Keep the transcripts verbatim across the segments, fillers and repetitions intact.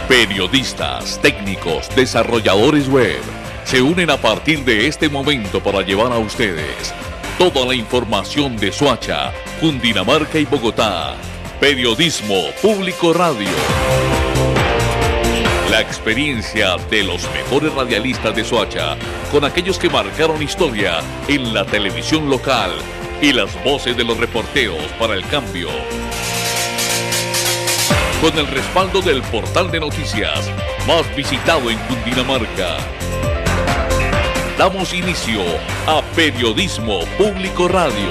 Periodistas, técnicos, desarrolladores web se unen a partir de este momento para llevar a ustedes toda la información de Soacha, Cundinamarca y Bogotá. Periodismo Público Radio. La experiencia de los mejores radialistas de Soacha, con aquellos que marcaron historia en la televisión local y las voces de los reporteros para el cambio. Con el respaldo del portal de noticias más visitado en Cundinamarca. Damos inicio a Periodismo Público Radio.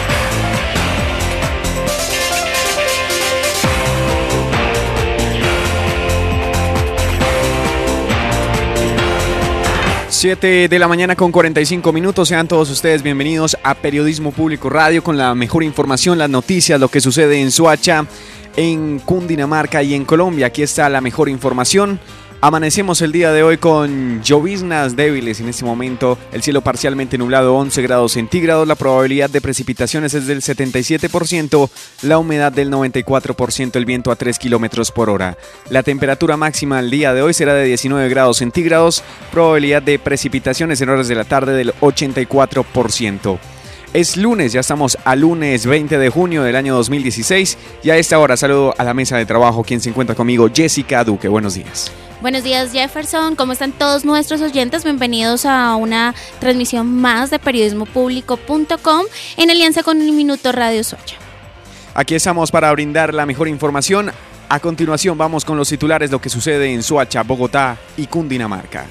siete de la mañana con cuarenta y cinco minutos. Sean todos ustedes bienvenidos a Periodismo Público Radio con la mejor información, las noticias, lo que sucede en Soacha, en Cundinamarca y en Colombia. Aquí está la mejor información. Amanecemos el día de hoy con lloviznas débiles en este momento, el cielo parcialmente nublado, once grados centígrados, la probabilidad de precipitaciones es del setenta y siete por ciento, la humedad del noventa y cuatro por ciento, el viento a tres kilómetros por hora. La temperatura máxima el día de hoy será de diecinueve grados centígrados, probabilidad de precipitaciones en horas de la tarde del ochenta y cuatro por ciento. Es lunes, ya estamos a lunes veinte de junio del año dos mil dieciséis y a esta hora saludo a la mesa de trabajo, quien se encuentra conmigo, Jessica Duque. Buenos días. Buenos días, Jefferson. ¿Cómo están todos nuestros oyentes? Bienvenidos a una transmisión más de periodismo público punto com en alianza con Un Minuto Radio Soacha. Aquí estamos para brindar la mejor información. A continuación vamos con los titulares de lo que sucede en Soacha, Bogotá y Cundinamarca.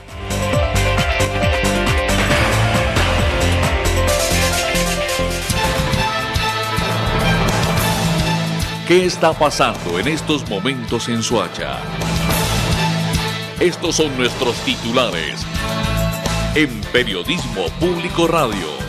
¿Qué está pasando en estos momentos en Soacha? Estos son nuestros titulares en Periodismo Público Radio.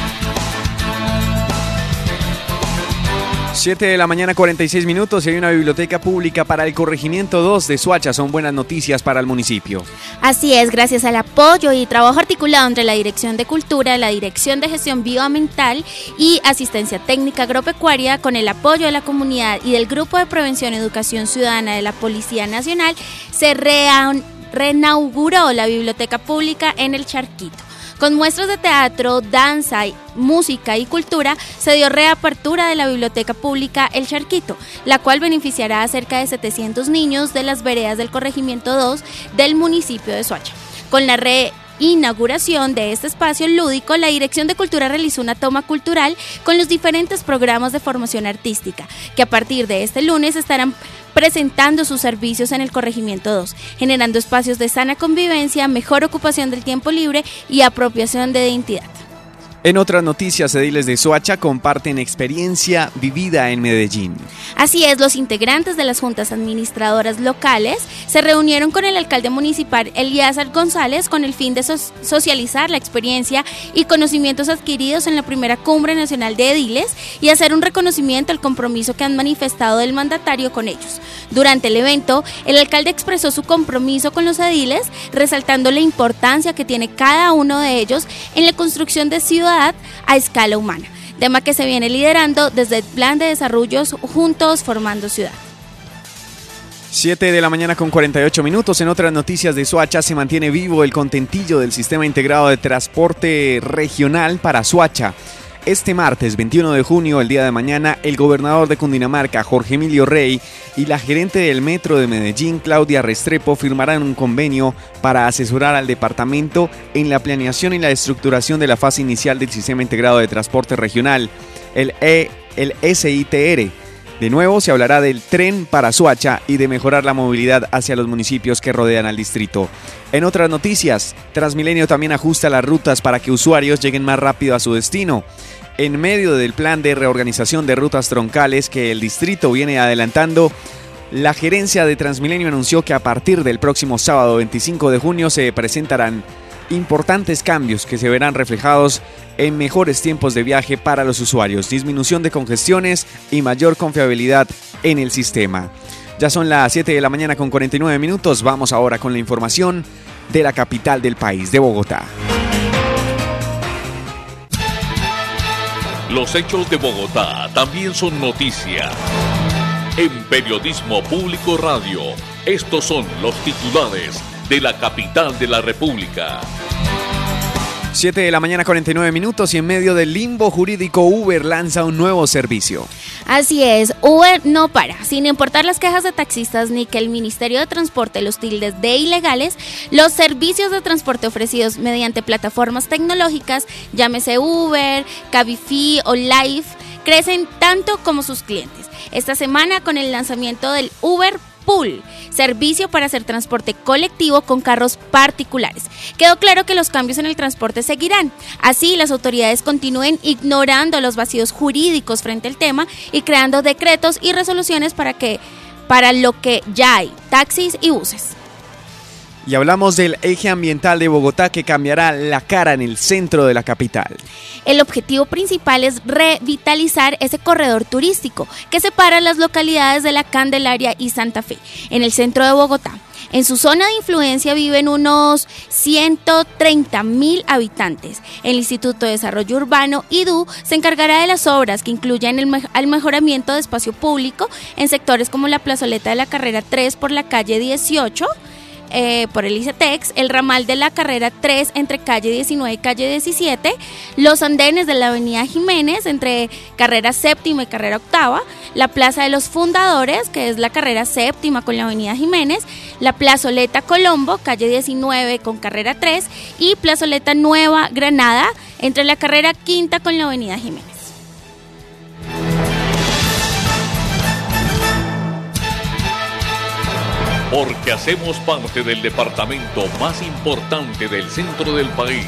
siete de la mañana, cuarenta y seis minutos, y hay una biblioteca pública para el corregimiento dos de Soacha. Son buenas noticias para el municipio. Así es, gracias al apoyo y trabajo articulado entre la Dirección de Cultura, la Dirección de Gestión Bioambiental y Asistencia Técnica Agropecuaria, con el apoyo de la comunidad y del Grupo de Prevención y Educación Ciudadana de la Policía Nacional, se re- reinauguró la biblioteca pública en el Charquito. Con muestras de teatro, danza, música y cultura, se dio reapertura de la Biblioteca Pública El Charquito, la cual beneficiará a cerca de setecientos niños de las veredas del Corregimiento dos del municipio de Soacha. Con la reinauguración de este espacio lúdico, la Dirección de Cultura realizó una toma cultural con los diferentes programas de formación artística, que a partir de este lunes estarán presentando sus servicios en el Corregimiento dos, generando espacios de sana convivencia, mejor ocupación del tiempo libre y apropiación de identidad. En otras noticias, ediles de Soacha comparten experiencia vivida en Medellín. Así es, los integrantes de las juntas administradoras locales se reunieron con el alcalde municipal Elíasar González con el fin de so- socializar la experiencia y conocimientos adquiridos en la primera Cumbre Nacional de Ediles y hacer un reconocimiento al compromiso que han manifestado el mandatario con ellos. Durante el evento, el alcalde expresó su compromiso con los ediles, resaltando la importancia que tiene cada uno de ellos en la construcción de ciudades a escala humana, tema que se viene liderando desde el Plan de Desarrollo Juntos Formando Ciudad. siete de la mañana con cuarenta y ocho minutos. En otras noticias de Soacha, se mantiene vivo el contentillo del Sistema Integrado de Transporte Regional para Soacha. Este martes veintiuno de junio, el día de mañana, el gobernador de Cundinamarca, Jorge Emilio Rey, y la gerente del Metro de Medellín, Claudia Restrepo, firmarán un convenio para asesorar al departamento en la planeación y la estructuración de la fase inicial del Sistema Integrado de Transporte Regional, el, e, el S I T R. De nuevo, se hablará del tren para Soacha y de mejorar la movilidad hacia los municipios que rodean al distrito. En otras noticias, Transmilenio también ajusta las rutas para que usuarios lleguen más rápido a su destino. En medio del plan de reorganización de rutas troncales que el distrito viene adelantando, la gerencia de Transmilenio anunció que a partir del próximo sábado veinticinco de junio se presentarán importantes cambios que se verán reflejados en mejores tiempos de viaje para los usuarios, disminución de congestiones y mayor confiabilidad en el sistema. Ya son las siete de la mañana con cuarenta y nueve minutos. Vamos ahora con la información de la capital del país, de Bogotá. Los hechos de Bogotá también son noticia. En Periodismo Público Radio, estos son los titulares de la capital de la República. siete de la mañana, cuarenta y nueve minutos, y en medio del limbo jurídico, Uber lanza un nuevo servicio. Así es, Uber no para. Sin importar las quejas de taxistas ni que el Ministerio de Transporte los tildes de ilegales, los servicios de transporte ofrecidos mediante plataformas tecnológicas, llámese Uber, Cabify o Life, crecen tanto como sus clientes. Esta semana, con el lanzamiento del Uber Pool, servicio para hacer transporte colectivo con carros particulares, quedó claro que los cambios en el transporte seguirán. Así, las autoridades continúen ignorando los vacíos jurídicos frente al tema y creando decretos y resoluciones para que para lo que ya hay, taxis y buses. Y hablamos del eje ambiental de Bogotá, que cambiará la cara en el centro de la capital. El objetivo principal es revitalizar ese corredor turístico que separa las localidades de La Candelaria y Santa Fe, en el centro de Bogotá. En su zona de influencia viven unos ciento treinta mil habitantes. El Instituto de Desarrollo Urbano, I D U, se encargará de las obras que incluyan el, me- el mejoramiento de espacio público en sectores como la plazoleta de la carrera tres por la calle dieciocho, Eh, por el ICETEX, el ramal de la carrera tres entre calle diecinueve y calle diecisiete, los andenes de la avenida Jiménez entre carrera séptima y carrera octava, la plaza de los fundadores, que es la carrera séptima con la avenida Jiménez, la plazoleta Colombo, calle diecinueve con carrera tres, y plazoleta Nueva Granada entre la carrera quinta con la avenida Jiménez. Porque hacemos parte del departamento más importante del centro del país.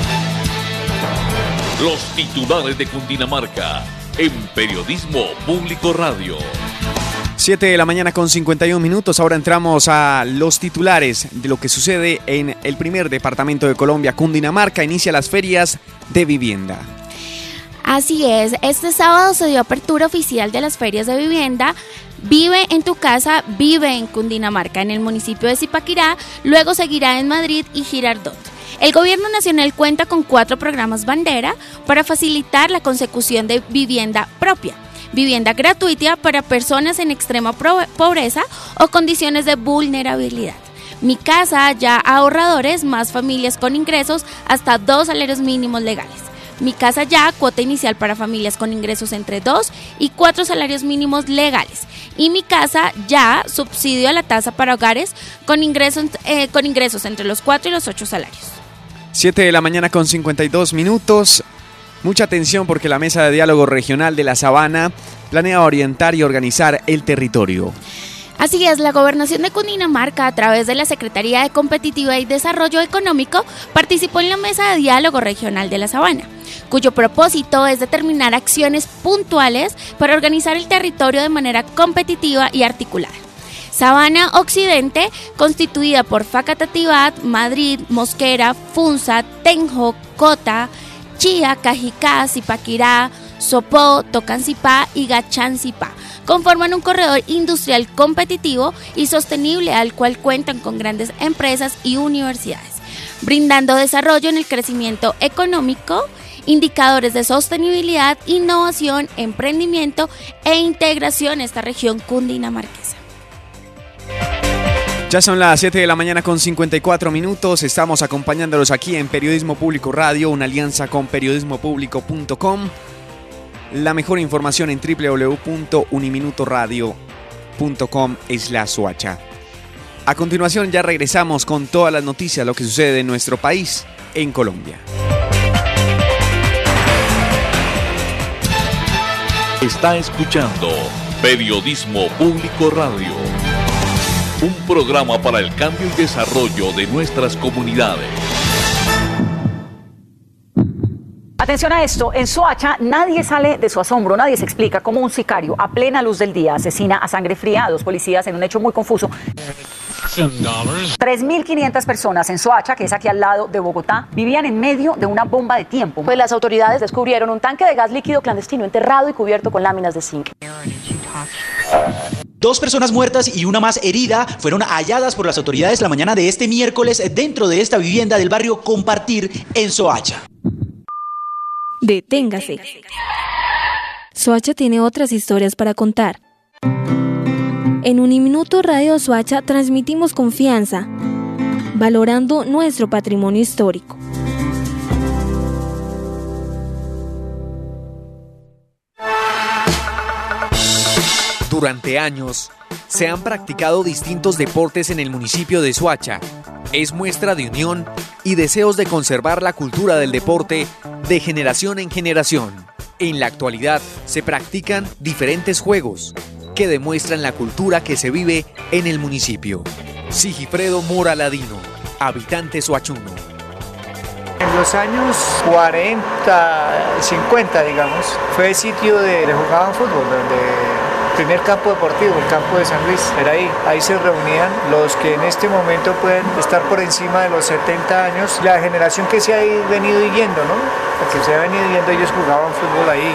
Los titulares de Cundinamarca en Periodismo Público Radio. siete de la mañana con cincuenta y un minutos. Ahora entramos a los titulares de lo que sucede en el primer departamento de Colombia. Cundinamarca inicia las ferias de vivienda. Así es, este sábado se dio apertura oficial de las ferias de vivienda. Vive en tu casa, vive en Cundinamarca, en el municipio de Zipaquirá, luego seguirá en Madrid y Girardot. El gobierno nacional cuenta con cuatro programas bandera para facilitar la consecución de vivienda propia, vivienda gratuita para personas en extrema pobreza o condiciones de vulnerabilidad. Mi Casa ya a ahorradores, más familias con ingresos hasta dos salarios mínimos legales. Mi Casa Ya, cuota inicial para familias con ingresos entre dos y cuatro salarios mínimos legales. Y Mi Casa Ya, subsidio a la tasa para hogares con ingresos, eh, con ingresos entre los cuatro y los ocho salarios. siete de la mañana con cincuenta y dos minutos. Mucha atención porque la Mesa de Diálogo Regional de la Sabana planea orientar y organizar el territorio. Así es, la Gobernación de Cundinamarca, a través de la Secretaría de Competitividad y Desarrollo Económico, participó en la Mesa de Diálogo Regional de la Sabana, cuyo propósito es determinar acciones puntuales para organizar el territorio de manera competitiva y articulada. Sabana Occidente, constituida por Facatativá, Madrid, Mosquera, Funza, Tenjo, Cota, Chía, Cajicá, Zipaquirá, Sopó, Tocancipá y Gachancipá, conforman un corredor industrial competitivo y sostenible al cual cuentan con grandes empresas y universidades, brindando desarrollo en el crecimiento económico, indicadores de sostenibilidad, innovación, emprendimiento e integración a esta región cundinamarquesa. Ya son las siete de la mañana con cincuenta y cuatro minutos. Estamos acompañándolos aquí en Periodismo Público Radio, una alianza con periodismo público punto com. La mejor información en doble u doble u doble u punto uniminutoradio punto com slash Soacha. A continuación ya regresamos con todas las noticias, lo que sucede en nuestro país, en Colombia. Está escuchando Periodismo Público Radio, un programa para el cambio y desarrollo de nuestras comunidades. Atención a esto, en Soacha nadie sale de su asombro, nadie se explica cómo un sicario a plena luz del día asesina a sangre fría a dos policías en un hecho muy confuso. tres mil quinientas personas en Soacha, que es aquí al lado de Bogotá, vivían en medio de una bomba de tiempo. Pues las autoridades descubrieron un tanque de gas líquido clandestino enterrado y cubierto con láminas de zinc. Dos personas muertas y una más herida fueron halladas por las autoridades la mañana de este miércoles dentro de esta vivienda del barrio Compartir en Soacha. Deténgase. Soacha tiene otras historias para contar. En Uniminuto Radio Soacha transmitimos confianza, valorando nuestro patrimonio histórico. Durante años, se han practicado distintos deportes en el municipio de Soacha. Es muestra de unión y deseos de conservar la cultura del deporte de generación en generación. En la actualidad, se practican diferentes juegos que demuestran la cultura que se vive en el municipio. Sigifredo Mora Ladino, habitante soachuno. En los años cuarenta, cincuenta, digamos, fue el sitio de, de jugaban fútbol, donde el primer campo deportivo, el campo de San Luis, era ahí. Ahí se reunían los que en este momento pueden estar por encima de los setenta años, la generación que se ha venido yendo, ¿no? La que se ha venido yendo, ellos jugaban fútbol ahí.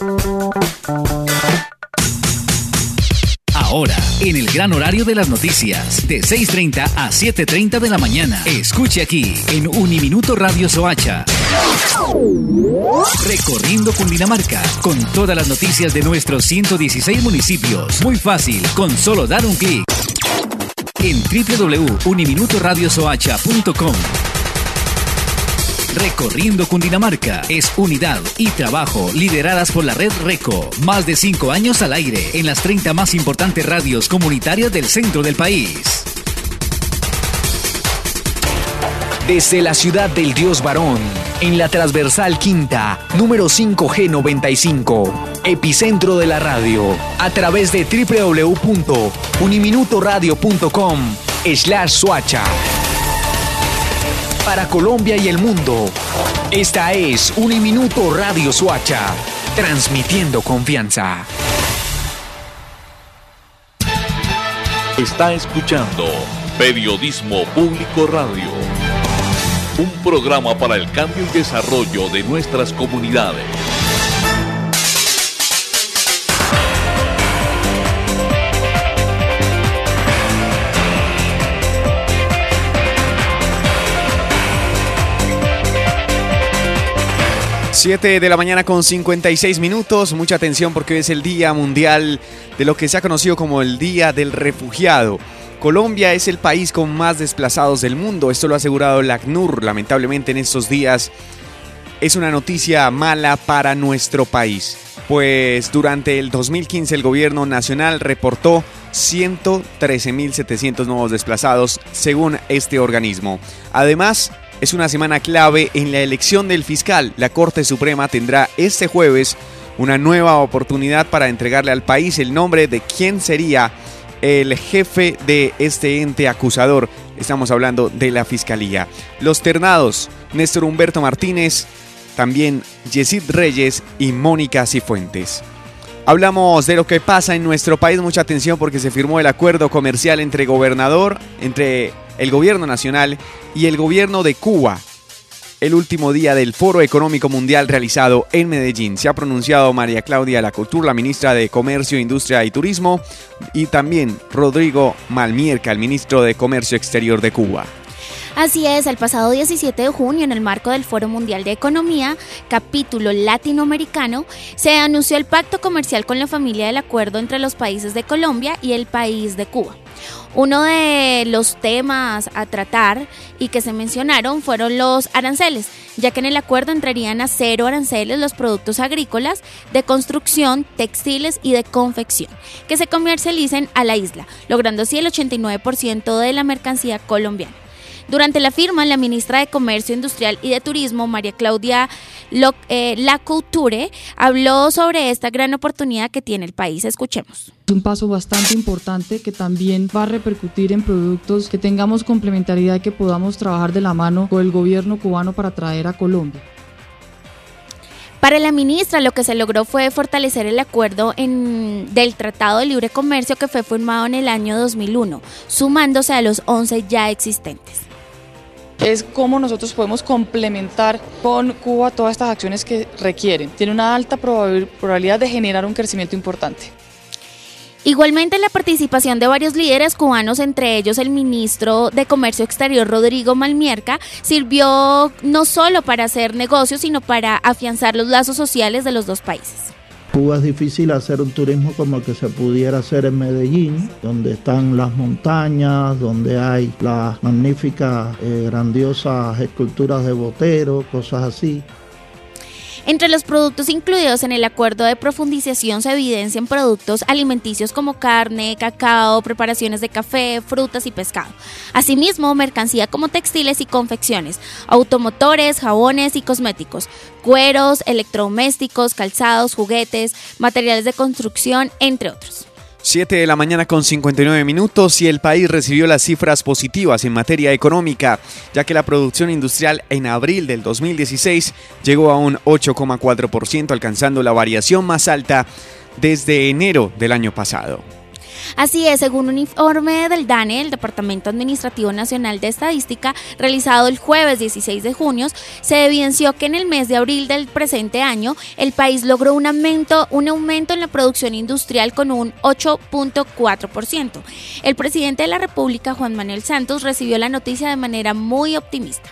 Ahora, en el gran horario de las noticias, de seis treinta a siete treinta de la mañana. Escuche aquí, en Uniminuto Radio Soacha. Recorriendo Cundinamarca, con todas las noticias de nuestros ciento dieciséis municipios. Muy fácil, con solo dar un clic. En doble u doble u doble u punto uniminuto radio soacha punto com. Recorriendo Cundinamarca es unidad y trabajo lideradas por la red RECO. Más de cinco años al aire en las treinta más importantes radios comunitarias del centro del país. Desde la ciudad del Dios Varón, en la transversal quinta, número cinco G noventa y cinco, epicentro de la radio, a través de doble u doble u doble u punto uniminutoradio punto com slash Soacha. Para Colombia y el mundo, esta es Uniminuto Radio Soacha, transmitiendo confianza. Está escuchando Periodismo Público Radio, un programa para el cambio y desarrollo de nuestras comunidades. siete de la mañana con cincuenta y seis minutos. Mucha atención porque hoy es el Día Mundial de lo que se ha conocido como el Día del Refugiado. Colombia es el país con más desplazados del mundo. Esto lo ha asegurado la ACNUR. Lamentablemente en estos días es una noticia mala para nuestro país. Pues durante el dos mil quince el gobierno nacional reportó ciento trece mil setecientos nuevos desplazados según este organismo. Además, es una semana clave en la elección del fiscal. La Corte Suprema tendrá este jueves una nueva oportunidad para entregarle al país el nombre de quién sería el jefe de este ente acusador. Estamos hablando de la Fiscalía. Los ternados, Néstor Humberto Martínez, también Yesid Reyes y Mónica Cifuentes. Hablamos de lo que pasa en nuestro país. Mucha atención porque se firmó el acuerdo comercial entre gobernador, entre el gobierno nacional y el gobierno de Cuba. El último día del Foro Económico Mundial realizado en Medellín. Se ha pronunciado María Claudia Lacour, la ministra de Comercio, Industria y Turismo, y también Rodrigo Malmierca, el ministro de Comercio Exterior de Cuba. Así es, el pasado diecisiete de junio, en el marco del Foro Mundial de Economía, capítulo latinoamericano, se anunció el pacto comercial con la familia del acuerdo entre los países de Colombia y el país de Cuba. Uno de los temas a tratar y que se mencionaron fueron los aranceles, ya que en el acuerdo entrarían a cero aranceles los productos agrícolas, de construcción, textiles y de confección, que se comercialicen a la isla, logrando así el ochenta y nueve por ciento de la mercancía colombiana. Durante la firma, la ministra de Comercio Industrial y de Turismo, María Claudia Lacour, habló sobre esta gran oportunidad que tiene el país. Escuchemos. Es un paso bastante importante que también va a repercutir en productos que tengamos complementariedad y que podamos trabajar de la mano con el gobierno cubano para traer a Colombia. Para la ministra, lo que se logró fue fortalecer el acuerdo en, del Tratado de Libre Comercio que fue firmado en el año dos mil uno, sumándose a los once ya existentes. Es cómo nosotros podemos complementar con Cuba todas estas acciones que requieren. Tiene una alta probabilidad de generar un crecimiento importante. Igualmente, la participación de varios líderes cubanos, entre ellos el ministro de Comercio Exterior Rodrigo Malmierca, sirvió no solo para hacer negocios, sino para afianzar los lazos sociales de los dos países. Cuba es difícil hacer un turismo como el que se pudiera hacer en Medellín, donde están las montañas, donde hay las magníficas, eh, grandiosas esculturas de Botero, cosas así. Entre los productos incluidos en el acuerdo de profundización se evidencian productos alimenticios como carne, cacao, preparaciones de café, frutas y pescado. Asimismo, mercancía como textiles y confecciones, automotores, jabones y cosméticos, cueros, electrodomésticos, calzados, juguetes, materiales de construcción, entre otros. siete de la mañana con cincuenta y nueve minutos y el país recibió las cifras positivas en materia económica, ya que la producción industrial en abril del dos mil dieciséis llegó a un ocho coma cuatro por ciento, alcanzando la variación más alta desde enero del año pasado. Así es, según un informe del DANE, el Departamento Administrativo Nacional de Estadística, realizado el jueves dieciséis de junio, se evidenció que en el mes de abril del presente año, el país logró un aumento, un aumento en la producción industrial con un ocho punto cuatro por ciento. El presidente de la República, Juan Manuel Santos, recibió la noticia de manera muy optimista.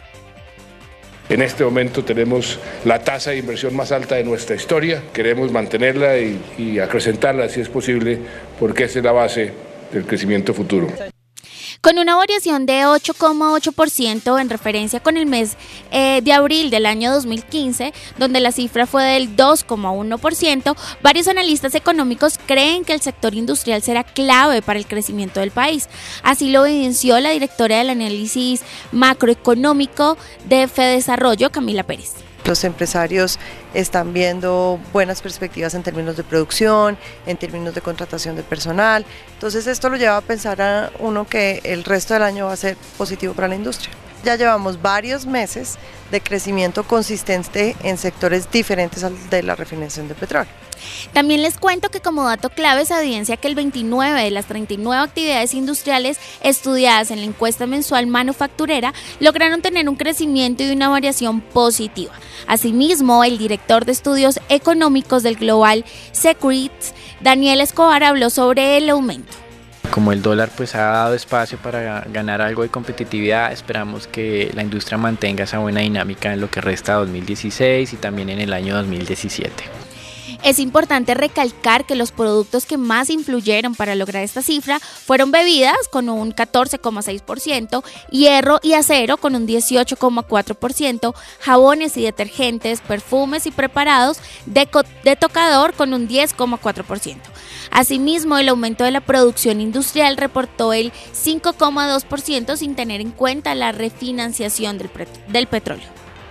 En este momento tenemos la tasa de inversión más alta de nuestra historia, queremos mantenerla y, y acrecentarla si es posible, porque esa es la base del crecimiento futuro. Con una variación de ocho coma ocho por ciento en referencia con el mes eh, de abril del año dos mil quince, donde la cifra fue del dos coma uno por ciento, varios analistas económicos creen que el sector industrial será clave para el crecimiento del país. Así lo evidenció la directora del análisis macroeconómico de Fedesarrollo, Camila Pérez. Los empresarios están viendo buenas perspectivas en términos de producción, en términos de contratación de personal. Entonces esto lo lleva a pensar a uno que el resto del año va a ser positivo para la industria. Ya llevamos varios meses de crecimiento consistente en sectores diferentes al de la refinación de petróleo. También les cuento que como dato clave se evidencia que el veintinueve de las treinta y nueve actividades industriales estudiadas en la encuesta mensual manufacturera lograron tener un crecimiento y una variación positiva. Asimismo, el director de estudios económicos del Global Securities, Daniel Escobar, habló sobre el aumento. Como el dólar pues ha dado espacio para ganar algo de competitividad, esperamos que la industria mantenga esa buena dinámica en lo que resta de dos mil dieciséis y también en el año dos mil diecisiete. Es importante recalcar que los productos que más influyeron para lograr esta cifra fueron bebidas con un catorce coma seis por ciento, hierro y acero con un dieciocho coma cuatro por ciento, jabones y detergentes, perfumes y preparados de, de tocador con un diez coma cuatro por ciento. Asimismo, el aumento de la producción industrial reportó el cinco coma dos por ciento sin tener en cuenta la refinanciación del, del petróleo.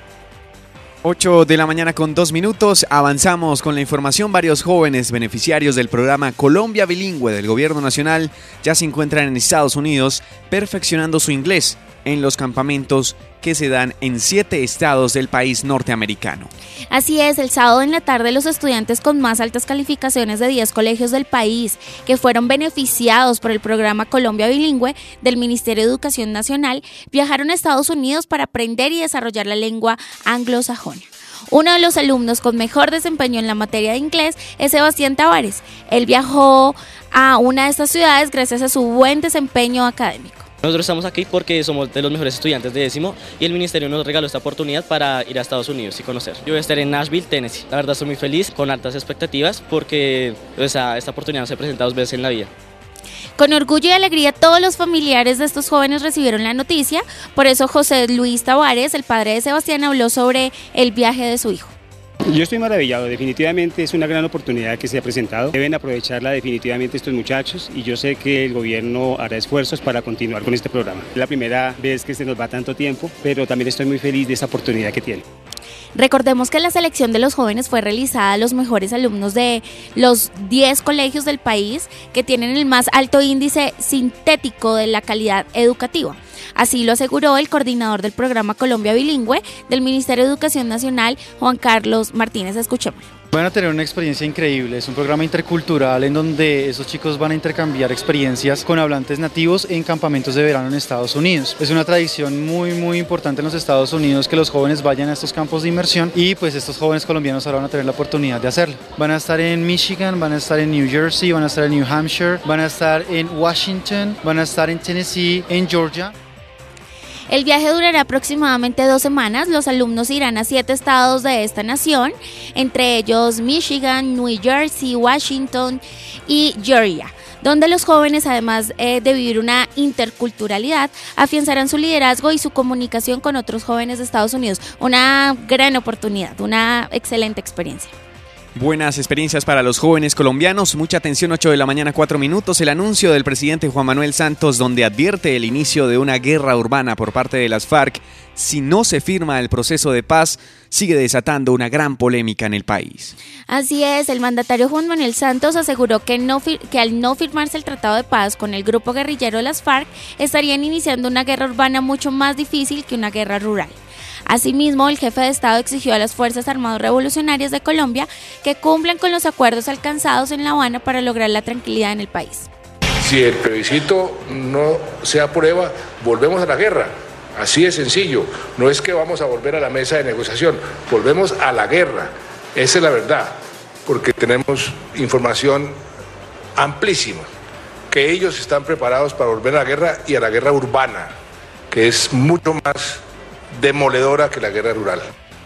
ocho de la mañana con dos minutos, avanzamos con la información. Varios jóvenes beneficiarios del programa Colombia Bilingüe del Gobierno Nacional ya se encuentran en Estados Unidos perfeccionando su inglés en los campamentos que se dan en siete estados del país norteamericano. Así es, el sábado en la tarde los estudiantes con más altas calificaciones de diez colegios del país que fueron beneficiados por el programa Colombia Bilingüe del Ministerio de Educación Nacional viajaron a Estados Unidos para aprender y desarrollar la lengua anglosajona. Uno de los alumnos con mejor desempeño en la materia de inglés es Sebastián Tavares. Él viajó a una de estas ciudades gracias a su buen desempeño académico. Nosotros estamos aquí porque somos de los mejores estudiantes de décimo y el ministerio nos regaló esta oportunidad para ir a Estados Unidos y conocer. Yo voy a estar en Nashville, Tennessee. La verdad estoy muy feliz, con altas expectativas porque o sea, esta oportunidad no se presenta dos veces en la vida. Con orgullo y alegría todos los familiares de estos jóvenes recibieron la noticia, por eso José Luis Tavares, el padre de Sebastián, habló sobre el viaje de su hijo. Yo estoy maravillado, definitivamente es una gran oportunidad que se ha presentado. Deben aprovecharla definitivamente estos muchachos y yo sé que el gobierno hará esfuerzos para continuar con este programa. Es la primera vez que se nos va tanto tiempo, pero también estoy muy feliz de esta oportunidad que tiene. Recordemos que la selección de los jóvenes fue realizada a los mejores alumnos de los diez colegios del país que tienen el más alto índice sintético de la calidad educativa. Así lo aseguró el coordinador del programa Colombia Bilingüe del Ministerio de Educación Nacional, Juan Carlos Martínez. Escuchémoslo. Van a tener una experiencia increíble, es un programa intercultural en donde esos chicos van a intercambiar experiencias con hablantes nativos en campamentos de verano en Estados Unidos. Es una tradición muy muy importante en los Estados Unidos que los jóvenes vayan a estos campos de inmersión y pues estos jóvenes colombianos ahora van a tener la oportunidad de hacerlo. Van a estar en Michigan, van a estar en New Jersey, van a estar en New Hampshire, van a estar en Washington, van a estar en Tennessee, en Georgia. El viaje durará aproximadamente dos semanas. Los alumnos irán a siete estados de esta nación, entre ellos Michigan, New Jersey, Washington y Georgia, donde los jóvenes, además eh, de vivir una interculturalidad, afianzarán su liderazgo y su comunicación con otros jóvenes de Estados Unidos. Una gran oportunidad, una excelente experiencia. Buenas experiencias para los jóvenes colombianos. Mucha atención, ocho de la mañana, cuatro minutos. El anuncio del presidente Juan Manuel Santos, donde advierte el inicio de una guerra urbana por parte de las FARC si no se firma el proceso de paz, sigue desatando una gran polémica en el país. Así es, el mandatario Juan Manuel Santos aseguró que, no, que al no firmarse el tratado de paz con el grupo guerrillero de las FARC, estarían iniciando una guerra urbana mucho más difícil que una guerra rural. Asimismo, el jefe de Estado exigió a las Fuerzas Armadas Revolucionarias de Colombia que cumplan con los acuerdos alcanzados en La Habana para lograr la tranquilidad en el país. Si el plebiscito no se aprueba, volvemos a la guerra. Así de sencillo. No es que vamos a volver a la mesa de negociación, volvemos a la guerra. Esa es la verdad, porque tenemos información amplísima, que ellos están preparados para volver a la guerra y a la guerra urbana, que es mucho más demoledora que la guerra rural.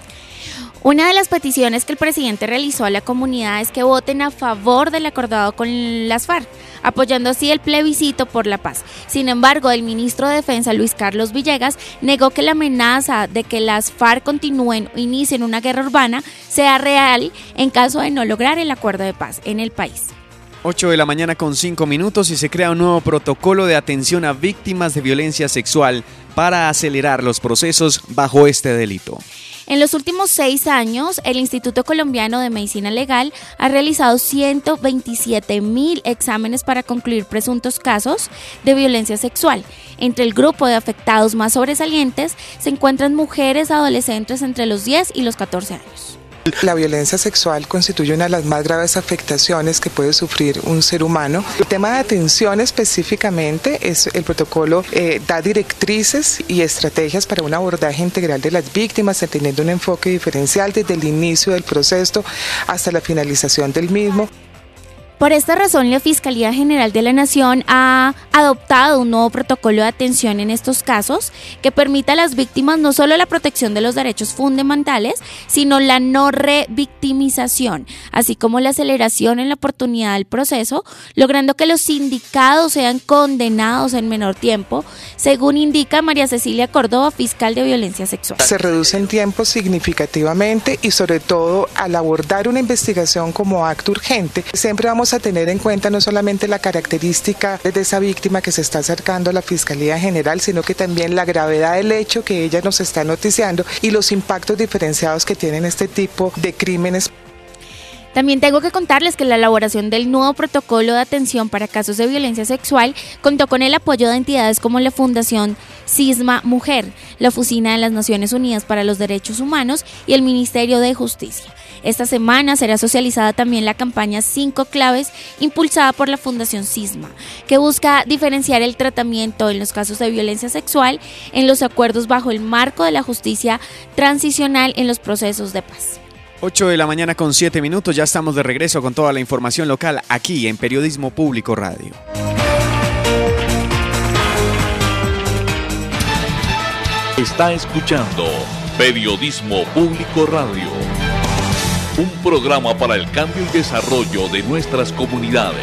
Una de las peticiones que el presidente realizó a la comunidad es que voten a favor del acordado con las FARC, apoyando así el plebiscito por la paz. Sin embargo, el ministro de Defensa, Luis Carlos Villegas, negó que la amenaza de que las FARC continúen o inicien una guerra urbana sea real en caso de no lograr el acuerdo de paz en el país. ocho de la mañana con cinco minutos y se crea un nuevo protocolo de atención a víctimas de violencia sexual para acelerar los procesos bajo este delito. En los últimos seis años, el Instituto Colombiano de Medicina Legal ha realizado ciento veintisiete mil exámenes para concluir presuntos casos de violencia sexual. Entre el grupo de afectados más sobresalientes se encuentran mujeres adolescentes entre los diez y los catorce años. La violencia sexual constituye una de las más graves afectaciones que puede sufrir un ser humano. El tema de atención específicamente es el protocolo eh, da directrices y estrategias para un abordaje integral de las víctimas, teniendo un enfoque diferencial desde el inicio del proceso hasta la finalización del mismo. Por esta razón, la Fiscalía General de la Nación ha adoptado un nuevo protocolo de atención en estos casos que permita a las víctimas no solo la protección de los derechos fundamentales, sino la no revictimización, así como la aceleración en la oportunidad del proceso, logrando que los sindicados sean condenados en menor tiempo, según indica María Cecilia Córdoba, fiscal de violencia sexual. Se reducen tiempos significativamente y sobre todo al abordar una investigación como acto urgente, siempre vamos a tener en cuenta no solamente la característica de esa víctima que se está acercando a la Fiscalía General, sino que también la gravedad del hecho que ella nos está noticiando y los impactos diferenciados que tienen este tipo de crímenes. También tengo que contarles que la elaboración del nuevo protocolo de atención para casos de violencia sexual contó con el apoyo de entidades como la Fundación Cisma Mujer, la Oficina de las Naciones Unidas para los Derechos Humanos y el Ministerio de Justicia. Esta semana será socializada también la campaña Cinco Claves, impulsada por la Fundación Cisma, que busca diferenciar el tratamiento en los casos de violencia sexual en los acuerdos bajo el marco de la justicia transicional en los procesos de paz. ocho de la mañana con siete minutos, ya estamos de regreso con toda la información local aquí en Periodismo Público Radio. Está escuchando Periodismo Público Radio, un programa para el cambio y desarrollo de nuestras comunidades.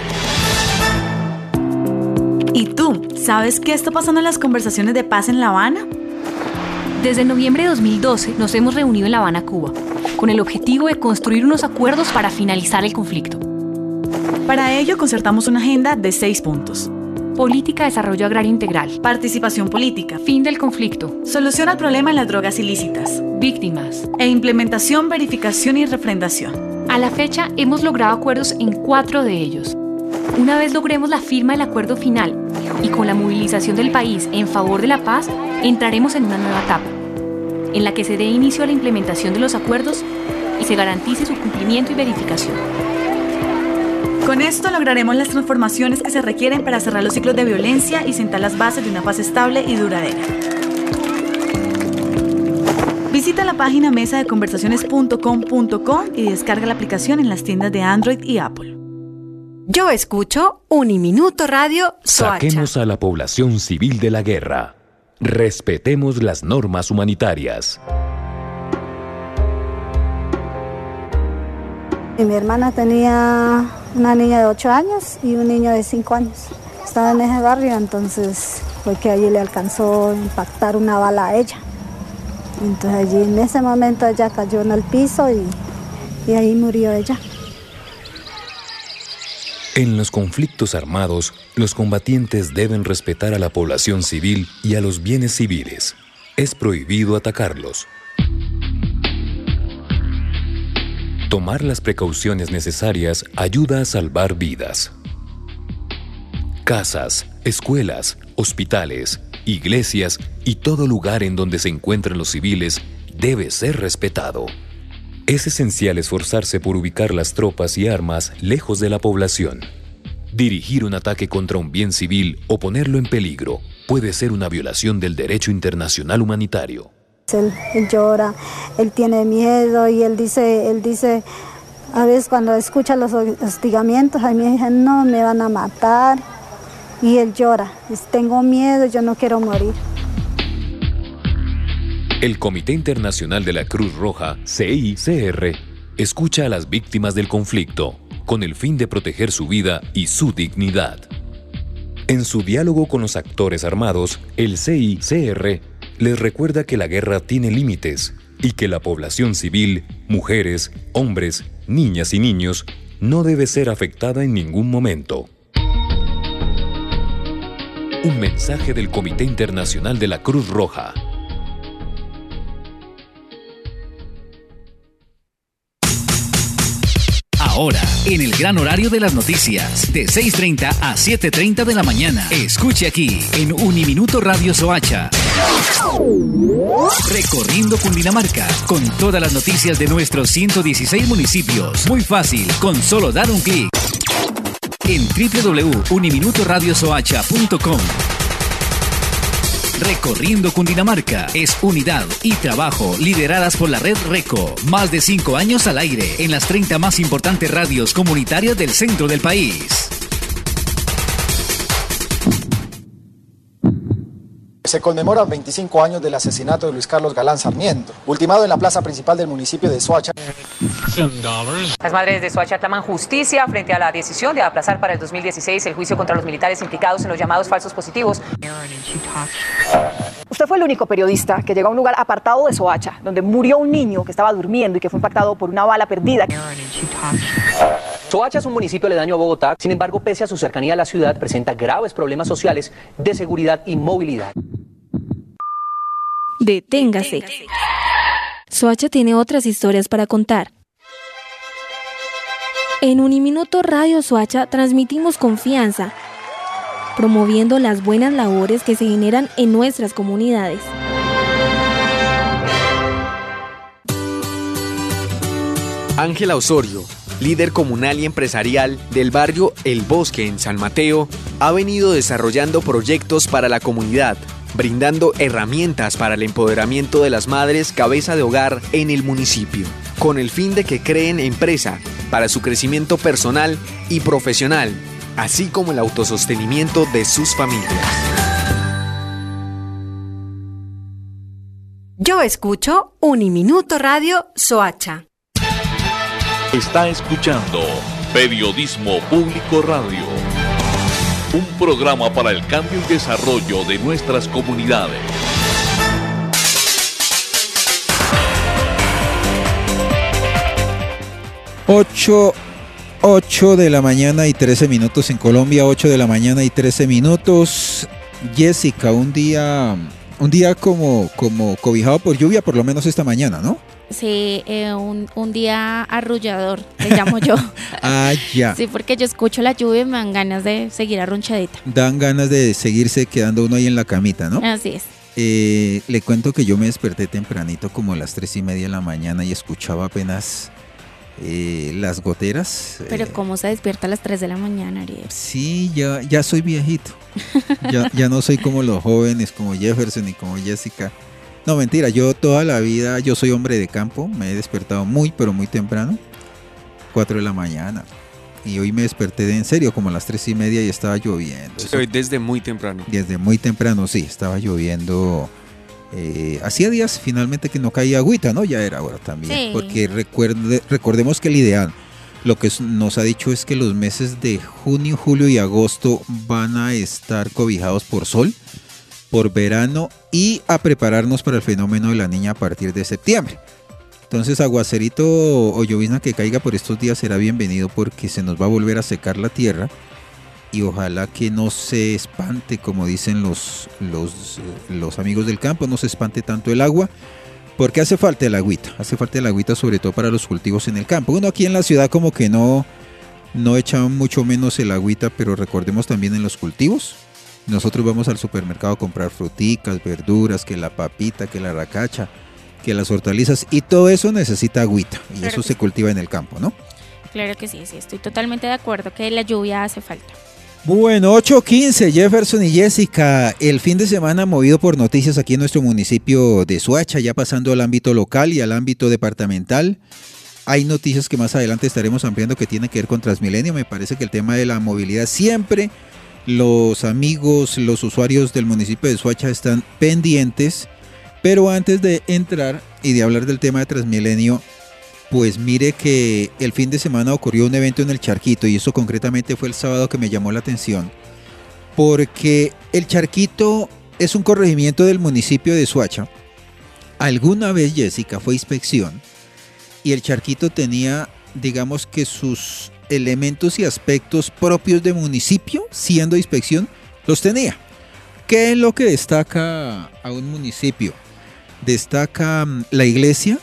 ¿Y tú, sabes qué está pasando en las conversaciones de paz en La Habana? Desde noviembre de dos mil doce nos hemos reunido en La Habana, Cuba, con el objetivo de construir unos acuerdos para finalizar el conflicto. Para ello concertamos una agenda de seis puntos. Política de desarrollo agrario integral. Participación política. Fin del conflicto. Solución al problema en las drogas ilícitas. Víctimas. E implementación, verificación y refrendación. A la fecha hemos logrado acuerdos en cuatro de ellos. Una vez logremos la firma del acuerdo final y con la movilización del país en favor de la paz, entraremos en una nueva etapa, en la que se dé inicio a la implementación de los acuerdos y se garantice su cumplimiento y verificación. Con esto lograremos las transformaciones que se requieren para cerrar los ciclos de violencia y sentar las bases de una paz estable y duradera. Visita la página mesa de conversaciones punto com punto co y descarga la aplicación en las tiendas de Android y Apple. Yo escucho Uniminuto Radio Soacha. Saquemos a la población civil de la guerra. Respetemos las normas humanitarias. Y mi hermana tenía una niña de ocho años y un niño de cinco años. Estaba en ese barrio, entonces fue que allí le alcanzó a impactar una bala a ella. Entonces allí en ese momento ella cayó en el piso y, y ahí murió ella. En los conflictos armados, los combatientes deben respetar a la población civil y a los bienes civiles. Es prohibido atacarlos. Tomar las precauciones necesarias ayuda a salvar vidas. Casas, escuelas, hospitales, iglesias y todo lugar en donde se encuentran los civiles debe ser respetado. Es esencial esforzarse por ubicar las tropas y armas lejos de la población. Dirigir un ataque contra un bien civil o ponerlo en peligro puede ser una violación del derecho internacional humanitario. Él, él llora, él tiene miedo y él dice, él dice, a veces cuando escucha los hostigamientos, a mí me dicen, no, me van a matar. Y él llora, dice, tengo miedo, yo no quiero morir. El Comité Internacional de la Cruz Roja, C I C R, escucha a las víctimas del conflicto con el fin de proteger su vida y su dignidad. En su diálogo con los actores armados, el C I C R les recuerda que la guerra tiene límites y que la población civil, mujeres, hombres, niñas y niños, no debe ser afectada en ningún momento. Un mensaje del Comité Internacional de la Cruz Roja. Ahora, en el gran horario de las noticias, de seis y media a siete y media de la mañana. Escuche aquí, en Uniminuto Radio Soacha. Recorriendo Cundinamarca, con todas las noticias de nuestros ciento dieciséis municipios. Muy fácil, con solo dar un clic. En doble u doble u doble u punto uniminuto radio soacha punto com. Recorriendo Cundinamarca es unidad y trabajo lideradas por la red RECO. Más de cinco años al aire en las treinta más importantes radios comunitarias del centro del país. Se conmemoran veinticinco años del asesinato de Luis Carlos Galán Sarmiento, ultimado en la plaza principal del municipio de Soacha. Las madres de Soacha claman justicia frente a la decisión de aplazar para el dos mil dieciséis el juicio contra los militares implicados en los llamados falsos positivos. Usted fue el único periodista que llegó a un lugar apartado de Soacha, donde murió un niño que estaba durmiendo y que fue impactado por una bala perdida. Soacha es un municipio aledaño a Bogotá, sin embargo, pese a su cercanía a la ciudad, presenta graves problemas sociales de seguridad y movilidad. Deténgase. Soacha tiene otras historias para contar. En Uniminuto Radio Soacha transmitimos confianza, promoviendo las buenas labores que se generan en nuestras comunidades. Ángela Osorio, líder comunal y empresarial del barrio El Bosque en San Mateo, ha venido desarrollando proyectos para la comunidad, brindando herramientas para el empoderamiento de las madres cabeza de hogar en el municipio, con el fin de que creen empresa para su crecimiento personal y profesional, así como el autosostenimiento de sus familias. Yo escucho Uniminuto Radio Soacha. Está escuchando Periodismo Público Radio, un programa para el cambio y desarrollo de nuestras comunidades. Ocho, ocho de la mañana y trece minutos en Colombia, ocho de la mañana y trece minutos. Jessica, un día, un día como, como cobijado por lluvia, por lo menos esta mañana, ¿no? Sí, eh, un, un día arrullador, le llamo yo. Ah, ya. Sí, porque yo escucho la lluvia y me dan ganas de seguir arrunchadita. Dan ganas de seguirse quedando uno ahí en la camita, ¿no? Así es. Eh, le cuento que yo me desperté tempranito como a las tres y media de la mañana y escuchaba apenas eh, las goteras. Pero eh, ¿cómo se despierta a las tres de la mañana, Ariel? Sí, ya, ya soy viejito. ya, ya no soy como los jóvenes, como Jefferson y como Jessica. No, mentira, yo toda la vida, yo soy hombre de campo, me he despertado muy, pero muy temprano, cuatro de la mañana. y hoy me desperté de en serio como a las tres y media y estaba lloviendo. Sí, hoy desde muy temprano. Desde muy temprano, sí, estaba lloviendo. Eh, hacía días finalmente que no caía agüita, ¿no? Ya era hora también. Sí. Porque recuerde, recordemos que el ideal, lo que nos ha dicho es que los meses de junio, julio y agosto van a estar cobijados por sol, por verano y a prepararnos para el fenómeno de la niña a partir de septiembre. Entonces aguacerito o llovizna que caiga por estos días será bienvenido porque se nos va a volver a secar la tierra y ojalá que no se espante, como dicen los, los, los amigos del campo, no se espante tanto el agua, porque hace falta el agüita, hace falta el agüita sobre todo para los cultivos en el campo. Uno aquí en la ciudad como que no, no echa mucho menos el agüita, pero recordemos también en los cultivos. Nosotros vamos al supermercado a comprar fruticas, verduras, que la papita, que la racacha, que las hortalizas, y todo eso necesita agüita, y claro eso se sí. cultiva en el campo, ¿no? Claro que sí, sí, estoy totalmente de acuerdo que la lluvia hace falta. Bueno, ocho quince, Jefferson y Jessica, el fin de semana movido por noticias aquí en nuestro municipio de Soacha, ya pasando al ámbito local y al ámbito departamental. Hay noticias que más adelante estaremos ampliando que tienen que ver con Transmilenio. Me parece que el tema de la movilidad siempre los amigos, los usuarios del municipio de Soacha están pendientes, pero antes de entrar y de hablar del tema de Transmilenio, pues mire que el fin de semana ocurrió un evento en el Charquito y eso concretamente fue el sábado que me llamó la atención porque el Charquito es un corregimiento del municipio de Soacha. Alguna vez, Jessica, fue inspección y el Charquito tenía, digamos que sus elementos y aspectos propios de municipio, siendo inspección, los tenía. ¿Qué es lo que destaca a un municipio? Destaca la iglesia,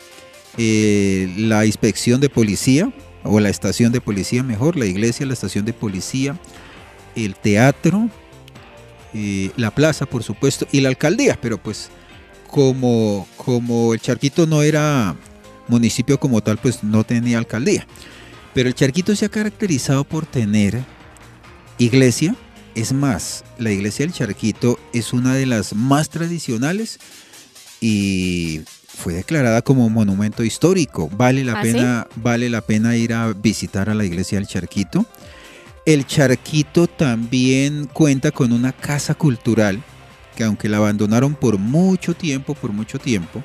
Eh, la inspección de policía o la estación de policía, mejor, la iglesia, la estación de policía, el teatro, eh, la plaza, por supuesto, y la alcaldía, pero pues como, como el Charquito no era municipio como tal, pues no tenía alcaldía. Pero el Charquito se ha caracterizado por tener iglesia, es más, la iglesia del Charquito es una de las más tradicionales y fue declarada como monumento histórico. Vale la ¿Ah, pena, sí? vale la pena ir a visitar a la iglesia del Charquito. El Charquito también cuenta con una casa cultural que aunque la abandonaron por mucho tiempo, por mucho tiempo,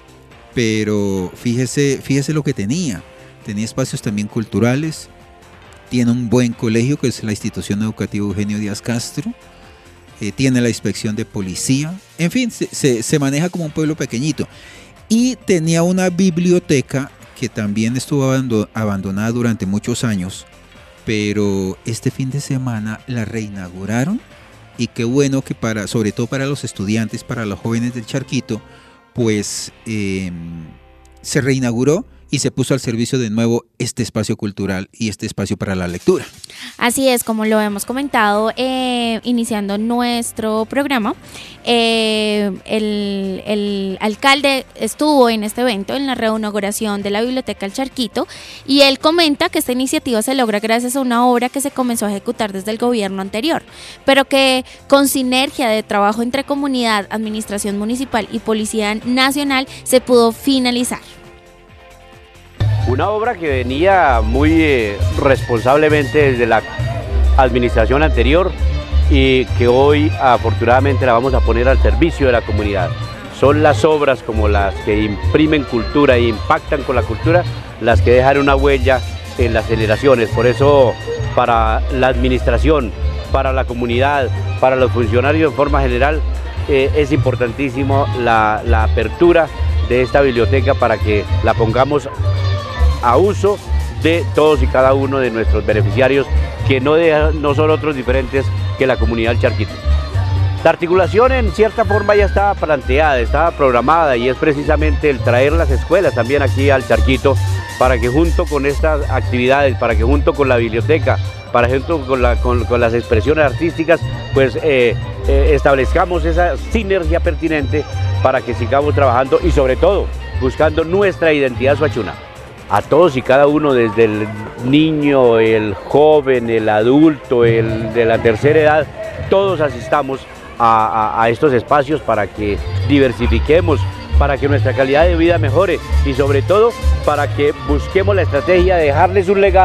pero fíjese, fíjese lo que tenía. Tenía espacios también culturales, tiene un buen colegio que es la institución educativa Eugenio Díaz Castro, eh, tiene la inspección de policía, en fin, se, se, se maneja como un pueblo pequeñito. Y tenía una biblioteca que también estuvo abandonada durante muchos años, pero este fin de semana la reinauguraron y qué bueno que para, sobre todo para los estudiantes, para los jóvenes del Charquito, pues eh, se reinauguró y se puso al servicio de nuevo este espacio cultural y este espacio para la lectura. Así es, como lo hemos comentado eh, iniciando nuestro programa, eh, el, el alcalde estuvo en este evento, en la reinauguración de la Biblioteca El Charquito, y él comenta que esta iniciativa se logra gracias a una obra que se comenzó a ejecutar desde el gobierno anterior, pero que con sinergia de trabajo entre comunidad, administración municipal y Policía Nacional se pudo finalizar. Una obra que venía muy eh, responsablemente desde la administración anterior y que hoy afortunadamente la vamos a poner al servicio de la comunidad. Son las obras como las que imprimen cultura e impactan con la cultura, las que dejan una huella en las generaciones. Por eso para la administración, para la comunidad, para los funcionarios en forma general, eh, es importantísimo la, la apertura de esta biblioteca para que la pongamos a uso de todos y cada uno de nuestros beneficiarios, que no, de, no son otros diferentes que la comunidad del Charquito. La articulación en cierta forma ya estaba planteada, estaba programada, y es precisamente el traer las escuelas también aquí al Charquito, para que junto con estas actividades, para que junto con la biblioteca, para junto con, la, con, con las expresiones artísticas, pues eh, eh, establezcamos esa sinergia pertinente para que sigamos trabajando y sobre todo buscando nuestra identidad soachuna. A todos y cada uno, desde el niño, el joven, el adulto, el de la tercera edad, todos asistamos a, a, a estos espacios para que diversifiquemos, para que nuestra calidad de vida mejore y sobre todo para que busquemos la estrategia de dejarles un legado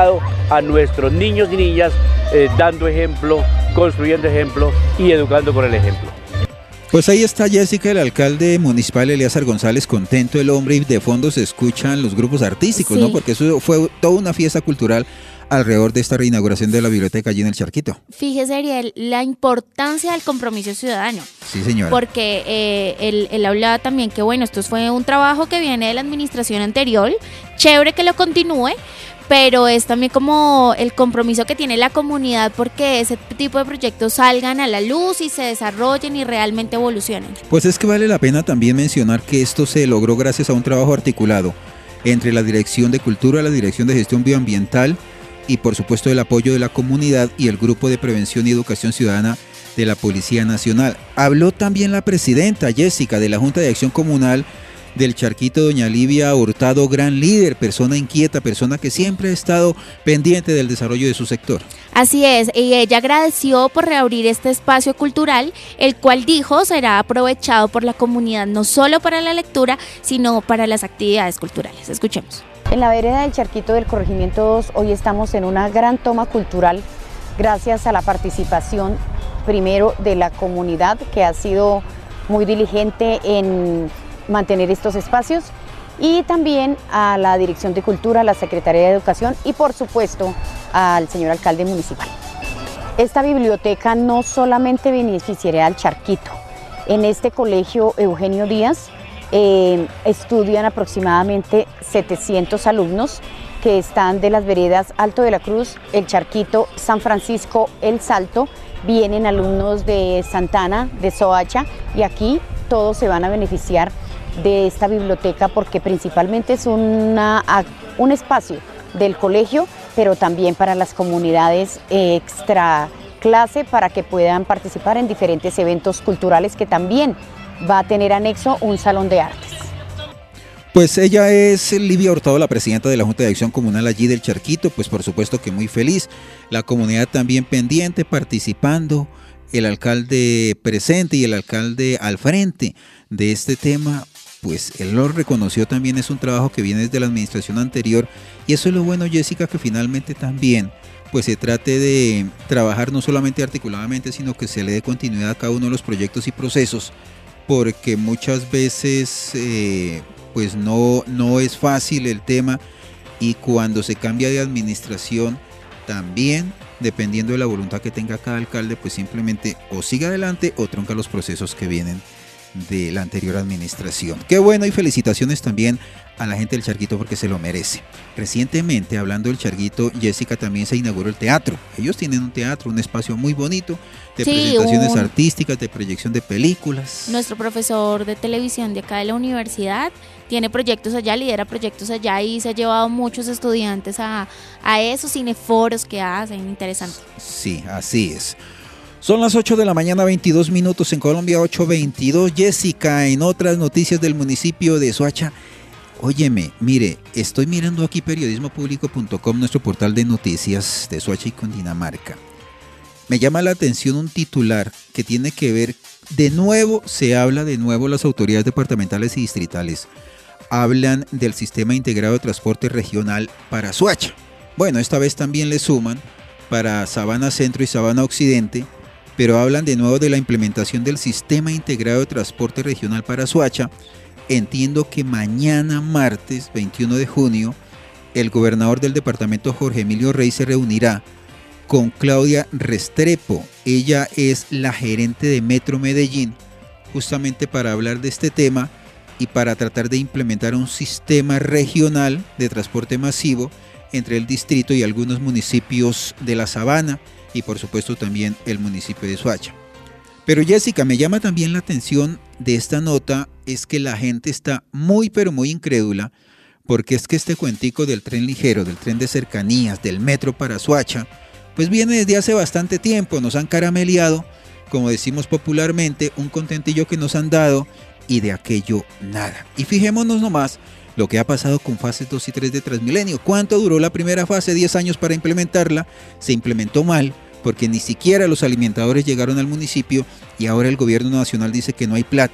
a nuestros niños y niñas eh, dando ejemplo, construyendo ejemplo y educando con el ejemplo. Pues ahí está Jessica, el alcalde municipal Elíasar González, contento el hombre, y de fondo se escuchan los grupos artísticos, sí, ¿no? Porque eso fue toda una fiesta cultural alrededor de esta reinauguración de la biblioteca allí en el Charquito. Fíjese, Ariel, la importancia del compromiso ciudadano. Sí, señora. Porque eh, él, él hablaba también que, bueno, esto fue un trabajo que viene de la administración anterior, chévere que lo continúe, pero es también como el compromiso que tiene la comunidad porque ese tipo de proyectos salgan a la luz y se desarrollen y realmente evolucionen. Pues es que vale la pena también mencionar que esto se logró gracias a un trabajo articulado entre la Dirección de Cultura, la Dirección de Gestión Bioambiental y por supuesto el apoyo de la comunidad y el Grupo de Prevención y Educación Ciudadana de la Policía Nacional. Habló también la presidenta Jessica de la Junta de Acción Comunal del Charquito, doña Livia Hurtado, gran líder, persona inquieta, persona que siempre ha estado pendiente del desarrollo de su sector. Así es, y ella agradeció por reabrir este espacio cultural, el cual dijo será aprovechado por la comunidad no solo para la lectura, sino para las actividades culturales. Escuchemos. En la vereda del Charquito del Corregimiento dos, hoy estamos en una gran toma cultural gracias a la participación primero de la comunidad, que ha sido muy diligente en mantener estos espacios, y también a la Dirección de Cultura, a la Secretaría de Educación y por supuesto al señor alcalde municipal. Esta biblioteca no solamente beneficiará al Charquito. En este colegio Eugenio Díaz eh, estudian aproximadamente setecientos alumnos que están de las veredas Alto de la Cruz, El Charquito, San Francisco, El Salto. Vienen alumnos de Santana, de Soacha, y aquí todos se van a beneficiar de esta biblioteca porque principalmente es una, un espacio del colegio, pero también para las comunidades extra clase para que puedan participar en diferentes eventos culturales que también va a tener anexo un salón de artes. Pues ella es Livia Hurtado, la presidenta de la Junta de Acción Comunal allí del Charquito, pues por supuesto que muy feliz, la comunidad también pendiente, participando, el alcalde presente y el alcalde al frente de este tema. Pues él lo reconoció también, es un trabajo que viene desde la administración anterior y eso es lo bueno, Jessica, que finalmente también pues se trate de trabajar no solamente articuladamente, sino que se le dé continuidad a cada uno de los proyectos y procesos, porque muchas veces eh, pues no, no es fácil el tema y cuando se cambia de administración también, dependiendo de la voluntad que tenga cada alcalde, pues simplemente o sigue adelante o tronca los procesos que vienen de la anterior administración. Qué bueno, y felicitaciones también a la gente del Charquito porque se lo merece. Recientemente, hablando del Charquito, Jessica, también se inauguró el teatro. Ellos tienen un teatro, un espacio muy bonito de sí, presentaciones un... artísticas, de proyección de películas. Nuestro profesor de televisión de acá de la universidad tiene proyectos allá, lidera proyectos allá y se ha llevado muchos estudiantes a, a esos cineforos que hacen, interesante. Sí, así es. Son las ocho de la mañana, veintidós minutos en Colombia, ocho veintidós. Jessica, en otras noticias del municipio de Soacha, óyeme, mire, estoy mirando aquí periodismo público punto com, nuestro portal de noticias de Soacha y Cundinamarca. Me llama la atención un titular que tiene que ver, de nuevo, se habla de nuevo, las autoridades departamentales y distritales hablan del sistema integrado de transporte regional para Soacha. Bueno, esta vez también le suman para Sabana Centro y Sabana Occidente, pero hablan de nuevo de la implementación del sistema integrado de transporte regional para Soacha. Entiendo que mañana martes veintiuno de junio el gobernador del departamento Jorge Emilio Rey se reunirá con Claudia Restrepo. Ella es la gerente de Metro Medellín, justamente para hablar de este tema y para tratar de implementar un sistema regional de transporte masivo entre el distrito y algunos municipios de la Sabana y por supuesto también el municipio de Soacha. Pero Jessica, me llama también la atención de esta nota es que la gente está muy pero muy incrédula porque es que este cuentico del tren ligero, del tren de cercanías, del metro para Soacha, pues viene desde hace bastante tiempo, nos han carameleado, como decimos popularmente, un contentillo que nos han dado y de aquello nada. Y fijémonos nomás lo que ha pasado con fases dos y tres de Transmilenio. ¿Cuánto duró la primera fase? diez años para implementarla, se implementó mal, porque ni siquiera los alimentadores llegaron al municipio y ahora el gobierno nacional dice que no hay plata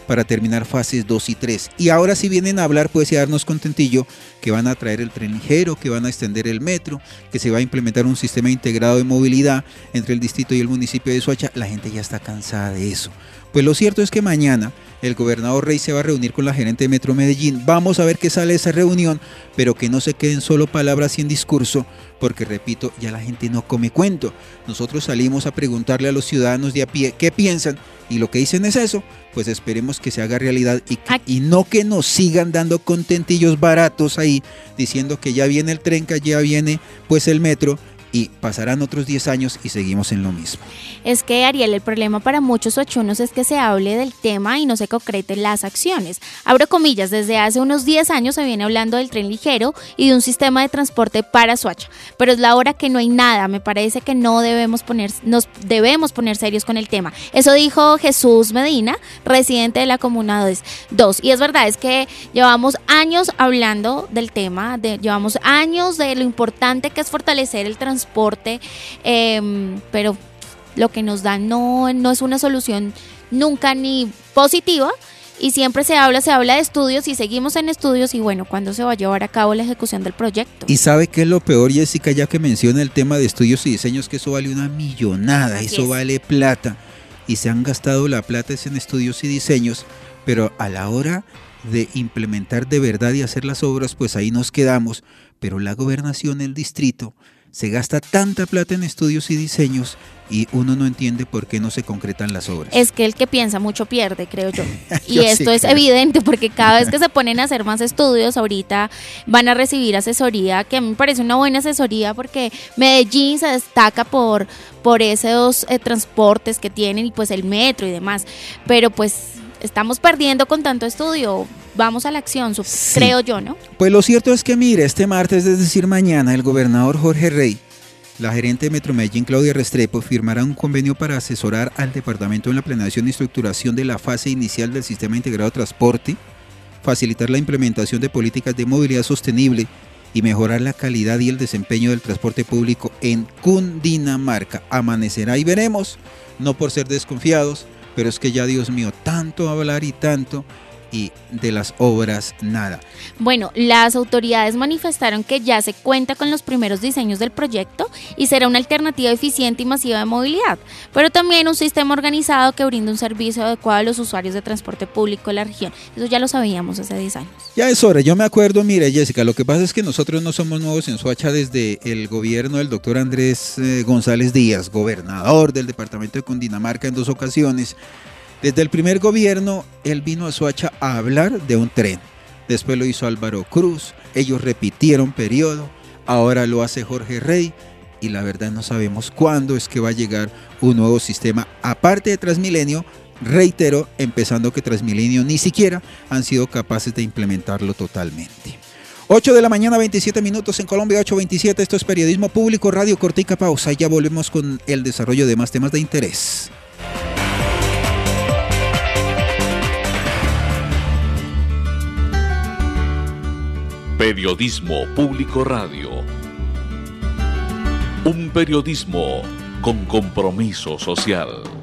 para terminar fases dos y tres. Y ahora sí vienen a hablar, pues, y a darnos contentillo, que van a traer el tren ligero, que van a extender el metro, que se va a implementar un sistema integrado de movilidad entre el distrito y el municipio de Soacha. La gente ya está cansada de eso. Pues lo cierto es que mañana el gobernador Rey se va a reunir con la gerente de Metro Medellín. Vamos a ver qué sale de esa reunión, pero que no se queden solo palabras y en discurso, porque repito, ya la gente no come cuento. Nosotros salimos a preguntarle a los ciudadanos de a pie qué piensan y lo que dicen es eso. Pues esperemos que se haga realidad y, que, y no que nos sigan dando contentillos baratos ahí, diciendo que ya viene el tren, que ya viene pues el metro. Y pasarán otros diez años y seguimos en lo mismo. Es que, Ariel, el problema para muchos soachunos es que se hable del tema y no se concreten las acciones. Abro comillas, desde hace unos diez años se viene hablando del tren ligero y de un sistema de transporte para Soacha, pero es la hora que no hay nada. Me parece que no debemos poner, nos debemos poner serios con el tema. Eso dijo Jesús Medina, residente de la Comuna dos. Y es verdad, es que llevamos años hablando del tema, de, llevamos años de lo importante que es fortalecer el transporte transporte, eh, pero lo que nos dan no, no es una solución nunca ni positiva y siempre se habla, se habla de estudios y seguimos en estudios y bueno, ¿cuándo se va a llevar a cabo la ejecución del proyecto? Y sabe qué es lo peor, Jessica, ya que menciona el tema de estudios y diseños, que eso vale una millonada, Así eso es. vale plata y se han gastado la plata en estudios y diseños, pero a la hora de implementar de verdad y hacer las obras, pues ahí nos quedamos, pero la gobernación, el distrito, se gasta tanta plata en estudios y diseños y uno no entiende por qué no se concretan las obras. Es que el que piensa mucho pierde, creo yo. Y yo esto sí es creo. evidente porque cada vez que se ponen a hacer más estudios, ahorita van a recibir asesoría, que a mí me parece una buena asesoría porque Medellín se destaca por, por esos eh, transportes que tienen y pues el metro y demás. Pero pues estamos perdiendo con tanto estudio. Vamos a la acción, sí. creo yo, ¿no? Pues lo cierto es que, mire, este martes, es decir, mañana, el gobernador Jorge Rey, la gerente de Metro Medellín, Claudia Restrepo, firmará un convenio para asesorar al departamento en la planeación y estructuración de la fase inicial del Sistema Integrado de Transporte, facilitar la implementación de políticas de movilidad sostenible y mejorar la calidad y el desempeño del transporte público en Cundinamarca. Amanecerá y veremos, no por ser desconfiados, pero es que ya, Dios mío, tanto hablar y tanto, y de las obras nada. Bueno, las autoridades manifestaron que ya se cuenta con los primeros diseños del proyecto y será una alternativa eficiente y masiva de movilidad, pero también un sistema organizado que brinda un servicio adecuado a los usuarios de transporte público de la región. Eso ya lo sabíamos hace diez años. Ya es hora, yo me acuerdo, mire, Jessica, lo que pasa es que nosotros no somos nuevos en Soacha desde el gobierno del doctor Andrés eh, González Díaz, gobernador del departamento de Cundinamarca en dos ocasiones. Desde el primer gobierno, él vino a Soacha a hablar de un tren. Después lo hizo Álvaro Cruz, ellos repitieron periodo, ahora lo hace Jorge Rey y la verdad no sabemos cuándo es que va a llegar un nuevo sistema. Aparte de Transmilenio, reitero, empezando que Transmilenio ni siquiera han sido capaces de implementarlo totalmente. ocho de la mañana, veintisiete minutos en Colombia, ocho veintisiete, esto es Periodismo Público, Radio Cortica, pausa y ya volvemos con el desarrollo de más temas de interés. Periodismo Público Radio. Un periodismo con compromiso social.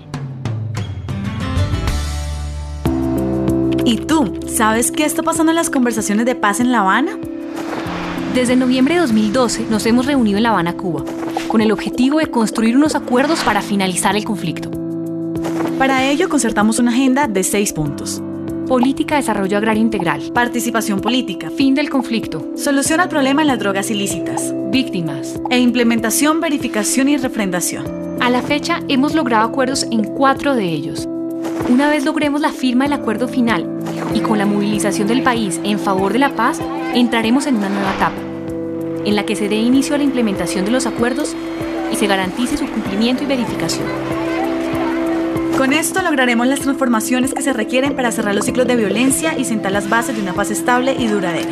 ¿Y tú, sabes qué está pasando en las conversaciones de paz en La Habana? Desde noviembre de dos mil doce nos hemos reunido en La Habana, Cuba, con el objetivo de construir unos acuerdos para finalizar el conflicto. Para ello concertamos una agenda de seis puntos. Política de desarrollo agrario integral. Participación política. Fin del conflicto. Solución al problema en las drogas ilícitas. Víctimas. E implementación, verificación y refrendación. A la fecha hemos logrado acuerdos en cuatro de ellos. Una vez logremos la firma del acuerdo final y con la movilización del país en favor de la paz, entraremos en una nueva etapa, en la que se dé inicio a la implementación de los acuerdos y se garantice su cumplimiento y verificación. Con esto lograremos las transformaciones que se requieren para cerrar los ciclos de violencia y sentar las bases de una paz estable y duradera.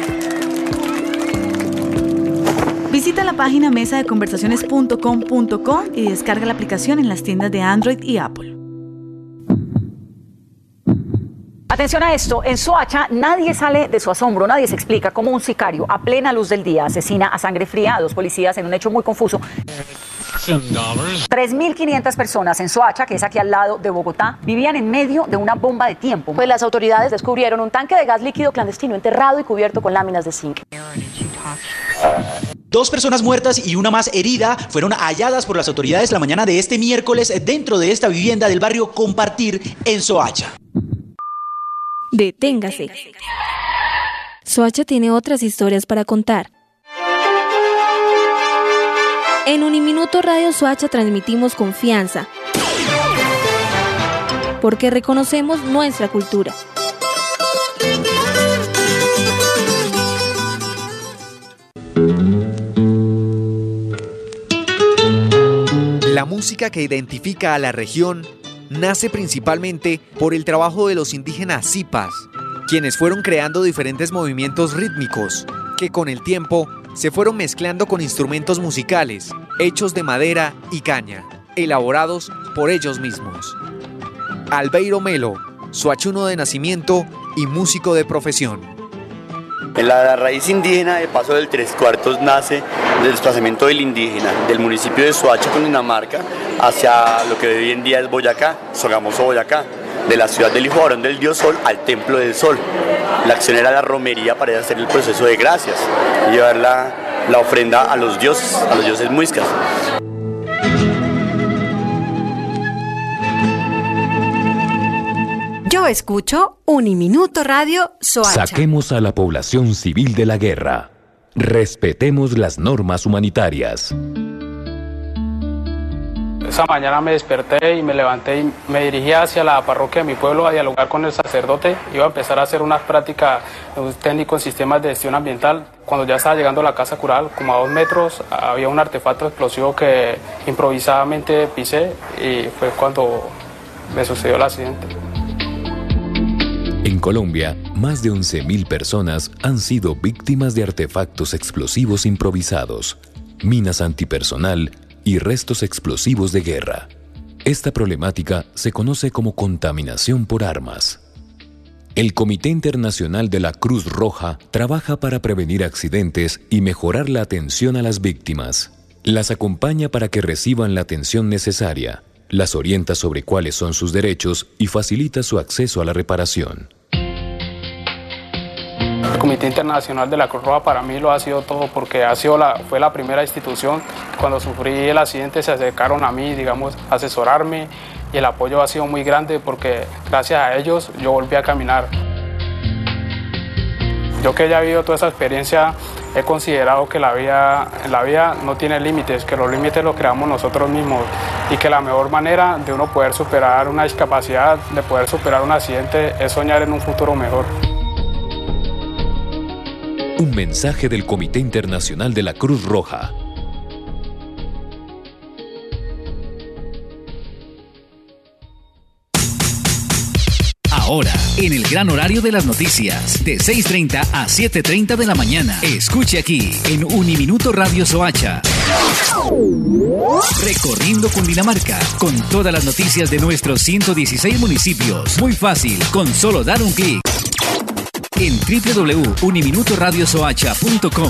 Visita la página mesa de conversaciones punto com punto co y descarga la aplicación en las tiendas de Android y Apple. Atención a esto, en Soacha nadie sale de su asombro, nadie se explica cómo un sicario a plena luz del día asesina a sangre fría a dos policías en un hecho muy confuso. tres mil quinientas personas en Soacha, que es aquí al lado de Bogotá, vivían en medio de una bomba de tiempo. Pues las autoridades descubrieron un tanque de gas líquido clandestino enterrado y cubierto con láminas de zinc. Dos personas muertas y una más herida fueron halladas por las autoridades la mañana de este miércoles dentro de esta vivienda del barrio Compartir en Soacha. Deténgase. Soacha tiene otras historias para contar. En Uniminuto Radio Soacha transmitimos confianza, porque reconocemos nuestra cultura. La música que identifica a la región nace principalmente por el trabajo de los indígenas Zipas, quienes fueron creando diferentes movimientos rítmicos que con el tiempo se fueron mezclando con instrumentos musicales hechos de madera y caña, elaborados por ellos mismos. Albeiro Melo, soachuno de nacimiento y músico de profesión. La raíz indígena de Paso del Tres Cuartos nace del desplazamiento del indígena del municipio de Soacha, Cundinamarca, hacia lo que hoy en día es Boyacá, Sogamoso Boyacá, de la ciudad del Hijo Varón del Dios Sol al Templo del Sol. La acción era la romería para hacer el proceso de gracias, llevar la, la ofrenda a los dioses, a los dioses muiscas. Yo escucho Uniminuto Radio Soacha. Saquemos a la población civil de la guerra. Respetemos las normas humanitarias. Esa mañana me desperté y me levanté y me dirigí hacia la parroquia de mi pueblo a dialogar con el sacerdote. Iba a empezar a hacer unas prácticas de un técnico en sistemas de gestión ambiental. Cuando ya estaba llegando a la casa cural, como a dos metros, había un artefacto explosivo que improvisadamente pisé y fue cuando me sucedió el accidente. En Colombia, más de once mil personas han sido víctimas de artefactos explosivos improvisados, minas antipersonal y restos explosivos de guerra. Esta problemática se conoce como contaminación por armas. El Comité Internacional de la Cruz Roja trabaja para prevenir accidentes y mejorar la atención a las víctimas. Las acompaña para que reciban la atención necesaria, las orienta sobre cuáles son sus derechos y facilita su acceso a la reparación. El Comité Internacional de la Cruz Roja para mí lo ha sido todo porque ha sido la, fue la primera institución. Cuando sufrí el accidente se acercaron a mí, digamos, a asesorarme y el apoyo ha sido muy grande porque gracias a ellos yo volví a caminar. Yo que ya he vivido toda esa experiencia he considerado que la vida, la vida no tiene límites, que los límites los creamos nosotros mismos y que la mejor manera de uno poder superar una discapacidad, de poder superar un accidente, es soñar en un futuro mejor. Un mensaje del Comité Internacional de la Cruz Roja. Ahora, en el gran horario de las noticias, de seis y treinta a siete y treinta de la mañana. Escuche aquí, en Uniminuto Radio Soacha. Recorriendo Cundinamarca, con todas las noticias de nuestros ciento dieciséis municipios. Muy fácil, con solo dar un clic. En doble u doble u doble u punto uniminuto radio soacha punto com.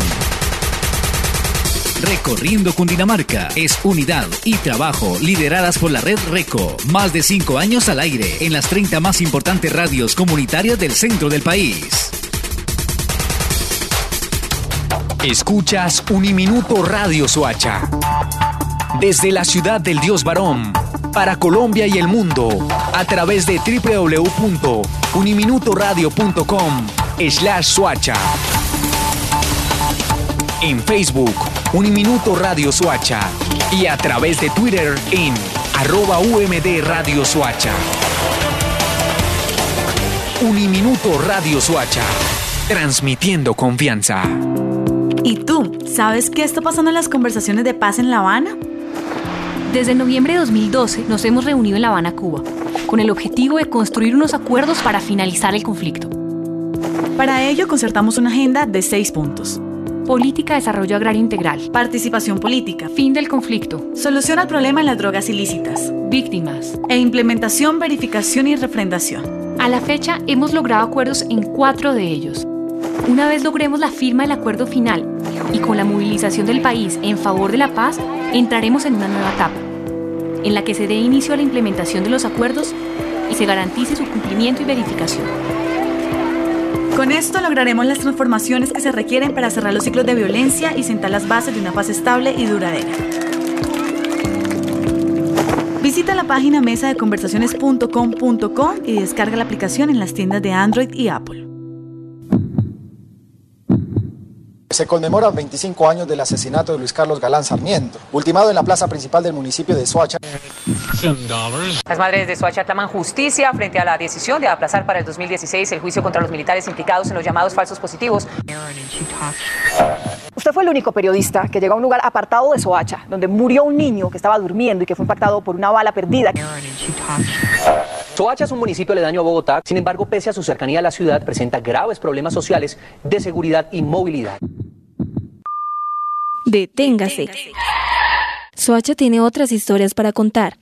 Recorriendo Cundinamarca es unidad y trabajo lideradas por la red RECO. Más de cinco años al aire en las treinta más importantes radios comunitarias del centro del país. Escuchas Uniminuto Radio Soacha. Desde la ciudad del Dios Varón, para Colombia y el mundo, a través de doble u doble u doble u punto uniminuto radio punto com slash Soacha. En Facebook, Uniminuto Radio Soacha. Y a través de Twitter en arroba U M D Radio Soacha. Uniminuto Radio Soacha. Transmitiendo confianza. ¿Y tú, sabes qué está pasando en las conversaciones de paz en La Habana? Desde noviembre de dos mil doce nos hemos reunido en La Habana, Cuba, con el objetivo de construir unos acuerdos para finalizar el conflicto. Para ello concertamos una agenda de seis puntos. Política de desarrollo agrario integral. Participación política. Fin del conflicto. Solución al problema en las drogas ilícitas. Víctimas. E implementación, verificación y refrendación. A la fecha hemos logrado acuerdos en cuatro de ellos. Una vez logremos la firma del acuerdo final y con la movilización del país en favor de la paz, entraremos en una nueva etapa, en la que se dé inicio a la implementación de los acuerdos y se garantice su cumplimiento y verificación. Con esto lograremos las transformaciones que se requieren para cerrar los ciclos de violencia y sentar las bases de una paz estable y duradera. Visita la página mesa de conversaciones punto com punto co y descarga la aplicación en las tiendas de Android y Apple. Se conmemora veinticinco años del asesinato de Luis Carlos Galán Sarmiento, ultimado en la plaza principal del municipio de Soacha. Las madres de Soacha claman justicia frente a la decisión de aplazar para el dos mil dieciséis el juicio contra los militares implicados en los llamados falsos positivos. Usted fue el único periodista que llegó a un lugar apartado de Soacha, donde murió un niño que estaba durmiendo y que fue impactado por una bala perdida. Soacha es un municipio aledaño a Bogotá, sin embargo, pese a su cercanía a la ciudad, presenta graves problemas sociales de seguridad y movilidad. Deténgase. Soacha tiene otras historias para contar.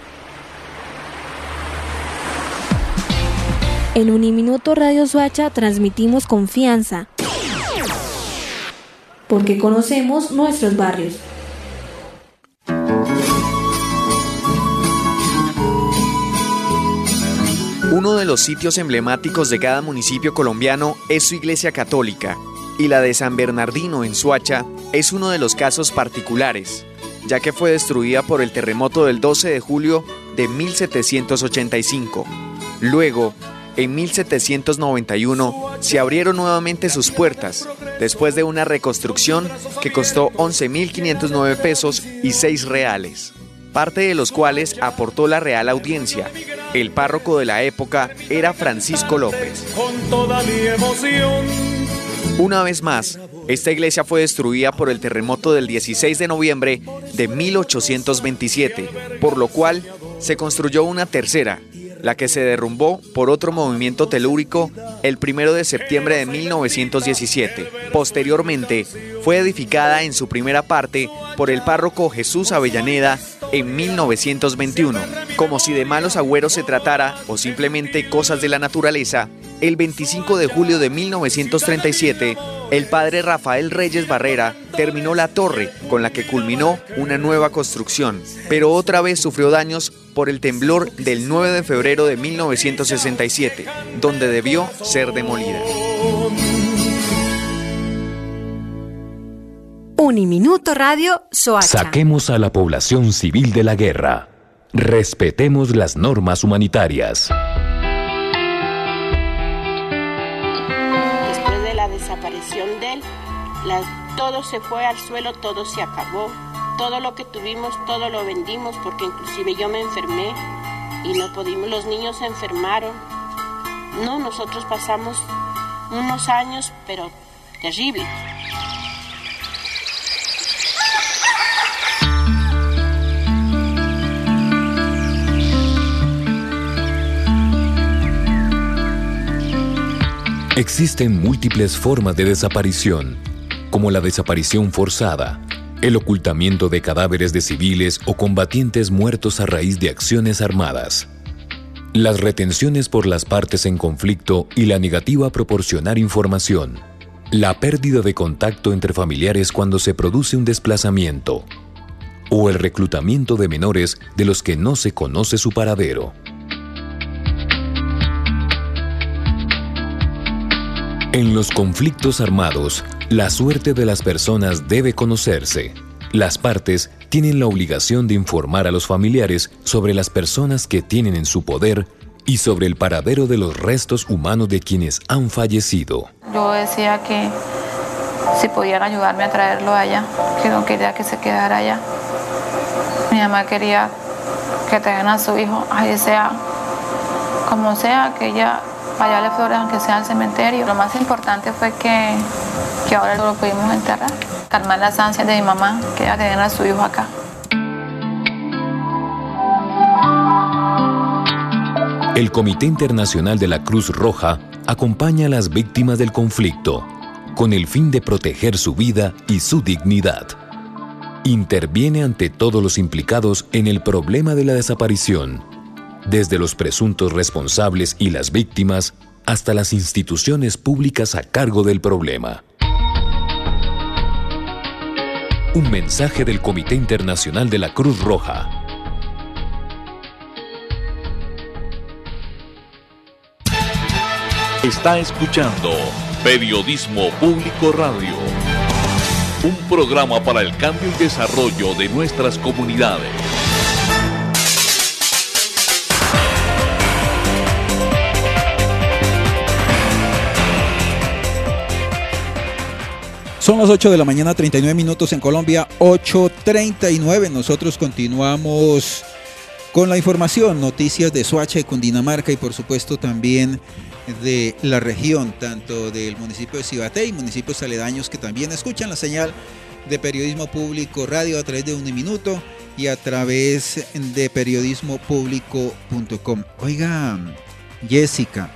En Uniminuto Radio Soacha transmitimos confianza, porque conocemos nuestros barrios. Uno de los sitios emblemáticos de cada municipio colombiano es su iglesia católica, y la de San Bernardino en Soacha es uno de los casos particulares, ya que fue destruida por el terremoto del doce de julio de mil setecientos ochenta y cinco. Luego, en mil setecientos noventa y uno, se abrieron nuevamente sus puertas, después de una reconstrucción que costó once mil quinientos nueve pesos y seis reales, parte de los cuales aportó la Real Audiencia. El párroco de la época era Francisco López. Con toda mi emoción. Una vez más, esta iglesia fue destruida por el terremoto del dieciséis de noviembre de mil ochocientos veintisiete, por lo cual se construyó una tercera, la que se derrumbó por otro movimiento telúrico el primero de septiembre de mil novecientos diecisiete. Posteriormente, fue edificada en su primera parte por el párroco Jesús Avellaneda en mil novecientos veintiuno. Como si de malos agüeros se tratara o simplemente cosas de la naturaleza, el veinticinco de julio de mil novecientos treinta y siete, el padre Rafael Reyes Barrera terminó la torre con la que culminó una nueva construcción, pero otra vez sufrió daños por el temblor del nueve de febrero de mil novecientos sesenta y siete, donde debió ser demolida. Uniminuto Radio Soacha. Saquemos a la población civil de la guerra. Respetemos las normas humanitarias. Después de la desaparición de él, la, todo se fue al suelo, todo se acabó. Todo lo que tuvimos, todo lo vendimos, porque inclusive yo me enfermé y no pudimos, los niños se enfermaron. No, nosotros pasamos unos años, pero terrible. Existen múltiples formas de desaparición, como la desaparición forzada, el ocultamiento de cadáveres de civiles o combatientes muertos a raíz de acciones armadas, las retenciones por las partes en conflicto y la negativa a proporcionar información, la pérdida de contacto entre familiares cuando se produce un desplazamiento, o el reclutamiento de menores de los que no se conoce su paradero. En los conflictos armados, la suerte de las personas debe conocerse. Las partes tienen la obligación de informar a los familiares sobre las personas que tienen en su poder y sobre el paradero de los restos humanos de quienes han fallecido. Yo decía que si podían ayudarme a traerlo allá, que no quería que se quedara allá. Mi mamá quería que traigan a su hijo, ahí sea, como sea, que ella vaya a darle flores aunque sea al cementerio. Lo más importante fue que, que ahora lo pudimos enterrar, calmar las ansias de mi mamá, que ella tenía a su hijo acá. El Comité Internacional de la Cruz Roja acompaña a las víctimas del conflicto con el fin de proteger su vida y su dignidad. Interviene ante todos los implicados en el problema de la desaparición, desde los presuntos responsables y las víctimas hasta las instituciones públicas a cargo del problema. Un mensaje del Comité Internacional de la Cruz Roja. Está escuchando Periodismo Público Radio, un programa para el cambio y desarrollo de nuestras comunidades. Son las ocho de la mañana, treinta y nueve minutos en Colombia, ocho treinta y nueve. Nosotros continuamos con la información, noticias de Soacha y Cundinamarca y por supuesto también de la región, tanto del municipio de Cibaté y municipios aledaños que también escuchan la señal de Periodismo Público Radio a través de Uniminuto y a través de periodismo público punto com. Oiga, Jessica,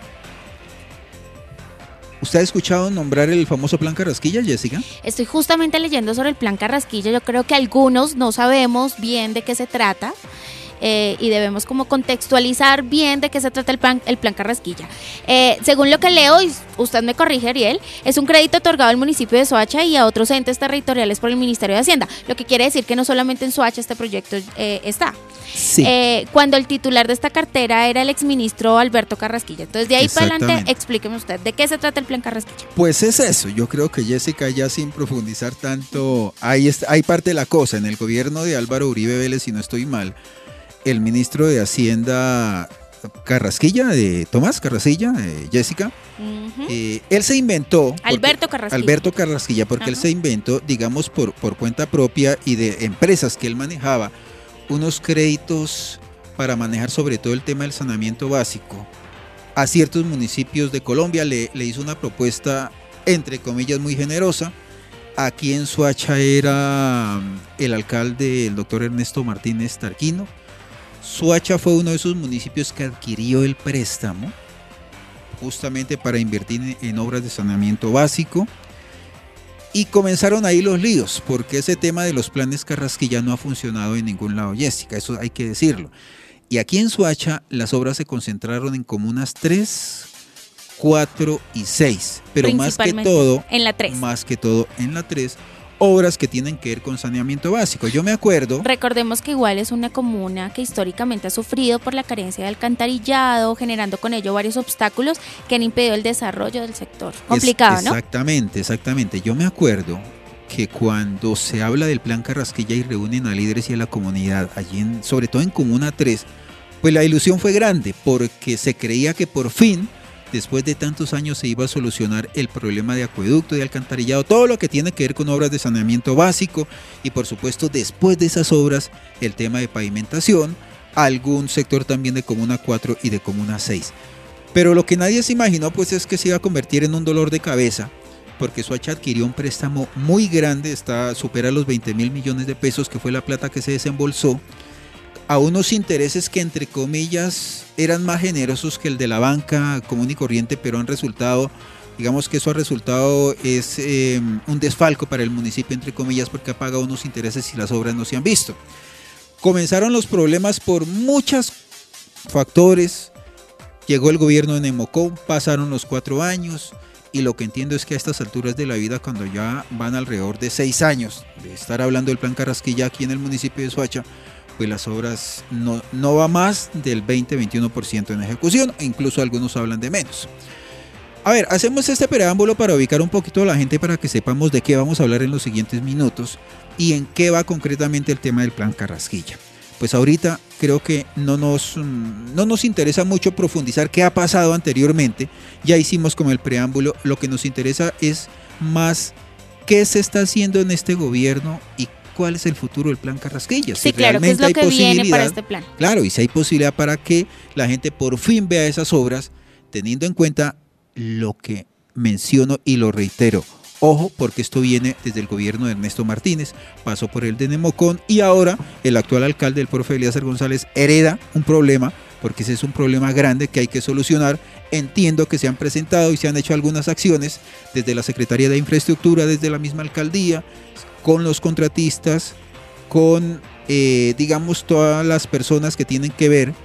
¿usted ha escuchado nombrar el famoso Plan Carrasquilla, Jessica? Estoy justamente leyendo sobre el Plan Carrasquilla. Yo creo que algunos no sabemos bien de qué se trata. Eh, y debemos como contextualizar bien de qué se trata el plan, el plan Carrasquilla. Eh, según lo que leo, y usted me corrige, Ariel, es un crédito otorgado al municipio de Soacha y a otros entes territoriales por el Ministerio de Hacienda, lo que quiere decir que no solamente en Soacha este proyecto eh, está. Sí. Eh, cuando el titular de esta cartera era el exministro Alberto Carrasquilla. Entonces, de ahí para adelante, explíqueme usted, ¿de qué se trata el plan Carrasquilla? Pues es eso, yo creo que Jessica, ya sin profundizar tanto, ahí, está, ahí parte de la cosa. En el gobierno de Álvaro Uribe Vélez, si no estoy mal, el ministro de Hacienda Carrasquilla, de Tomás Carrasquilla, eh, Jessica, uh-huh. eh, él se inventó... Alberto Carrasquilla. Alberto Carrasquilla, porque uh-huh. él se inventó, digamos, por, por cuenta propia y de empresas que él manejaba, unos créditos para manejar sobre todo el tema del saneamiento básico. A ciertos municipios de Colombia le, le hizo una propuesta, entre comillas, muy generosa. Aquí en Soacha era el alcalde, el doctor Ernesto Martínez Tarquino. Soacha fue uno de esos municipios que adquirió el préstamo justamente para invertir en obras de saneamiento básico y comenzaron ahí los líos porque ese tema de los planes Carrasquilla no ha funcionado en ningún lado, Jessica, eso hay que decirlo. Y aquí en Soacha las obras se concentraron en comunas tres, cuatro y seis, pero más que todo en la tres. Más que todo en la tres. Obras que tienen que ver con saneamiento básico. Yo me acuerdo... Recordemos que igual es una comuna que históricamente ha sufrido por la carencia de alcantarillado, generando con ello varios obstáculos que han impedido el desarrollo del sector. Complicado, es, ¿no? Exactamente, exactamente. Yo me acuerdo que cuando se habla del Plan Carrasquilla y reúnen a líderes y a la comunidad, allí en, sobre todo en Comuna tres, pues la ilusión fue grande porque se creía que por fin... después de tantos años se iba a solucionar el problema de acueducto, de alcantarillado, todo lo que tiene que ver con obras de saneamiento básico y por supuesto después de esas obras el tema de pavimentación, algún sector también de Comuna cuatro y de Comuna seis. Pero lo que nadie se imaginó pues es que se iba a convertir en un dolor de cabeza porque Soacha adquirió un préstamo muy grande, está, supera los veinte mil millones de pesos que fue la plata que se desembolsó, a unos intereses que entre comillas eran más generosos que el de la banca común y corriente, pero han resultado, digamos que eso ha resultado es eh, un desfalco para el municipio entre comillas porque ha pagado unos intereses y las obras no se han visto. Comenzaron los problemas por muchos factores, llegó el gobierno de Nemocón, pasaron los cuatro años y lo que entiendo es que a estas alturas de la vida cuando ya van alrededor de seis años de estar hablando del Plan Carrasquilla aquí en el municipio de Soacha, pues las obras no, no va más del veinte a veintiuno por ciento en ejecución, e incluso algunos hablan de menos. A ver, hacemos este preámbulo para ubicar un poquito a la gente para que sepamos de qué vamos a hablar en los siguientes minutos y en qué va concretamente el tema del Plan Carrasquilla. Pues ahorita creo que no nos, no nos interesa mucho profundizar qué ha pasado anteriormente, ya hicimos como el preámbulo, lo que nos interesa es más qué se está haciendo en este gobierno y cuál es el futuro del Plan Carrasquilla. Sí, si claro, qué es lo que viene para este plan. Claro, y si hay posibilidad para que la gente por fin vea esas obras, teniendo en cuenta lo que menciono y lo reitero. Ojo, porque esto viene desde el gobierno de Ernesto Martínez, pasó por el de Nemocón y ahora el actual alcalde, el profe Elías González, hereda un problema, porque ese es un problema grande que hay que solucionar. Entiendo que se han presentado y se han hecho algunas acciones desde la Secretaría de Infraestructura, desde la misma alcaldía, con los contratistas, con, eh, digamos, todas las personas que tienen que ver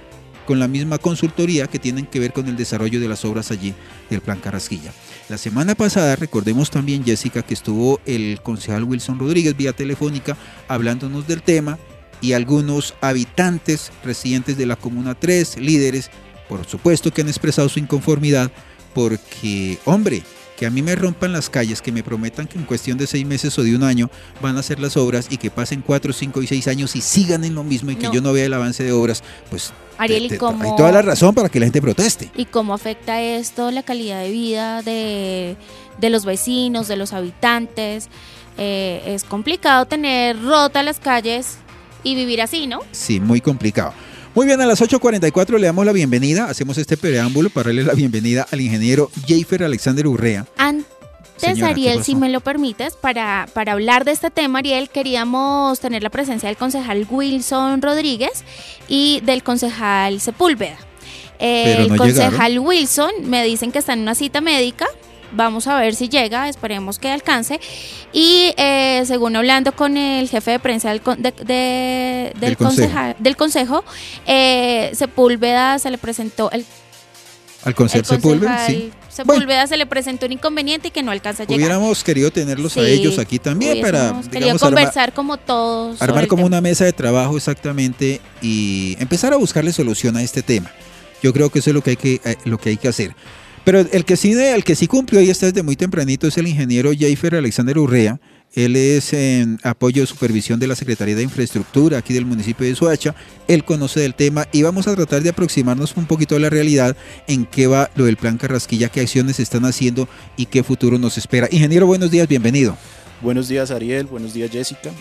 con la misma consultoría que tienen que ver con el desarrollo de las obras allí del Plan Carrasquilla. La semana pasada, recordemos también, Jessica, que estuvo el concejal Wilson Rodríguez vía telefónica hablándonos del tema, y algunos habitantes residentes de la Comuna tres, líderes, por supuesto que han expresado su inconformidad porque, hombre, que a mí me rompan las calles, que me prometan que en cuestión de seis meses o de un año van a hacer las obras y que pasen cuatro, cinco y seis años y sigan en lo mismo y que no. yo no vea el avance de obras, pues Ariel, te, ¿y te, cómo, hay toda la razón para que la gente proteste. ¿Y cómo afecta esto la calidad de vida de, de los vecinos, de los habitantes? Eh, es complicado tener rotas las calles y vivir así, ¿no? Sí, muy complicado. Muy bien, a las ocho cuarenta y cuatro le damos la bienvenida, hacemos este preámbulo para darle la bienvenida al ingeniero Jeifer Alexander Urrea. Antes, Señora, Ariel, si me lo permites, para, para hablar de este tema, Ariel, queríamos tener la presencia del concejal Wilson Rodríguez y del concejal Sepúlveda. Eh, Pero no el concejal llegaron. Wilson me dicen que está en una cita médica. Vamos a ver si llega, esperemos que alcance. Y eh, según hablando con el jefe de prensa del, con- de, de- del, Del consejo. conceja- del consejo, eh, Sepúlveda se le presentó, el, Al concejal el Sepúlveda, concejal sí. Sepúlveda se le presentó un inconveniente y que no alcanza a llegar. Hubiéramos querido tenerlos a Sí, ellos aquí también para, hubiésemos querido digamos, arma- conversar como todos. sobre armar el como tema. una mesa de trabajo exactamente y empezar a buscarle solución a este tema. Yo creo que eso es lo que hay que, eh, lo que hay que hacer. Pero el que sí, el que sí cumplió y está desde muy tempranito es el ingeniero Jeifer Alexander Urrea. Él es en apoyo de supervisión de la Secretaría de Infraestructura aquí del municipio de Soacha. Él conoce del tema y vamos a tratar de aproximarnos un poquito a la realidad, en qué va lo del Plan Carrasquilla, qué acciones se están haciendo y qué futuro nos espera. Ingeniero, buenos días, bienvenido. Buenos días, Ariel, buenos días, Jessica.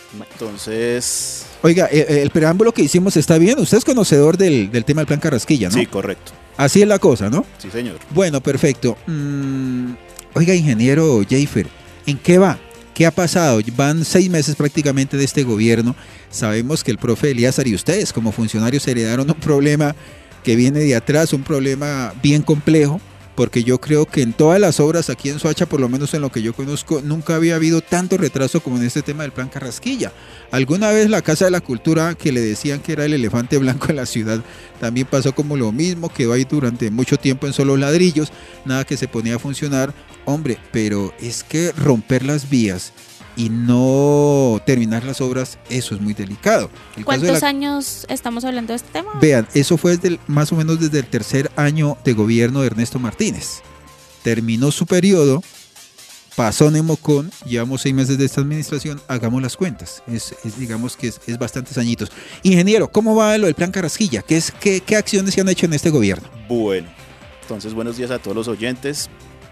Entonces... Oiga, el, el preámbulo que hicimos está bien. Usted es conocedor del, del tema del Plan Carrasquilla, ¿no? Sí, correcto. Así es la cosa, ¿no? Sí, señor. Bueno, perfecto. Mm, oiga, ingeniero Jeifer, ¿en qué va? ¿Qué ha pasado? Van seis meses prácticamente de este gobierno. Sabemos que el profe Elíazar y ustedes como funcionarios heredaron un problema que viene de atrás, un problema bien complejo, porque yo creo que en todas las obras aquí en Soacha, por lo menos en lo que yo conozco, nunca había habido tanto retraso como en este tema del Plan Carrasquilla. Alguna vez la Casa de la Cultura, que le decían que era el elefante blanco en la ciudad, también pasó como lo mismo, quedó ahí durante mucho tiempo en solo ladrillos, nada que se ponía a funcionar. Hombre, pero es que romper las vías y no terminar las obras, eso es muy delicado. El caso de ¿Cuántos la- años estamos hablando de este tema? Vean, eso fue desde el- más o menos desde el tercer año de gobierno de Ernesto Martínez. Terminó su periodo, pasó Nemocón, llevamos seis meses de esta administración, hagamos las cuentas. Es, es, digamos que es, es bastantes añitos. Ingeniero, ¿cómo va lo del Plan Carrasquilla? ¿Qué, es, qué, ¿Qué acciones se han hecho en este gobierno? Bueno, entonces buenos días a todos los oyentes.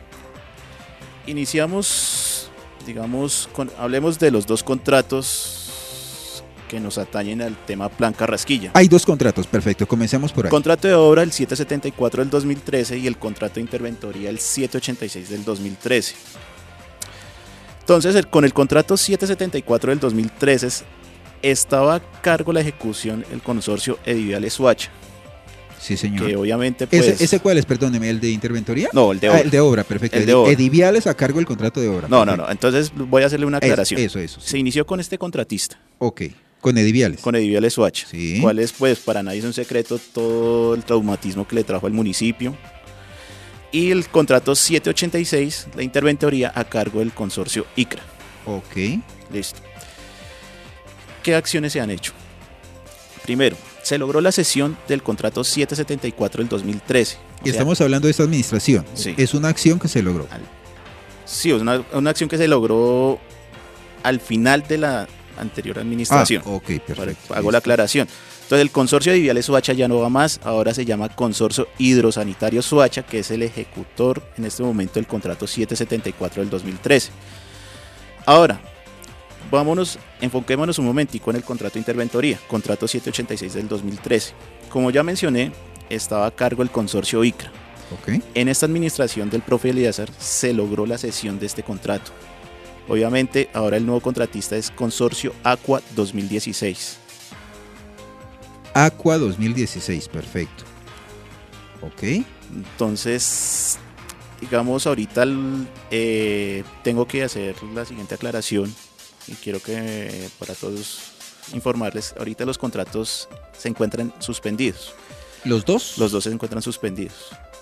Iniciamos, digamos, con, hablemos de los dos contratos que nos atañen al tema Plan Carrasquilla. Hay dos contratos, perfecto, comencemos por ahí. Contrato de obra el setecientos setenta y cuatro del dos mil trece y el contrato de interventoría el setecientos ochenta y seis del dos mil trece. Entonces, el- con el contrato setecientos setenta y cuatro del dos mil trece estaba a cargo la ejecución el consorcio Ediviales Soacha. Sí, señor. Que obviamente pues... ¿Ese, ¿Ese cuál es, perdóneme, el de interventoría? No, el de Ah, obra. el de obra, perfecto. El de obra. Ediviales a cargo del contrato de obra. No, no, perfecto. no. Entonces voy a hacerle una Eso, aclaración. eso, eso, sí. Se inició con este contratista. Ok, con Ediviales. Con Ediviales Soacha. Sí. Cuál es, pues, para nadie es un secreto todo el traumatismo que le trajo al municipio. Y el contrato setecientos ochenta y seis, la interventoría a cargo del consorcio I C R A. Ok. Listo. ¿Qué acciones se han hecho? Primero, se logró la cesión del contrato setecientos setenta y cuatro del dos mil trece. O Y sea, estamos hablando de esta administración. Sí. Es una acción que se logró. Sí, es una, una acción que se logró al final de la anterior administración. Ah, ok, perfecto. Hago la aclaración. Entonces el consorcio de Viales Soacha ya no va más, ahora se llama Consorcio Hidrosanitario Soacha, que es el ejecutor en este momento del contrato setecientos setenta y cuatro del dos mil trece. Ahora, vámonos, enfoquémonos un momentico en el contrato de interventoría, contrato setecientos ochenta y seis del dos mil trece. Como ya mencioné, estaba a cargo el consorcio I C R A. Ok. En esta administración del profe Elíazar se logró la cesión de este contrato. Obviamente, ahora el nuevo contratista es Consorcio Aqua dos mil dieciséis. Aqua dos mil dieciséis, perfecto. Ok. Entonces, digamos, ahorita el, eh, tengo que hacer la siguiente aclaración y quiero que para todos informarles, ahorita los contratos se encuentran suspendidos. ¿Los dos? Los dos se encuentran suspendidos.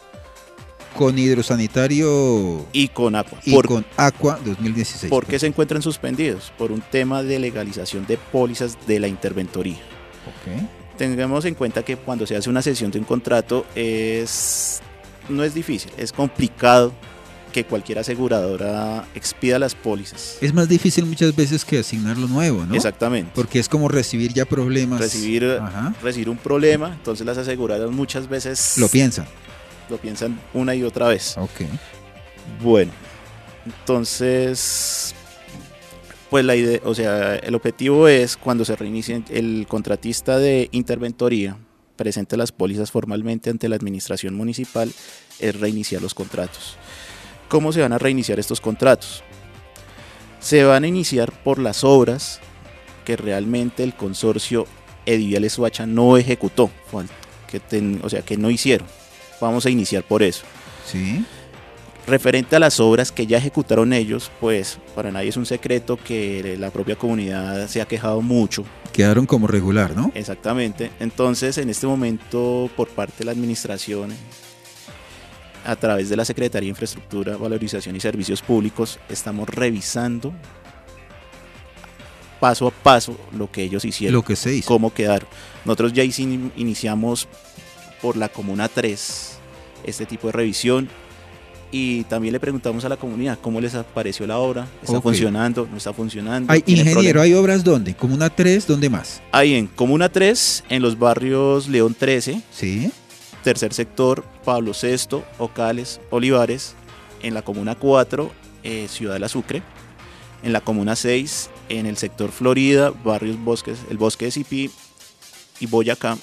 Con Hidrosanitario y con Aqua. Y por, con Aqua dos mil dieciséis. ¿Por qué se encuentran suspendidos? Por un tema de legalización de pólizas de la interventoría. Okay. Tengamos en cuenta que cuando se hace una cesión de un contrato es no es difícil, es complicado que cualquier aseguradora expida las pólizas. Es más difícil muchas veces que asignar lo nuevo, ¿no? Exactamente. Porque es como recibir ya problemas. Recibir, recibir un problema, entonces las aseguradoras muchas veces lo piensan. Lo piensan una y otra vez. Ok. Bueno, entonces, pues la idea, o sea, el objetivo es cuando se reinicie el contratista de interventoría presente las pólizas formalmente ante la administración municipal, es reiniciar los contratos. ¿Cómo se van a reiniciar estos contratos? Se van a iniciar por las obras que realmente el consorcio Ediviales Soacha no ejecutó, que ten, o sea, que no hicieron. Vamos a iniciar por eso. Sí. Referente a las obras que ya ejecutaron ellos, pues para nadie es un secreto que la propia comunidad se ha quejado mucho. Quedaron como regular, ¿no? Exactamente. Entonces, en este momento, por parte de la administración, a través de la Secretaría de Infraestructura, Valorización y Servicios Públicos, estamos revisando paso a paso lo que ellos hicieron. Lo que se hizo. Cómo quedaron. Nosotros ya iniciamos por la Comuna tres este tipo de revisión y también le preguntamos a la comunidad cómo les pareció la obra, está okay. funcionando, no está funcionando. Hay, ingeniero, ¿hay obras dónde? ¿Comuna tres? ¿Dónde más? Hay en Comuna tres, en los barrios León trece, sí. Tercer sector, Pablo sexto, Ocales, Olivares, en la Comuna cuatro, eh, Ciudad del Sucre, en la Comuna seis, en el sector Florida, barrios Bosques, el Bosque de Cipí y Boyacá,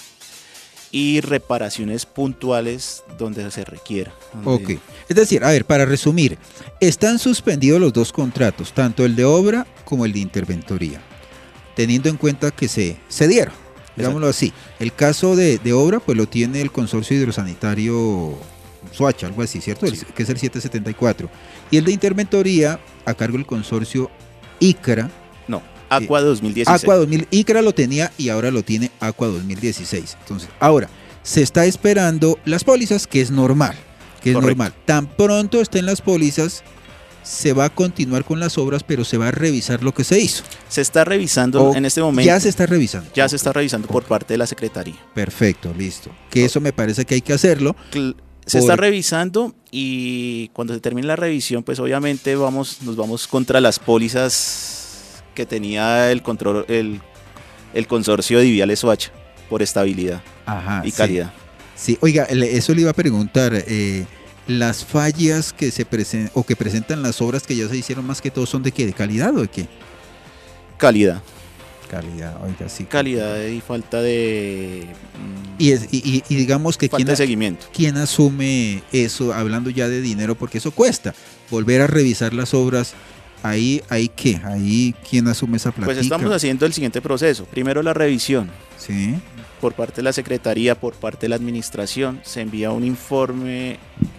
y reparaciones puntuales donde se requiera. Donde... Ok, es decir, a ver, para resumir, están suspendidos los dos contratos, tanto el de obra como el de interventoría, teniendo en cuenta que se, se dieron, digámoslo así. El caso de, de obra, pues lo tiene el Consorcio Hidrosanitario Soacha, algo así, ¿cierto? Sí. El, que es el setecientos setenta y cuatro. Y el de interventoría, a cargo del Consorcio ICRA. No. Aqua dos mil dieciséis. Aqua dos mil, ICRA lo tenía y ahora lo tiene Aqua dos mil dieciséis. Entonces, ahora, se está esperando las pólizas, que es normal, que es Correcto. normal. Tan pronto estén las pólizas, se va a continuar con las obras, pero se va a revisar lo que se hizo. Se está revisando o en este momento. Ya se está revisando. Ya se está revisando por parte de la Secretaría. Perfecto, listo. Que eso me parece que hay que hacerlo. Se por... está revisando y cuando se termine la revisión, pues obviamente vamos, nos vamos contra las pólizas que tenía el control, el, el consorcio de Ediviales Soacha por estabilidad Ajá, y calidad. Sí. sí, oiga, eso le iba a preguntar, eh, las fallas que se presentan o que presentan las obras que ya se hicieron más que todo son de qué, de calidad o de qué? Calidad. Calidad, oiga, sí. Calidad y falta de mm, y, es, y, y digamos que falta quién, de seguimiento. ¿Quién asume eso, hablando ya de dinero? Porque eso cuesta, volver a revisar las obras. Ahí, ahí qué, ahí quién asume esa platica. Pues estamos haciendo el siguiente proceso. Primero la revisión. Sí. Por parte de la Secretaría, por parte de la Administración, se envía un informe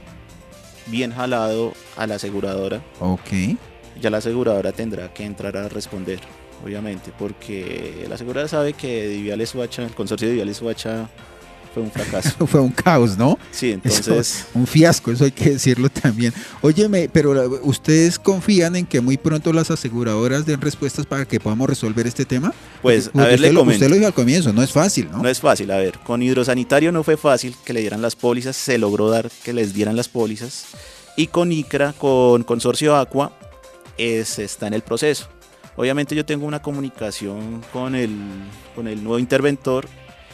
bien jalado a la aseguradora. Ok. Ya la aseguradora tendrá que entrar a responder, obviamente, porque la aseguradora sabe que Ediviales Soacha, el consorcio de Ediviales Soacha fue un fracaso. Fue un caos, ¿no? Sí, entonces... Eso, un fiasco, eso hay que decirlo también. Óyeme, pero ¿ustedes confían en que muy pronto las aseguradoras den respuestas para que podamos resolver este tema? Pues, Porque, a ver, usted, le lo, comento. usted lo dijo al comienzo, no es fácil, ¿no? No es fácil, a ver, con Hidrosanitario no fue fácil que le dieran las pólizas, se logró dar que les dieran las pólizas, y con ICRA, con Consorcio Aqua, es, está en el proceso. Obviamente yo tengo una comunicación con el, con el nuevo interventor,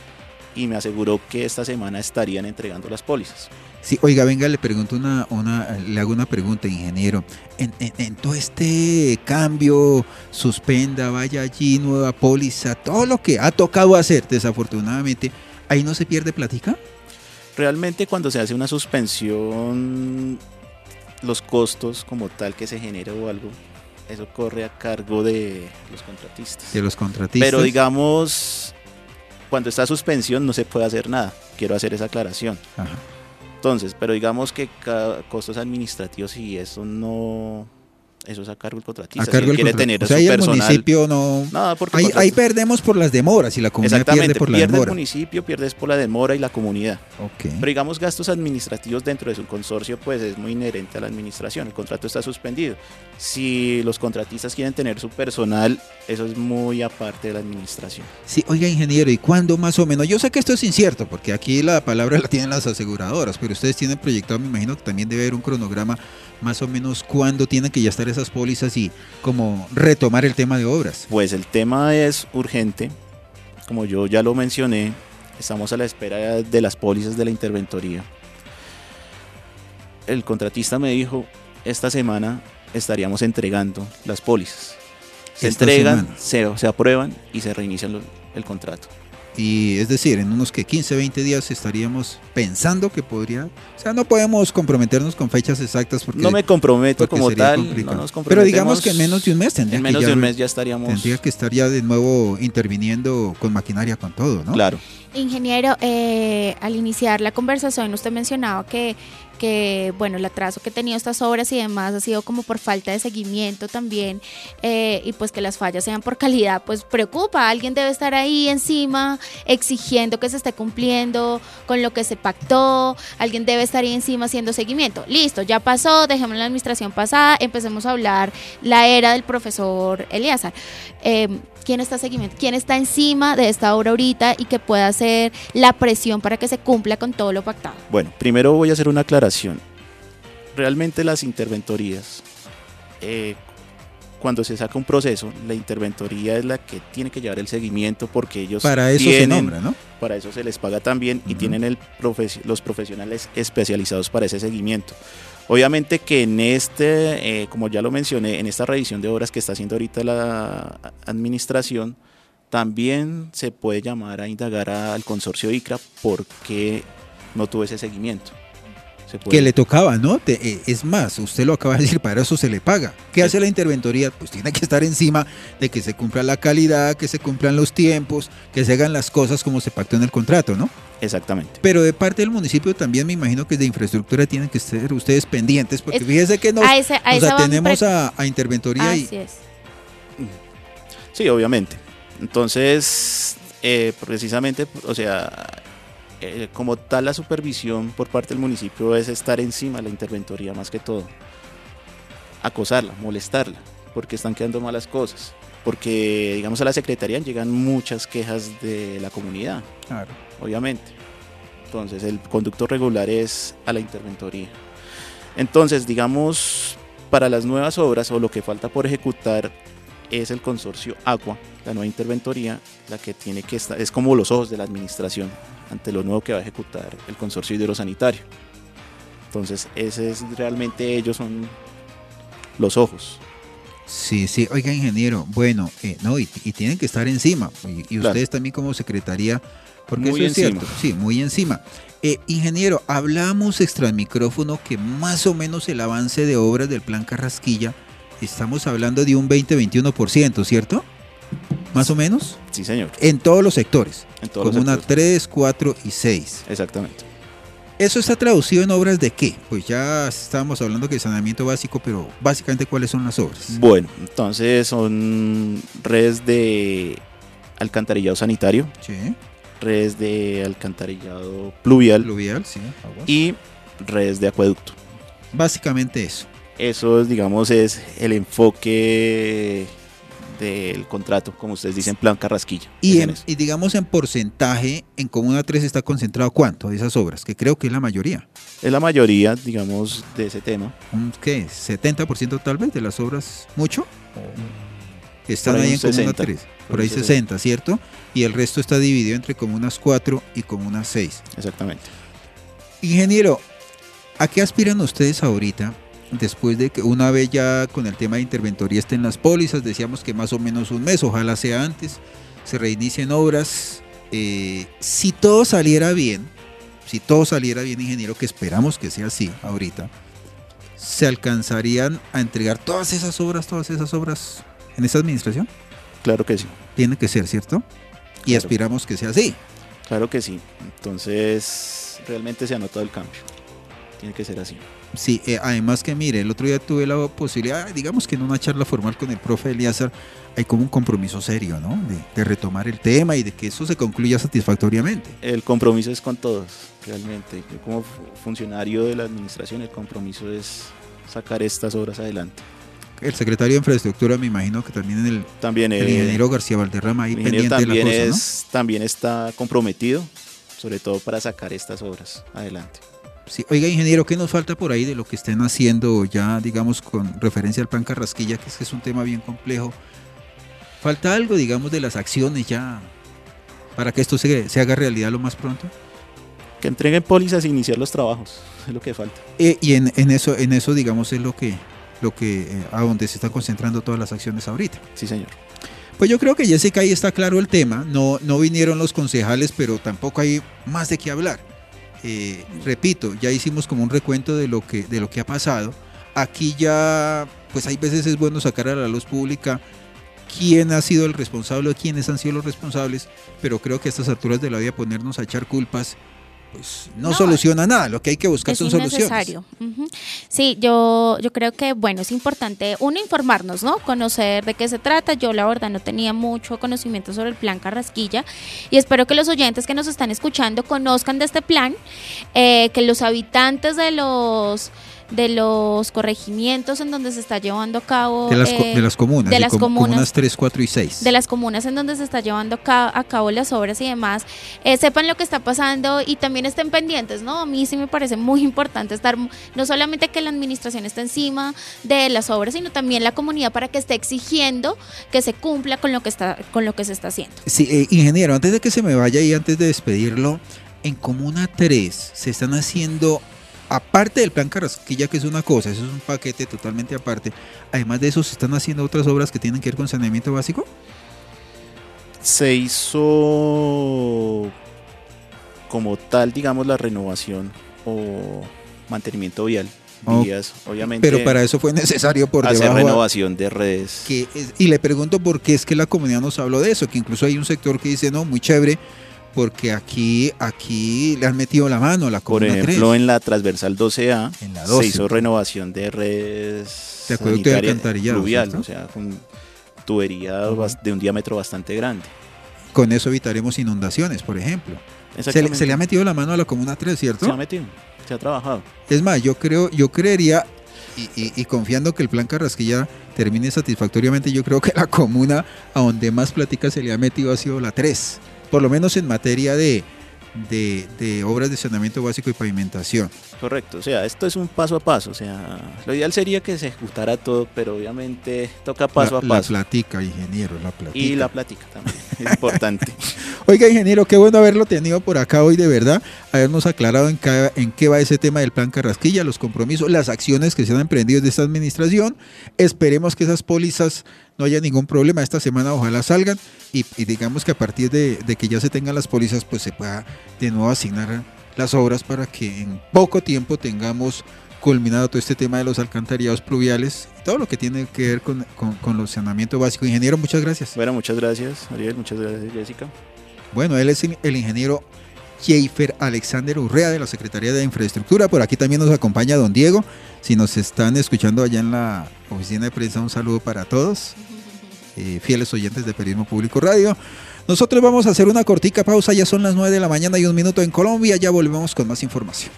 y me aseguró que esta semana estarían entregando las pólizas. Sí, oiga, venga, le pregunto una, una le hago una pregunta, ingeniero. En, en, en todo este cambio, suspenda, vaya allí, nueva póliza, todo lo que ha tocado hacer, desafortunadamente, ¿ahí no se pierde plática? Realmente cuando se hace una suspensión, los costos como tal que se genera o algo, eso corre a cargo de los contratistas. De los contratistas. Pero digamos... Cuando está suspensión no se puede hacer nada, quiero hacer esa aclaración. Ajá. Entonces, pero digamos que costos administrativos y eso no, eso es a cargo del contratista. A cargo si él quiere contra... tener o sea, su ahí personal, el municipio no... no porque ahí, contrat... ahí perdemos por las demoras y la comunidad pierde por la pierde demora. el municipio, pierdes por la demora y la comunidad. Okay. Pero digamos gastos administrativos dentro de su consorcio pues es muy inherente a la administración, el contrato está suspendido. Si los contratistas quieren tener su personal, eso es muy aparte de la administración. Sí, oiga ingeniero, ¿y cuándo más o menos? Yo sé que esto es incierto porque aquí la palabra la tienen las aseguradoras, pero ustedes tienen proyectado, me imagino que también debe haber un cronograma más o menos cuándo tienen que ya estar esas pólizas y como retomar el tema de obras. Pues el tema es urgente, como yo ya lo mencioné, estamos a la espera de las pólizas de la interventoría. El contratista me dijo, esta semana estaríamos entregando las pólizas. Se Esta entregan, semana. se, se aprueban y se reinicia el, el contrato. Y es decir, en unos que quince, veinte días estaríamos pensando que podría, o sea, no podemos comprometernos con fechas exactas porque no me comprometo como tal, no nos pero digamos que en menos de un mes tendría en menos que ya, de un mes ya estaríamos tendría que estar ya de nuevo interviniendo con maquinaria, con todo, ¿no? Claro. Ingeniero, eh, al iniciar la conversación usted mencionaba que, que bueno, el atraso que ha tenido estas obras y demás ha sido como por falta de seguimiento también, eh, y pues que las fallas sean por calidad, pues preocupa, alguien debe estar ahí encima exigiendo que se esté cumpliendo con lo que se pactó, alguien debe estar ahí encima haciendo seguimiento. Listo, ya pasó, dejemos la administración pasada, empecemos a hablar la era del profesor Elíazar. Eh, ¿Quién está seguimiento? ¿Quién está encima de esta obra ahorita y que pueda hacer la presión para que se cumpla con todo lo pactado? Bueno, primero voy a hacer una aclaración. Realmente las interventorías, eh, cuando se saca un proceso, la interventoría es la que tiene que llevar el seguimiento porque ellos para eso tienen, se nombra, ¿no? Para eso se les paga también uh-huh. y tienen el profe- los profesionales especializados para ese seguimiento. Obviamente que en este, eh, como ya lo mencioné, en esta revisión de obras que está haciendo ahorita la administración, también se puede llamar a indagar al consorcio ICRA porque no tuvo ese seguimiento. Se puede... Que le tocaba, ¿no? Te, eh, es más, usted lo acaba de decir, para eso se le paga. ¿Qué sí. hace la interventoría? Pues tiene que estar encima de que se cumpla la calidad, que se cumplan los tiempos, que se hagan las cosas como se pactó en el contrato, ¿no? Exactamente. Pero de parte del municipio también me imagino que de infraestructura tienen que estar ustedes pendientes, porque es, fíjese que nos, a ese, a nos atenemos pre... a, a interventoría. Así y... es. Sí, obviamente. Entonces, eh, precisamente, o sea, eh, como tal la supervisión por parte del municipio es estar encima de la interventoría más que todo. Acosarla, molestarla, porque están quedando malas cosas. Porque, digamos, a la secretaría llegan muchas quejas de la comunidad. Claro. Obviamente. Entonces el conducto regular es a la interventoría. Entonces, digamos, para las nuevas obras o lo que falta por ejecutar es el consorcio Agua, la nueva interventoría, la que tiene que estar, es como los ojos de la administración ante lo nuevo que va a ejecutar el consorcio hidrosanitario. Entonces, ese es realmente ellos son los ojos. Sí, sí, oiga ingeniero, bueno, eh, no, y, y tienen que estar encima, y, y claro. ustedes también como secretaría, porque muy eso es encima. cierto, sí, muy encima. Eh, ingeniero, hablamos extra micrófono que más o menos el avance de obras del plan Carrasquilla, estamos hablando de un veinte a veintiuno por ciento, ¿cierto? Más o menos. Sí, señor. En todos los sectores, en todos Comuna los sectores. tres, cuatro y seis. Exactamente. ¿Eso está traducido en obras de qué? Pues ya estábamos hablando de saneamiento básico, pero básicamente ¿cuáles son las obras? Bueno, entonces son redes de alcantarillado sanitario, sí. redes de alcantarillado pluvial, pluvial sí, aguas. Y redes de acueducto. Básicamente eso. Eso, digamos, es el enfoque del contrato, como ustedes dicen, plan Carrasquilla. Y, en, y digamos en porcentaje, en Comuna tres está concentrado ¿cuánto de esas obras? Que creo que es la mayoría. Es la mayoría, digamos, de ese tema. ¿Qué? ¿setenta por ciento tal vez de las obras? ¿Mucho? Están ahí, ahí en Comuna tres. Por ahí sesenta, ¿cierto? Y el resto está dividido entre Comunas cuatro y Comunas seis. Exactamente. Ingeniero, ¿a qué aspiran ustedes ahorita? Después de que una vez ya con el tema de interventoría estén las pólizas, decíamos que más o menos un mes, ojalá sea antes, se reinicien obras. Eh, si todo saliera bien, si todo saliera bien, ingeniero, que esperamos que sea así ahorita, ¿se alcanzarían a entregar todas esas obras, todas esas obras en esta administración? Claro que sí. Tiene que ser, ¿cierto? Y claro. Aspiramos que sea así. Claro que sí. Entonces, realmente se ha notado el cambio. tiene que ser así. Sí, eh, además que mire, el otro día tuve la posibilidad, digamos que en una charla formal con el profe Elíasar, hay como un compromiso serio, ¿no? De, de retomar el tema y de que eso se concluya satisfactoriamente. El compromiso es con todos, realmente. Yo como funcionario de la administración, el compromiso es sacar estas obras adelante. El secretario de Infraestructura, me imagino que también el, también, el eh, ingeniero García Valderrama ahí pendiente también de la cosa, es, ¿no? También está comprometido, sobre todo para sacar estas obras adelante. Sí. Oiga, ingeniero, ¿qué nos falta por ahí de lo que estén haciendo ya, digamos, con referencia al plan Carrasquilla, que es, que es un tema bien complejo? ¿Falta algo, digamos, de las acciones ya para que esto se, se haga realidad lo más pronto? Que entreguen pólizas e iniciar los trabajos, es lo que falta. Eh, y en, en eso, en eso, digamos, es lo que, lo que eh, a donde se están concentrando todas las acciones ahorita. Sí, señor. Pues yo creo que Jessica, ahí está claro el tema. No, no vinieron los concejales, pero tampoco hay más de qué hablar. Eh, repito, ya hicimos como un recuento de lo que, de lo que ha pasado. Aquí ya, pues hay veces es bueno sacar a la luz pública quién ha sido el responsable o quiénes han sido los responsables, pero creo que a estas alturas de la vida ponernos a echar culpas pues no, no soluciona nada, lo que hay que buscar son soluciones. Uh-huh. Sí, yo, yo creo que bueno, es importante uno informarnos, ¿no? Conocer de qué se trata. Yo la verdad no tenía mucho conocimiento sobre el plan Carrasquilla y espero que los oyentes que nos están escuchando conozcan de este plan, eh, que los habitantes de los de los corregimientos en donde se está llevando a cabo de las, eh, de las comunas, de las com- comunas, comunas tres, cuatro y seis, de las comunas en donde se está llevando a cabo, a cabo las obras y demás, eh, sepan lo que está pasando y también estén pendientes, ¿no? A mí sí me parece muy importante estar, no solamente que la administración esté encima de las obras, sino también la comunidad para que esté exigiendo que se cumpla con lo que está, con lo que se está haciendo. Sí, eh, ingeniero, antes de que se me vaya y antes de despedirlo, en Comuna tres se están haciendo, aparte del plan Carrasquilla, que es una cosa, eso es un paquete totalmente aparte, además de eso, ¿se están haciendo otras obras que tienen que ver con saneamiento básico? Se hizo como tal, digamos, la renovación o mantenimiento vial. Oh, vías, obviamente. Pero para eso fue necesario por hacer debajo renovación de redes. Que es, y le pregunto por qué es que la comunidad nos habló de eso, que incluso hay un sector que dice, no, muy chévere, porque aquí, aquí le han metido la mano a la Por Comuna ejemplo, tres. En la transversal doce A en la doce, se hizo renovación de redes de acueducto y alcantarillado, fluvial, ¿cierto? O sea, con tubería uh-huh. de un diámetro bastante grande. Con eso evitaremos inundaciones, por ejemplo. Se le, se le ha metido la mano a la Comuna tres, ¿cierto? Se ha metido, se ha trabajado. Es más, yo creo, yo creería, y, y, y confiando que el plan Carrasquilla termine satisfactoriamente, yo creo que la comuna a donde más plática se le ha metido ha sido la tres, por lo menos en materia de, de, de obras de saneamiento básico y pavimentación. Correcto, o sea, esto es un paso a paso, o sea, lo ideal sería que se ejecutara todo, pero obviamente toca paso la, a paso. La plática, ingeniero, la plática. Y la plática también, es importante. Oiga, ingeniero, qué bueno haberlo tenido por acá hoy, de verdad, habernos aclarado en, cada, en qué va ese tema del plan Carrasquilla, los compromisos, las acciones que se han emprendido de esta administración. Esperemos que esas pólizas no haya ningún problema, esta semana ojalá salgan y, y digamos que a partir de, de que ya se tengan las pólizas, pues se pueda de nuevo asignar las obras para que en poco tiempo tengamos culminado todo este tema de los alcantarillados pluviales y todo lo que tiene que ver con, con, con los saneamiento básico. Ingeniero, muchas gracias. Bueno, muchas gracias, Ariel, muchas gracias, Jessica. Bueno, él es el ingeniero Jeifer Alexander Urrea de la Secretaría de Infraestructura. Por aquí también nos acompaña don Diego. Si nos están escuchando allá en la oficina de prensa, un saludo para todos, eh, fieles oyentes de Periodismo Público Radio. Nosotros vamos a hacer una cortica pausa, ya son las nueve de la mañana y un minuto en Colombia, ya volvemos con más información.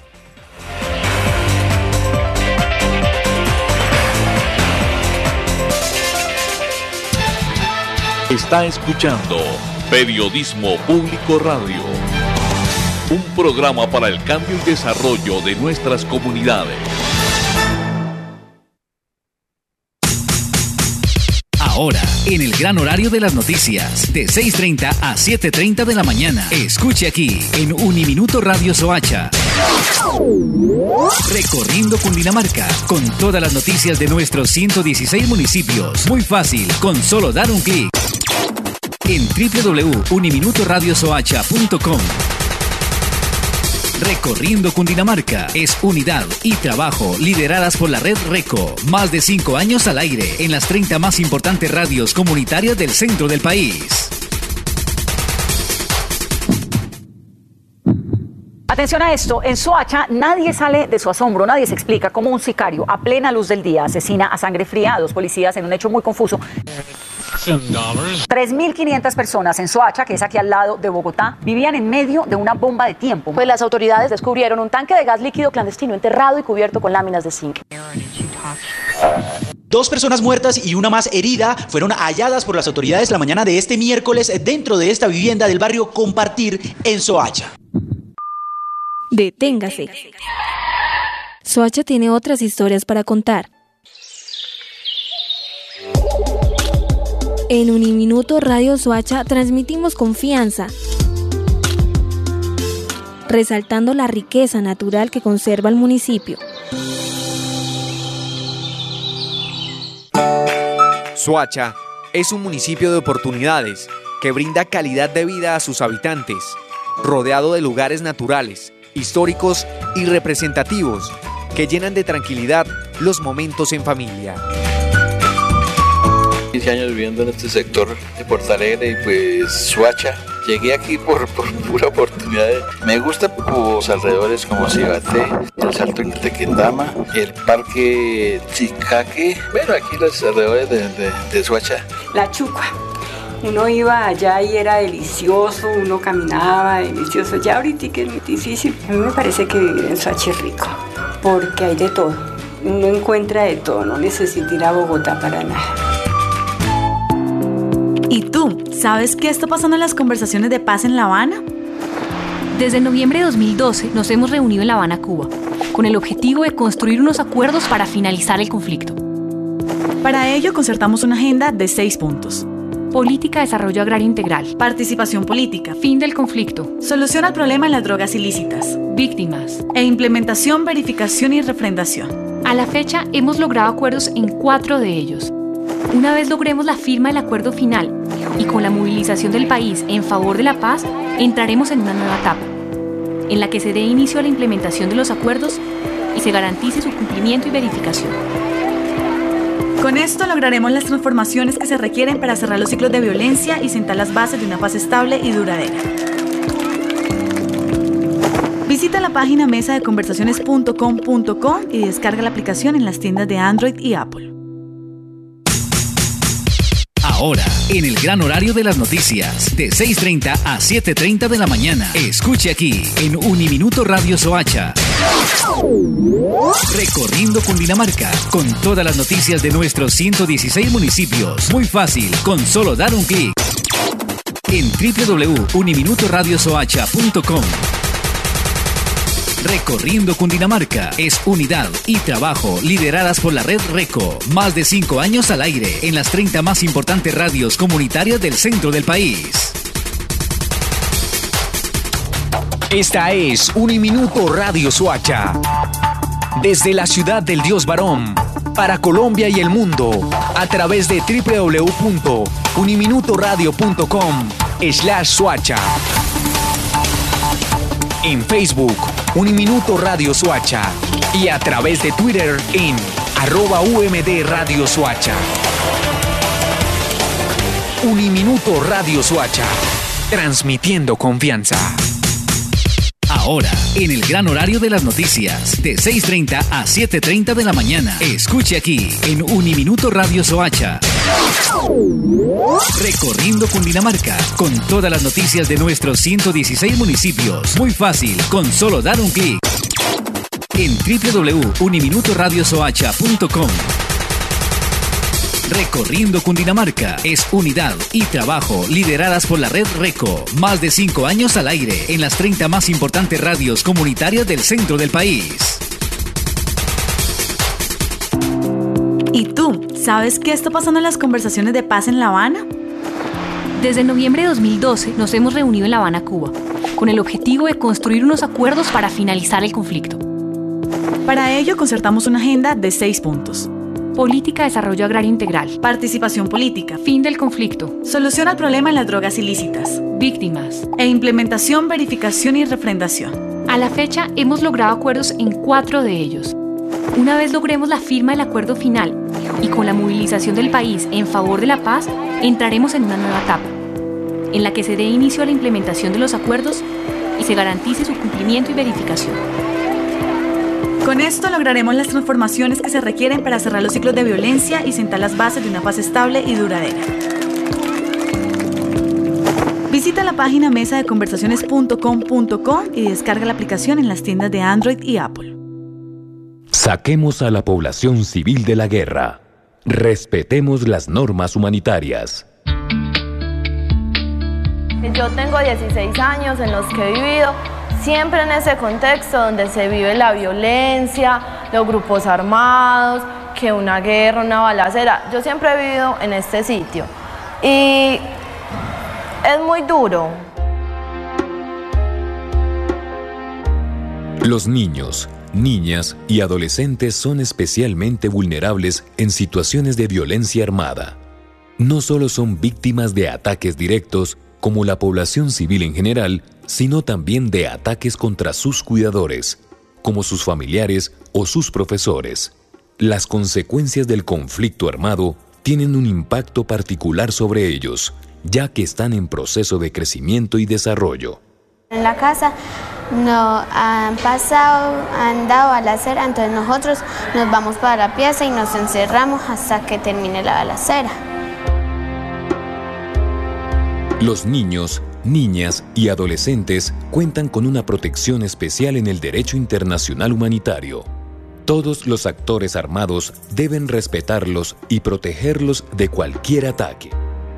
Está escuchando Periodismo Público Radio, un programa para el cambio y desarrollo de nuestras comunidades. Ahora, en el gran horario de las noticias, de seis treinta a siete treinta de la mañana. Escuche aquí, en Uniminuto Radio Soacha. Recorriendo Cundinamarca, con todas las noticias de nuestros ciento dieciséis municipios. Muy fácil, con solo dar un clic. En doble u doble u doble u punto uniminuto radio soacha punto com. Recorriendo Cundinamarca es unidad y trabajo lideradas por la red RECO. Más de cinco años al aire en las treinta más importantes radios comunitarias del centro del país. Atención a esto, en Soacha nadie sale de su asombro, nadie se explica cómo un sicario a plena luz del día asesina a sangre fría a dos policías en un hecho muy confuso. tres mil quinientas personas en Soacha, que es aquí al lado de Bogotá, vivían en medio de una bomba de tiempo. Pues las autoridades descubrieron un tanque de gas líquido clandestino enterrado y cubierto con láminas de zinc. Dos personas muertas y una más herida fueron halladas por las autoridades la mañana de este miércoles dentro de esta vivienda del barrio Compartir en Soacha. Deténgase. Soacha tiene otras historias para contar. En Uniminuto Radio Soacha transmitimos confianza, resaltando la riqueza natural que conserva el municipio. Soacha es un municipio de oportunidades que brinda calidad de vida a sus habitantes, rodeado de lugares naturales, históricos y representativos que llenan de tranquilidad los momentos en familia. quince años viviendo en este sector de Porto Alegre y pues Soacha. Llegué aquí por, por pura oportunidad. Me gusta los alrededores como Cibate, el Salto de Tequendama, el Parque Chicaque. Bueno, aquí los alrededores de, de, de Soacha. La Chucua. Uno iba allá y era delicioso, uno caminaba delicioso. Ya ahorita que es muy difícil. A mí me parece que vivir en Soacha es rico, porque hay de todo. Uno encuentra de todo, no necesita ir a Bogotá para nada. ¿Y tú, sabes qué está pasando en las conversaciones de paz en La Habana? Desde noviembre de dos mil doce nos hemos reunido en La Habana, Cuba, con el objetivo de construir unos acuerdos para finalizar el conflicto. Para ello concertamos una agenda de seis puntos. Política, desarrollo agrario integral. Participación política. Fin del conflicto. Solución al problema en las drogas ilícitas. Víctimas. E implementación, verificación y refrendación. A la fecha hemos logrado acuerdos en cuatro de ellos. Una vez logremos la firma del acuerdo final y con la movilización del país en favor de la paz, entraremos en una nueva etapa, en la que se dé inicio a la implementación de los acuerdos y se garantice su cumplimiento y verificación. Con esto lograremos las transformaciones que se requieren para cerrar los ciclos de violencia y sentar las bases de una paz estable y duradera. Visita la página mesa de conversaciones punto com punto co y descarga la aplicación en las tiendas de Android y Apple. Ahora, en el gran horario de las noticias, de seis treinta a siete treinta de la mañana. Escuche aquí, en Uniminuto Radio Soacha. Recorriendo Cundinamarca, con todas las noticias de nuestros ciento dieciséis municipios. Muy fácil, con solo dar un clic. En doble u doble u doble u punto uniminuto radio soacha punto com. Recorriendo Cundinamarca es unidad y trabajo lideradas por la red RECO. Más de cinco años al aire en las treinta más importantes radios comunitarias del centro del país. Esta es Uniminuto Radio Soacha. Desde la ciudad del Dios Varón, para Colombia y el mundo, a través de doble u doble u doble u punto uniminuto radio punto com slash Soacha. En Facebook, Uniminuto Radio Soacha. Y a través de Twitter en arroba U M D Radio Soacha. Uniminuto Radio Soacha. Transmitiendo confianza. Ahora, en el gran horario de las noticias, de seis treinta a siete treinta de la mañana. Escuche aquí, en Uniminuto Radio Soacha. Recorriendo Cundinamarca, con todas las noticias de nuestros ciento dieciséis municipios. Muy fácil, con solo dar un clic. En doble u doble u doble u punto uniminuto radio soacha punto com. Recorriendo Cundinamarca es unidad y trabajo lideradas por la red RECO. Más de cinco años al aire en las treinta más importantes radios comunitarias del centro del país. ¿Y tú, sabes qué está pasando en las conversaciones de paz en La Habana? Desde noviembre de dos mil doce nos hemos reunido en La Habana, Cuba, con el objetivo de construir unos acuerdos para finalizar el conflicto. Para ello concertamos una agenda de seis puntos. Política, desarrollo agrario integral. Participación política. Fin del conflicto. Solución al problema en las drogas ilícitas. Víctimas. E implementación, verificación y refrendación. A la fecha hemos logrado acuerdos en cuatro de ellos. Una vez logremos la firma del acuerdo final y con la movilización del país en favor de la paz, entraremos en una nueva etapa, en la que se dé inicio a la implementación de los acuerdos y se se garantice su cumplimiento y verificación. Con esto lograremos las transformaciones que se requieren para cerrar los ciclos de violencia y sentar las bases de una paz estable y duradera. Visita la página mesa de conversaciones punto com punto co y descarga la aplicación en las tiendas de Android y Apple. Saquemos a la población civil de la guerra. Respetemos las normas humanitarias. Yo tengo dieciséis años en los que he vivido siempre en ese contexto donde se vive la violencia, los grupos armados, que una guerra, una balacera. Yo siempre he vivido en este sitio y es muy duro. Los niños, niñas y adolescentes son especialmente vulnerables en situaciones de violencia armada. No solo son víctimas de ataques directos, como la población civil en general, sino también de ataques contra sus cuidadores, como sus familiares o sus profesores. Las consecuencias del conflicto armado tienen un impacto particular sobre ellos, ya que están en proceso de crecimiento y desarrollo. En la casa no han pasado, han dado balacera, entonces nosotros nos vamos para la pieza y nos encerramos hasta que termine la balacera. Los niños, niñas y adolescentes cuentan con una protección especial en el derecho internacional humanitario. Todos los actores armados deben respetarlos y protegerlos de cualquier ataque.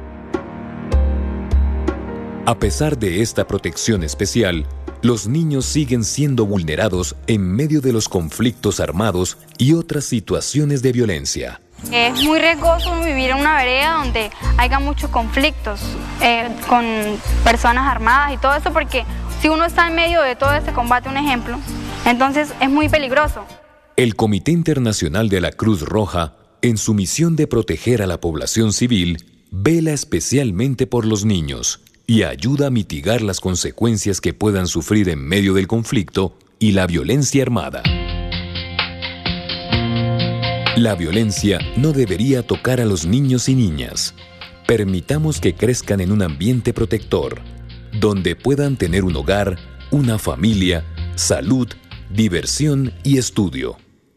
A pesar de esta protección especial, los niños siguen siendo vulnerados en medio de los conflictos armados y otras situaciones de violencia. Es muy riesgoso vivir en una vereda donde haya muchos conflictos eh, con personas armadas y todo eso, porque si uno está en medio de todo este combate, un ejemplo, entonces es muy peligroso. El Comité Internacional de la Cruz Roja, en su misión de proteger a la población civil, vela especialmente por los niños y ayuda a mitigar las consecuencias que puedan sufrir en medio del conflicto y la violencia armada. La violencia no debería tocar a los niños y niñas. Permitamos que crezcan en un ambiente protector, donde puedan tener un hogar, una familia, salud, diversión y estudio.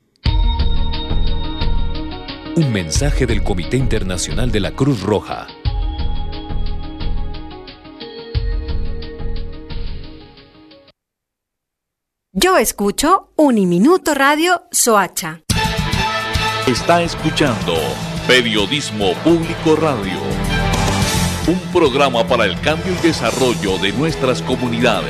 Un mensaje del Comité Internacional de la Cruz Roja. Yo escucho Uniminuto Radio Soacha. Está escuchando Periodismo Público Radio, un programa para el cambio y desarrollo de nuestras comunidades.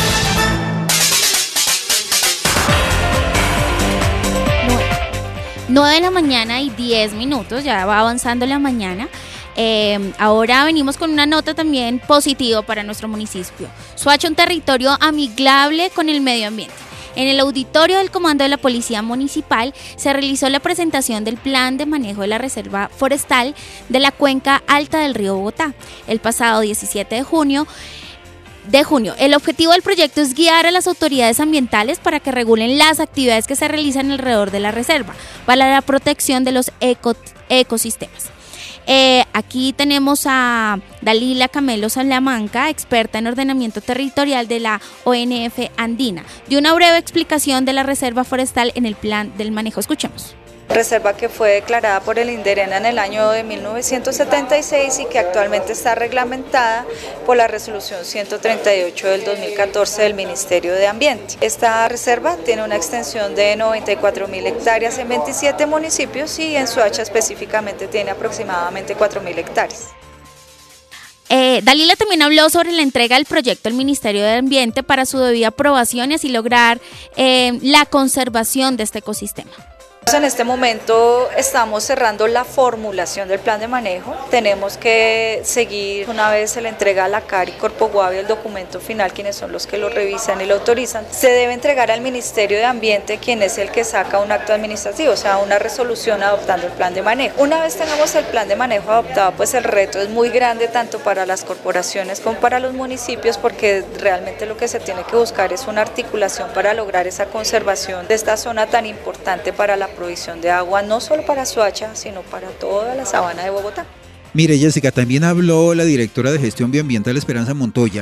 nueve de la mañana y diez minutos, ya va avanzando la mañana. Eh, ahora venimos con una nota también positiva para nuestro municipio. Soacha, un territorio amigable con el medio ambiente. En el auditorio del Comando de la Policía Municipal se realizó la presentación del Plan de Manejo de la Reserva Forestal de la Cuenca Alta del Río Bogotá el pasado diecisiete de junio. De junio. El objetivo del proyecto es guiar a las autoridades ambientales para que regulen las actividades que se realizan alrededor de la reserva para la protección de los eco, ecosistemas. Eh, aquí tenemos a Dalila Camelo Salamanca, experta en ordenamiento territorial de la O N F Andina, de una breve explicación de la reserva forestal en el plan del manejo. Escuchemos. Reserva que fue declarada por el INDERENA en el año de mil novecientos setenta y seis y que actualmente está reglamentada por la resolución ciento treinta y ocho del dos mil catorce del Ministerio de Ambiente. Esta reserva tiene una extensión de noventa y cuatro mil hectáreas en veintisiete municipios y en Soacha específicamente tiene aproximadamente cuatro mil hectáreas. Eh, Dalila también habló sobre la entrega del proyecto al Ministerio de Ambiente para su debida aprobación y así lograr eh, la conservación de este ecosistema. En este momento estamos cerrando la formulación del plan de manejo. Tenemos que seguir, una vez se le entrega a la C A R y Corpo Guavi el documento final, quienes son los que lo revisan y lo autorizan, se debe entregar al Ministerio de Ambiente, quien es el que saca un acto administrativo, o sea, una resolución adoptando el plan de manejo. Una vez tengamos el plan de manejo adoptado, pues el reto es muy grande tanto para las corporaciones como para los municipios, porque realmente lo que se tiene que buscar es una articulación para lograr esa conservación de esta zona tan importante para la provisión de agua, no solo para Soacha, sino para toda la sabana de Bogotá. Mire, Jessica, también habló la directora de Gestión Bioambiental Esperanza Montoya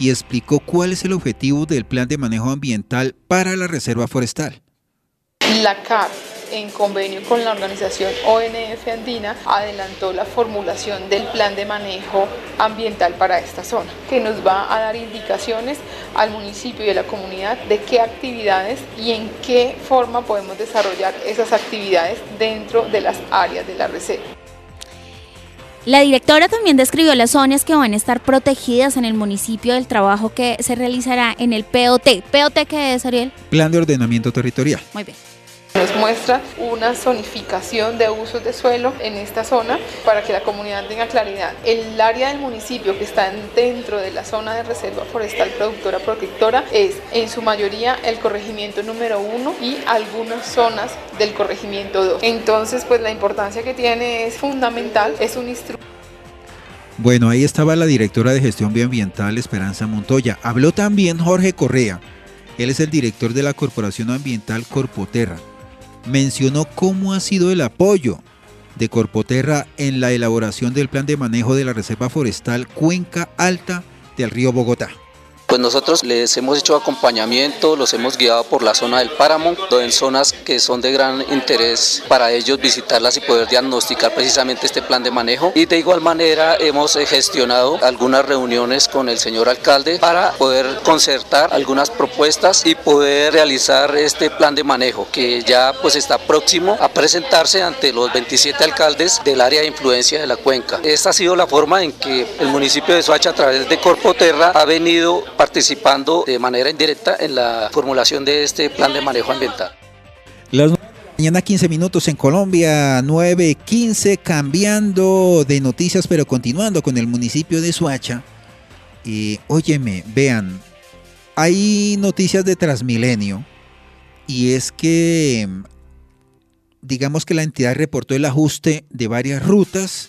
y explicó cuál es el objetivo del plan de manejo ambiental para la reserva forestal. La C A R, en convenio con la organización O N F Andina, adelantó la formulación del plan de manejo ambiental para esta zona, que nos va a dar indicaciones al municipio y a la comunidad de qué actividades y en qué forma podemos desarrollar esas actividades dentro de las áreas de la reserva. La directora también describió las zonas que van a estar protegidas en el municipio del trabajo que se realizará en el P O T. ¿P O T qué es, Ariel? Plan de Ordenamiento Territorial. Muy bien. Nos muestra una zonificación de usos de suelo en esta zona para que la comunidad tenga claridad. El área del municipio que está dentro de la zona de reserva forestal productora protectora es en su mayoría el corregimiento número uno y algunas zonas del corregimiento dos. Entonces, pues la importancia que tiene es fundamental, es un instrumento. Bueno, ahí estaba la directora de Gestión Bioambiental, Esperanza Montoya. Habló también Jorge Correa. Él es el director de la Corporación Ambiental Corpoterra. Mencionó cómo ha sido el apoyo de Corpoterra en la elaboración del plan de manejo de la Reserva Forestal Cuenca Alta del río Bogotá. Pues nosotros les hemos hecho acompañamiento, los hemos guiado por la zona del páramo, en zonas que son de gran interés para ellos visitarlas y poder diagnosticar precisamente este plan de manejo. Y de igual manera hemos gestionado algunas reuniones con el señor alcalde para poder concertar algunas propuestas y poder realizar este plan de manejo que ya pues está próximo a presentarse ante los veintisiete alcaldes del área de influencia de la cuenca. Esta ha sido la forma en que el municipio de Soacha a través de Corpoterra ha venido participando de manera indirecta en la formulación de este plan de manejo ambiental. Las mañana quince minutos en Colombia, nueve quince, cambiando de noticias, pero continuando con el municipio de Soacha. Eh, óyeme, vean, hay noticias de Transmilenio y es que, digamos que la entidad reportó el ajuste de varias rutas.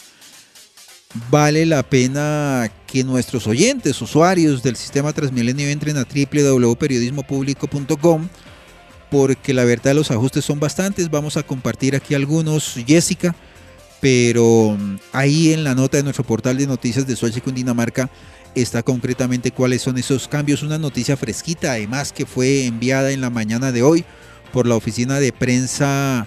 Vale la pena que nuestros oyentes, usuarios del sistema Transmilenio entren a doble u doble u doble u punto periodismo público punto com porque la verdad los ajustes son bastantes. Vamos a compartir aquí algunos, Jessica, pero ahí en la nota de nuestro portal de noticias de Soacha y Cundinamarca está concretamente cuáles son esos cambios. Una noticia fresquita además que fue enviada en la mañana de hoy por la oficina de prensa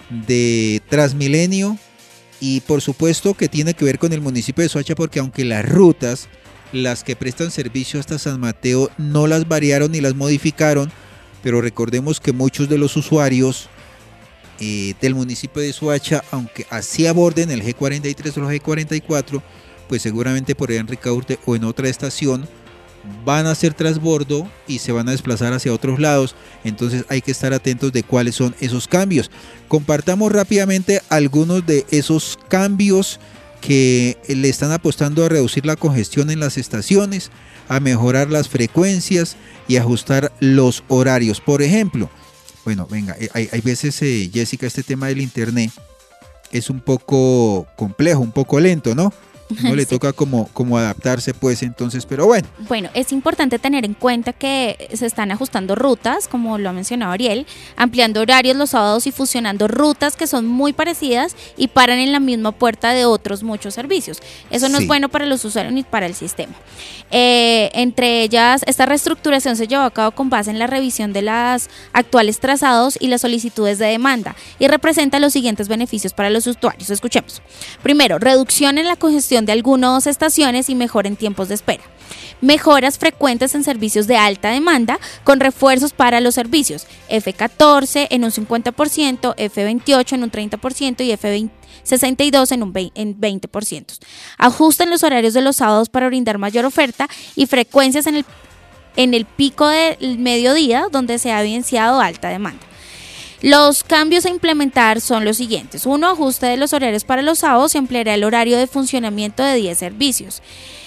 de Transmilenio. Y por supuesto que tiene que ver con el municipio de Soacha porque aunque las rutas, las que prestan servicio hasta San Mateo, no las variaron ni las modificaron, pero recordemos que muchos de los usuarios eh, del municipio de Soacha, aunque así aborden el G cuarenta y tres o el G cuarenta y cuatro, pues seguramente por allá en Ricaurte o en otra estación van a hacer transbordo y se van a desplazar hacia otros lados. Entonces hay que estar atentos de cuáles son esos cambios. Compartamos rápidamente algunos de esos cambios que le están apostando a reducir la congestión en las estaciones, a mejorar las frecuencias y ajustar los horarios. Por ejemplo, bueno, venga, hay, hay veces, eh, Jessica, este tema del internet es un poco complejo, un poco lento, ¿no? No le sí. toca como, como adaptarse, pues, entonces, pero bueno. Bueno, es importante tener en cuenta que se están ajustando rutas, como lo ha mencionado Ariel, ampliando horarios los sábados y fusionando rutas que son muy parecidas y paran en la misma puerta de otros muchos servicios. Eso no sí. es bueno para los usuarios ni para el sistema. Eh, entre ellas, esta reestructuración se llevó a cabo con base en la revisión de los actuales trazados y las solicitudes de demanda y representa los siguientes beneficios para los usuarios. Escuchemos. Primero, reducción en la congestión de algunas estaciones y mejora en tiempos de espera. Mejoras frecuentes en servicios de alta demanda con refuerzos para los servicios F catorce en un cincuenta por ciento, F veintiocho en un treinta por ciento y F sesenta y dos en un veinte por ciento. Ajustan los horarios de los sábados para brindar mayor oferta y frecuencias en el, en el pico del mediodía donde se ha evidenciado alta demanda. Los cambios a implementar son los siguientes. Uno, ajuste de los horarios para los sábados y ampliará el horario de funcionamiento de diez servicios.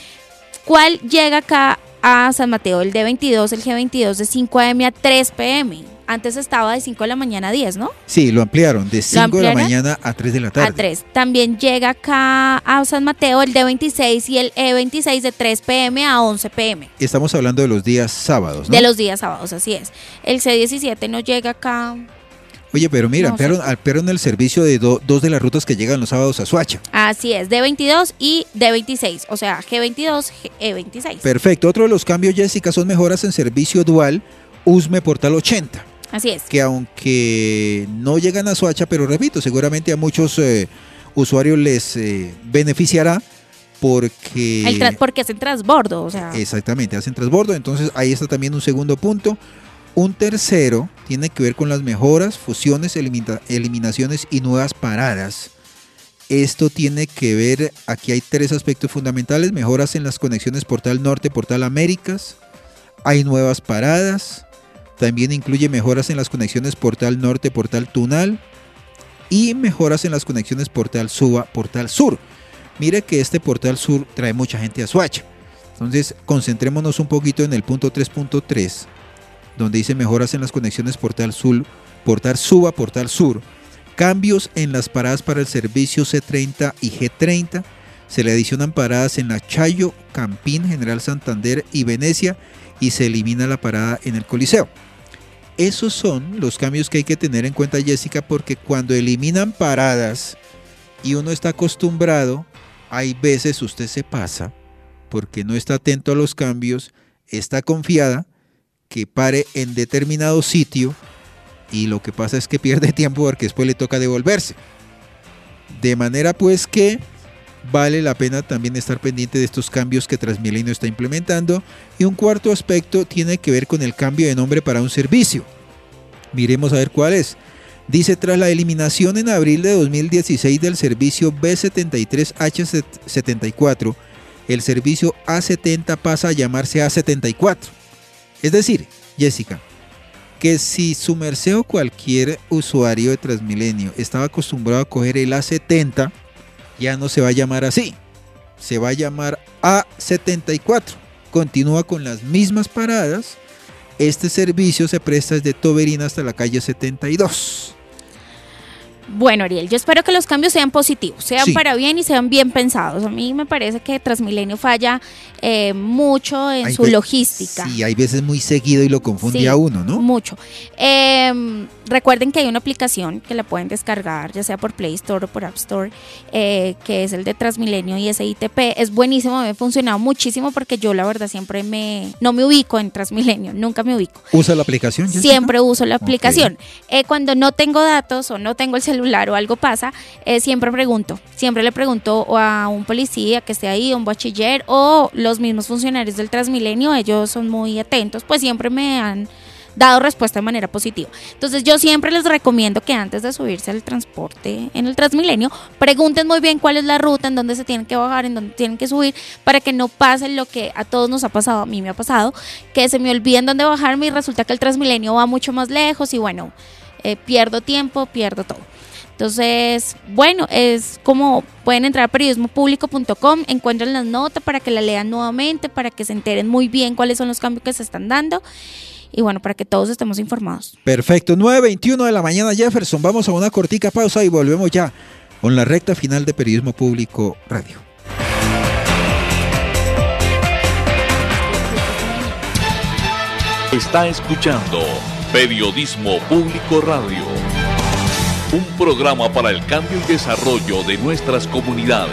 ¿Cuál llega acá a San Mateo? El D veintidós, el G veintidós de cinco a eme a tres pe eme. Antes estaba de cinco de la mañana a diez, ¿no? Sí, lo ampliaron de cinco de la mañana a tres de la tarde. A tres. También llega acá a San Mateo el D veintiséis y el E veintiséis de tres pe eme a once pe eme. Estamos hablando de los días sábados, ¿no? De los días sábados, así es. El C diecisiete no llega acá Oye, pero mira, No sé. ampliaron, ampliaron el servicio de do- dos de las rutas que llegan los sábados a Soacha. Así es, D veintidós y D veintiséis, o sea, G veintidós, E veintiséis. Perfecto. Otro de los cambios, Jessica, son mejoras en servicio dual Usme Portal ochenta. Así es. Que aunque no llegan a Soacha, pero repito, seguramente a muchos eh, usuarios les eh, beneficiará porque... El tra- porque hacen transbordo, o sea. Exactamente, hacen transbordo. Entonces ahí está también un segundo punto. Un tercero tiene que ver con las mejoras, fusiones, elimina- eliminaciones y nuevas paradas. Esto tiene que ver, aquí hay tres aspectos fundamentales: mejoras en las conexiones Portal Norte, Portal Américas. Hay nuevas paradas. También incluye mejoras en las conexiones Portal Norte, Portal Tunal. Y mejoras en las conexiones Portal Suba, Portal Sur. Mire que este Portal Sur trae mucha gente a Soacha. Entonces concentrémonos un poquito en el punto tres punto tres, donde dice mejoras en las conexiones Portal Sur, Portal Suba, Portal Sur. Cambios en las paradas para el servicio C treinta y G treinta. Se le adicionan paradas en la Chayo, Campín, General Santander y Venecia, y se elimina la parada en el Coliseo. Esos son los cambios que hay que tener en cuenta, Jessica, porque cuando eliminan paradas y uno está acostumbrado, hay veces usted se pasa porque no está atento a los cambios, está confiada que pare en determinado sitio y lo que pasa es que pierde tiempo porque después le toca devolverse. De manera pues que vale la pena también estar pendiente de estos cambios que Transmilenio está implementando. Y un cuarto aspecto tiene que ver con el cambio de nombre para un servicio. Miremos a ver cuál es. Dice: tras la eliminación en abril de dos mil dieciséis del servicio B setenta y tres H setenta y cuatro, el servicio A setenta pasa a llamarse A setenta y cuatro. Es decir, Jessica, que si su merced o cualquier usuario de Transmilenio estaba acostumbrado a coger el A setenta, ya no se va a llamar así, se va a llamar A setenta y cuatro. Continúa con las mismas paradas. Este servicio se presta desde Toberina hasta la calle setenta y dos. Bueno, Ariel, yo espero que los cambios sean positivos, sean Sí. para bien y sean bien pensados. A mí me parece que Transmilenio falla eh, mucho en Hay su ve- logística. Sí, hay veces muy seguido y lo confunde Sí, a uno, ¿no? Mucho. Eh, recuerden que hay una aplicación que la pueden descargar, ya sea por Play Store o por App Store, eh, que es el de Transmilenio y S I T P. Es buenísimo, me ha funcionado muchísimo porque yo la verdad siempre me no me ubico en Transmilenio, nunca me ubico. ¿Usa la aplicación, Jessica? Siempre uso la aplicación. Eh, cuando no tengo datos o no tengo el celular o algo pasa, eh, siempre pregunto. Siempre le pregunto o a un policía que esté ahí, a un bachiller o los mismos funcionarios del Transmilenio. Ellos son muy atentos, pues siempre me han dado respuesta de manera positiva. Entonces yo siempre les recomiendo que antes de subirse al transporte en el Transmilenio, pregunten muy bien cuál es la ruta, en dónde se tienen que bajar, en dónde tienen que subir, para que no pase lo que a todos nos ha pasado, a mí me ha pasado, que se me olviden dónde bajarme y resulta que el Transmilenio va mucho más lejos y bueno, eh, pierdo tiempo, pierdo todo. Entonces, bueno, es como pueden entrar a periodismo público punto com, encuentran las notas para que la lean nuevamente, para que se enteren muy bien cuáles son los cambios que se están dando y bueno, para que todos estemos informados. Perfecto, nueve veintiuno de la mañana, Jefferson. Vamos a una cortica pausa y volvemos ya con la recta final de Periodismo Público Radio. Está escuchando Periodismo Público Radio, un programa para el cambio y desarrollo de nuestras comunidades.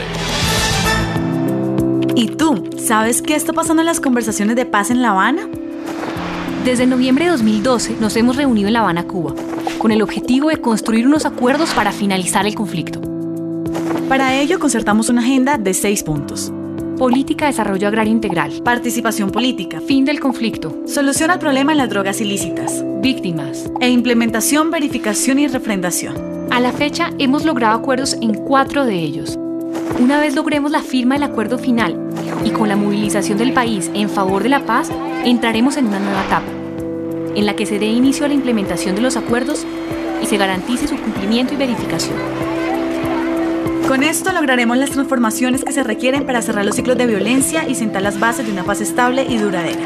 ¿Y tú, sabes qué está pasando en las conversaciones de paz en La Habana? Desde noviembre de dos mil doce nos hemos reunido en La Habana, Cuba, con el objetivo de construir unos acuerdos para finalizar el conflicto. Para ello concertamos una agenda de seis puntos. Política de desarrollo agrario integral. Participación política. Fin del conflicto. Solución al problema en las drogas ilícitas. Víctimas. E implementación, verificación y refrendación. A la fecha hemos logrado acuerdos en cuatro de ellos. Una vez logremos la firma del acuerdo final y con la movilización del país en favor de la paz, entraremos en una nueva etapa, en la que se dé inicio a la implementación de los acuerdos y se garantice su cumplimiento y verificación. Con esto lograremos las transformaciones que se requieren para cerrar los ciclos de violencia y sentar las bases de una paz estable y duradera.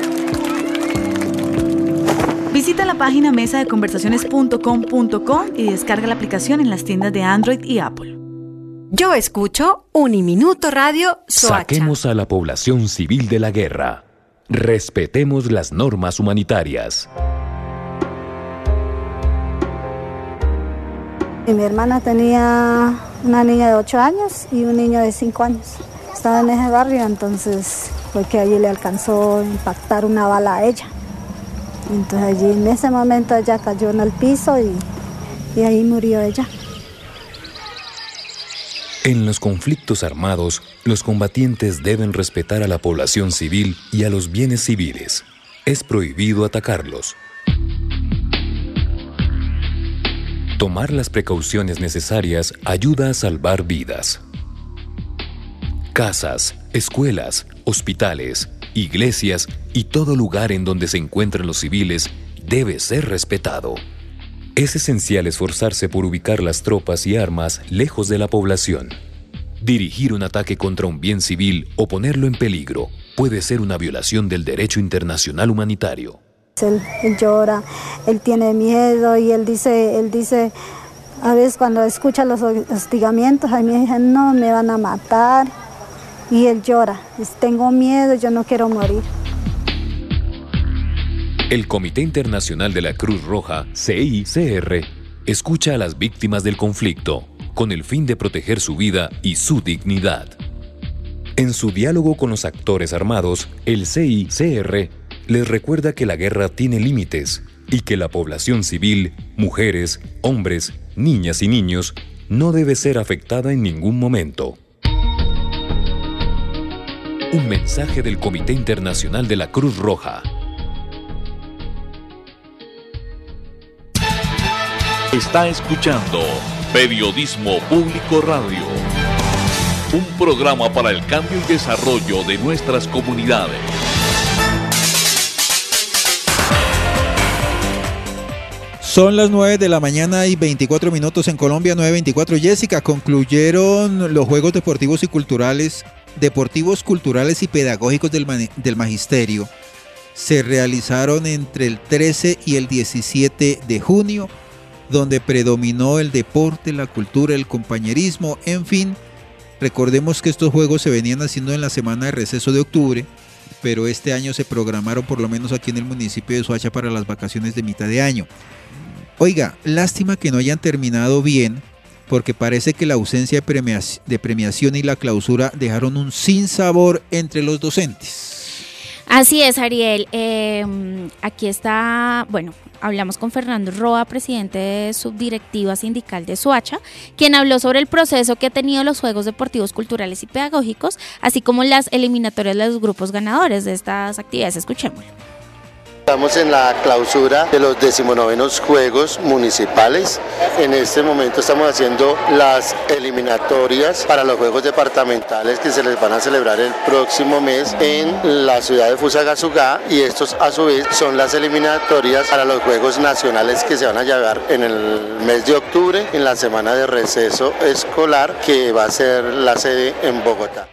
Visita la página mesa de conversaciones punto com punto co y descarga la aplicación en las tiendas de Android y Apple. Yo escucho Uniminuto Radio Soacha. Saquemos a la población civil de la guerra. Respetemos las normas humanitarias. Y mi hermana tenía una niña de ocho años y un niño de cinco años. Estaba en ese barrio, entonces fue que allí le alcanzó a impactar una bala a ella. Entonces allí en ese momento ella cayó en el piso y, y ahí murió ella. En los conflictos armados, los combatientes deben respetar a la población civil y a los bienes civiles. Es prohibido atacarlos. Tomar las precauciones necesarias ayuda a salvar vidas. Casas, escuelas, hospitales, iglesias y todo lugar en donde se encuentren los civiles debe ser respetado. Es esencial esforzarse por ubicar las tropas y armas lejos de la población. Dirigir un ataque contra un bien civil o ponerlo en peligro puede ser una violación del derecho internacional humanitario. Él, él llora, él tiene miedo y él dice, él dice, a veces cuando escucha los hostigamientos, a mí me dicen, no, me van a matar. Y él llora, dice, tengo miedo, yo no quiero morir. El Comité Internacional de la Cruz Roja, C I C R, escucha a las víctimas del conflicto con el fin de proteger su vida y su dignidad. En su diálogo con los actores armados, el C I C R les recuerda que la guerra tiene límites y que la población civil, mujeres, hombres, niñas y niños, no debe ser afectada en ningún momento. Un mensaje del Comité Internacional de la Cruz Roja. Está escuchando Periodismo Público Radio, un programa para el cambio y desarrollo de nuestras comunidades. Son las nueve de la mañana y veinticuatro minutos en Colombia, nueve veinticuatro. Jessica, concluyeron los Juegos Deportivos y Culturales, Deportivos, Culturales y Pedagógicos del, del Magisterio. Se realizaron entre el trece y el diecisiete de junio, donde predominó el deporte, la cultura, el compañerismo, en fin. Recordemos que estos juegos se venían haciendo en la semana de receso de octubre, pero este año se programaron por lo menos aquí en el municipio de Soacha para las vacaciones de mitad de año. Oiga, lástima que no hayan terminado bien, porque parece que la ausencia de, premiac- de premiación y la clausura dejaron un sinsabor entre los docentes. Así es, Ariel. Eh, aquí está, bueno, hablamos con Fernando Roa, presidente de Subdirectiva Sindical de Soacha, quien habló sobre el proceso que ha tenido los Juegos Deportivos, Culturales y Pedagógicos, así como las eliminatorias de los grupos ganadores de estas actividades. Escuchémoslo. Estamos en la clausura de los decimonovenos Juegos Municipales. En este momento estamos haciendo las eliminatorias para los Juegos Departamentales que se les van a celebrar el próximo mes en la ciudad de Fusagasugá, y estos a su vez son las eliminatorias para los Juegos Nacionales que se van a llevar en el mes de octubre, en la semana de receso escolar, que va a ser la sede en Bogotá.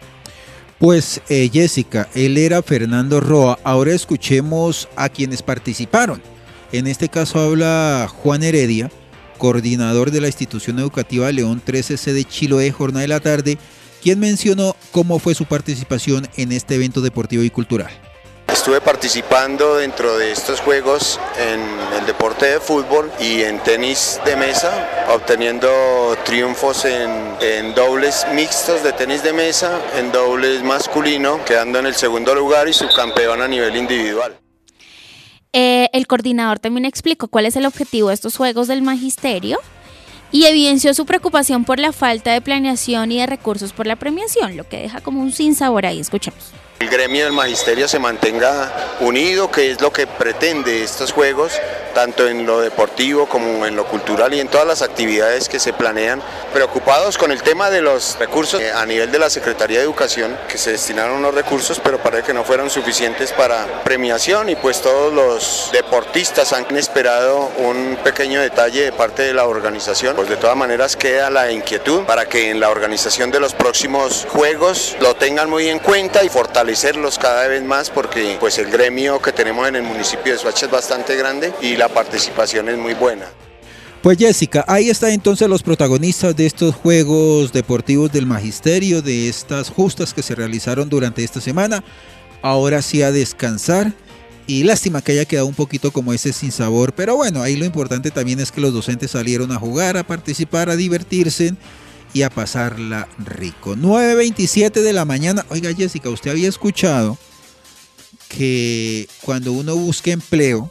Pues eh, Jessica, él era Fernando Roa. Ahora escuchemos a quienes participaron. En este caso habla Juan Heredia, coordinador de la institución educativa León trece C de Chiloé, Jornada de la Tarde, quien mencionó cómo fue su participación en este evento deportivo y cultural. Estuve participando dentro de estos juegos en el deporte de fútbol y en tenis de mesa, obteniendo triunfos en, en dobles mixtos de tenis de mesa, en dobles masculino, quedando en el segundo lugar y subcampeón a nivel individual. Eh, el coordinador también explicó cuál es el objetivo de estos Juegos del Magisterio y evidenció su preocupación por la falta de planeación y de recursos por la premiación, lo que deja como un sinsabor ahí. Escuchemos. El gremio del magisterio se mantenga unido, que es lo que pretende estos juegos, tanto en lo deportivo como en lo cultural y en todas las actividades que se planean, preocupados con el tema de los recursos eh, a nivel de la Secretaría de Educación, que se destinaron unos recursos, pero parece que no fueron suficientes para premiación, y pues todos los deportistas han esperado un pequeño detalle de parte de la organización. Pues de todas maneras queda la inquietud para que en la organización de los próximos juegos lo tengan muy en cuenta y fortalecerlos cada vez más, porque pues el gremio que tenemos en el municipio de Soacha es bastante grande y la participación es muy buena. Pues Jessica, ahí están entonces los protagonistas de estos Juegos Deportivos del Magisterio, de estas justas que se realizaron durante esta semana. Ahora sí a descansar Y lástima que haya quedado un poquito como ese sinsabor, pero bueno, ahí lo importante también es que los docentes salieron a jugar, a participar, a divertirse y a pasarla rico. nueve veintisiete de la mañana. Oiga, Jessica, ¿usted había escuchado que cuando uno busca empleo,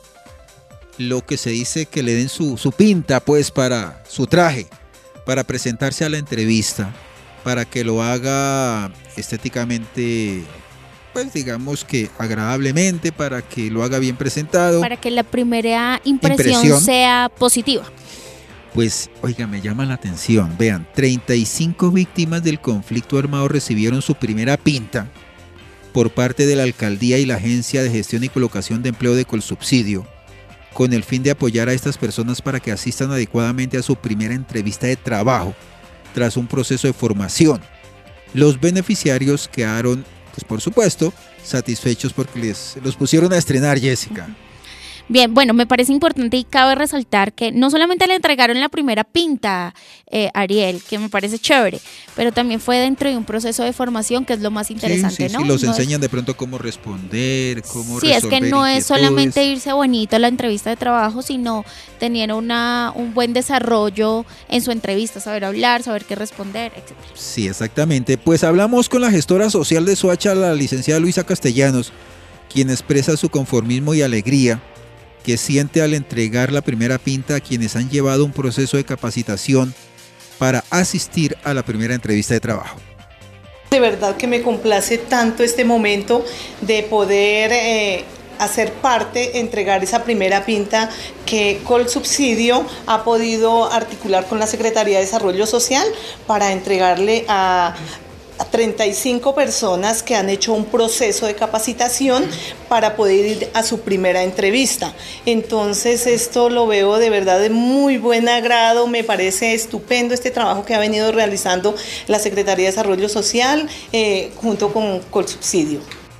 lo que se dice que le den su, su pinta, pues, para su traje, para presentarse a la entrevista, para que lo haga estéticamente, pues digamos que agradablemente, para que lo haga bien presentado, para que la primera impresión, impresión sea positiva? Pues, oiga, me llama la atención. Vean, treinta y cinco víctimas del conflicto armado recibieron su primera pinta por parte de la Alcaldía y la Agencia de Gestión y Colocación de Empleo de Colsubsidio, con el fin de apoyar a estas personas para que asistan adecuadamente a su primera entrevista de trabajo tras un proceso de formación. Los beneficiarios quedaron, pues por supuesto, satisfechos porque les los pusieron a estrenar, Jessica. Bien, bueno, me parece importante y cabe resaltar que no solamente le entregaron la primera pinta, eh, Ariel, que me parece chévere, pero también fue dentro de un proceso de formación, que es lo más interesante, sí, sí, ¿no? Sí, los no enseñan es... de pronto cómo responder, cómo sí, resolver es que no inquietudes. Es solamente irse bonito a la entrevista de trabajo, sino tener una, un buen desarrollo en su entrevista, saber hablar, saber qué responder, etcétera. Sí, exactamente. Pues hablamos con la gestora social de Soacha, la licenciada Luisa Castellanos, quien expresa su conformismo y alegría que siente al entregar la primera pinta a quienes han llevado un proceso de capacitación para asistir a la primera entrevista de trabajo. De verdad que me complace tanto este momento de poder eh, hacer parte, entregar esa primera pinta que Colsubsidio ha podido articular con la Secretaría de Desarrollo Social para entregarle a treinta y cinco personas que han hecho un proceso de capacitación para poder ir a su primera entrevista. Entonces esto lo veo de verdad de muy buen agrado, me parece estupendo este trabajo que ha venido realizando la Secretaría de Desarrollo Social eh, junto con Colsubsidio.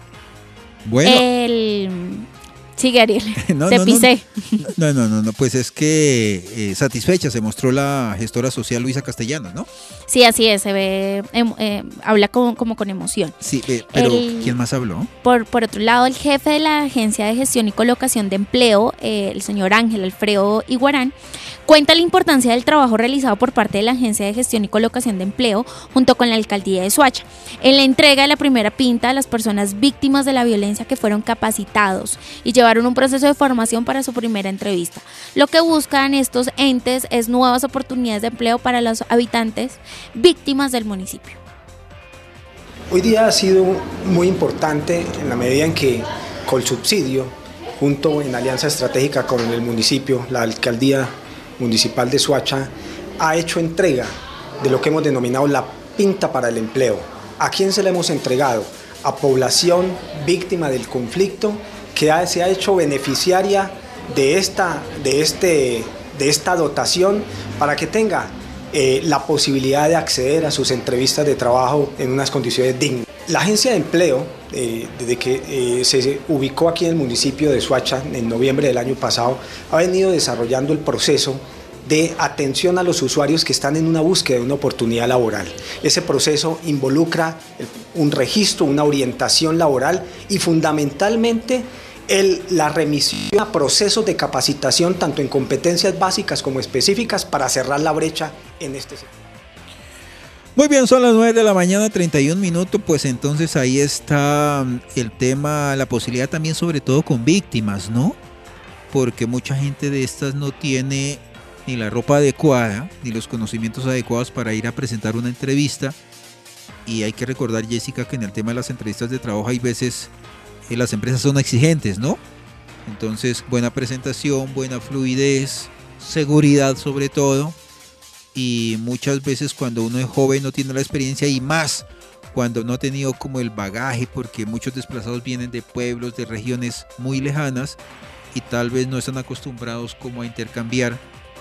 Bueno. El... Sigue, Ariel, no, te no, pisé. No, no, no, no, pues es que eh, satisfecha se mostró la gestora social Luisa Castellanos, ¿no? Sí, así es, se ve, eh, eh, habla como, como con emoción. Sí, eh, pero el, ¿quién más habló? Por, por otro lado, el jefe de la Agencia de Gestión y Colocación de Empleo, eh, el señor Ángel Alfredo Iguarán, cuenta la importancia del trabajo realizado por parte de la Agencia de Gestión y Colocación de Empleo junto con la Alcaldía de Soacha en la entrega de la primera pinta a las personas víctimas de la violencia que fueron capacitados y llevaron un proceso de formación para su primera entrevista. Lo que buscan estos entes es nuevas oportunidades de empleo para los habitantes víctimas del municipio. Hoy día ha sido muy importante en la medida en que Colsubsidio, junto en alianza estratégica con el municipio, la Alcaldía Municipal de Soacha, ha hecho entrega de lo que hemos denominado la pinta para el empleo. ¿A quién se le hemos entregado? A población víctima del conflicto que ha, se ha hecho beneficiaria de esta, de este, de esta dotación para que tenga eh, la posibilidad de acceder a sus entrevistas de trabajo en unas condiciones dignas. La Agencia de Empleo, eh, desde que eh, se ubicó aquí en el municipio de Soacha en noviembre del año pasado, ha venido desarrollando el proceso de atención a los usuarios que están en una búsqueda de una oportunidad laboral. Ese proceso involucra un registro, una orientación laboral y fundamentalmente el, la remisión a procesos de capacitación tanto en competencias básicas como específicas para cerrar la brecha en este sector. Muy bien, son las nueve de la mañana, treinta y un minutos, pues entonces ahí está el tema, la posibilidad también sobre todo con víctimas, ¿no? Porque mucha gente de estas no tiene ni la ropa adecuada, ni los conocimientos adecuados para ir a presentar una entrevista. Y hay que recordar, Jessica, que en el tema de las entrevistas de trabajo hay veces eh, las empresas son exigentes, ¿no? Entonces, buena presentación, buena fluidez, seguridad sobre todo. Y muchas veces cuando uno es joven no tiene la experiencia y más cuando no ha tenido como el bagaje, porque muchos desplazados vienen de pueblos, de regiones muy lejanas y tal vez no están acostumbrados como a intercambiar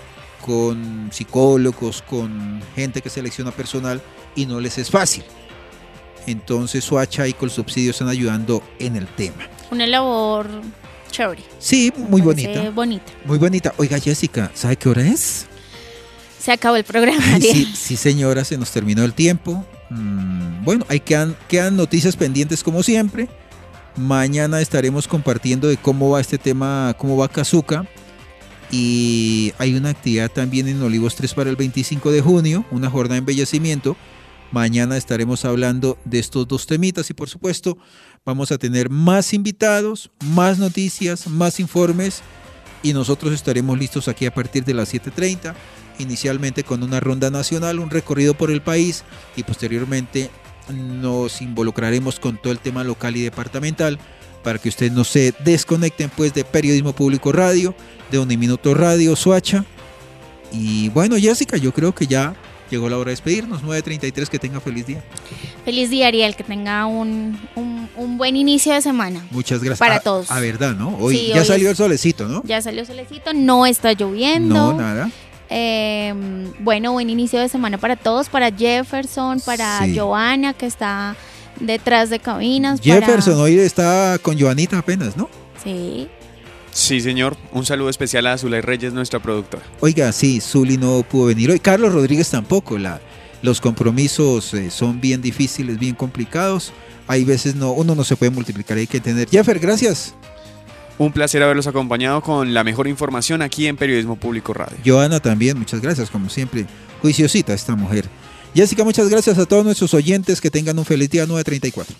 con psicólogos, con gente que selecciona personal y no les es fácil. Entonces Soacha y Colsubsidio están ayudando en el tema. Una labor chévere. Sí, muy bonita. bonita. Muy bonita. Oiga, Jessica, ¿sabe qué hora es? Se acabó el programa. Ay, sí, sí, señora, se nos terminó el tiempo. Mm, bueno, ahí quedan, quedan noticias pendientes como siempre. Mañana estaremos compartiendo de cómo va este tema, cómo va Cazuca. Y hay una actividad también en Olivos tres para el veinticinco de junio, una jornada de embellecimiento. Mañana estaremos hablando de estos dos temitas y por supuesto vamos a tener más invitados, más noticias, más informes y nosotros estaremos listos aquí a partir de las siete treinta, inicialmente con una ronda nacional, un recorrido por el país y posteriormente nos involucraremos con todo el tema local y departamental para que ustedes no se desconecten pues de Periodismo Público Radio, de Uniminuto Radio Soacha. Y bueno, Jessica, yo creo que ya llegó la hora de despedirnos. Nueve treinta y tres, que tenga feliz día. Feliz día, Ariel, que tenga un, un, un buen inicio de semana. Muchas gracias. Para a, todos. A verdad, ¿no? Hoy sí, ya hoy salió es, el solecito, ¿no? Ya salió el solecito, no está lloviendo. No, nada. Eh, bueno, buen inicio de semana para todos, para Jefferson, para Sí. Joana, que está detrás de cabinas. Jefferson para... hoy está con Joanita apenas, ¿no? Sí. Sí, señor. Un saludo especial a Zulay Reyes, nuestra productora. Oiga, sí, Zuli no pudo venir hoy. Carlos Rodríguez tampoco. La, los compromisos eh, son bien difíciles, bien complicados. Hay veces no, uno no se puede multiplicar, hay que tener. Jeffer, gracias. Un placer haberlos acompañado con la mejor información aquí en Periodismo Público Radio. Joana también, muchas gracias, como siempre. Juiciosita esta mujer. Jessica, muchas gracias a todos nuestros oyentes. Que tengan un feliz día. Nueve treinta y cuatro.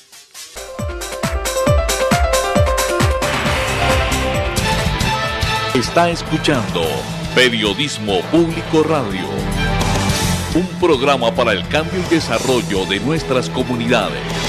Está escuchando Periodismo Público Radio, un programa para el cambio y desarrollo de nuestras comunidades.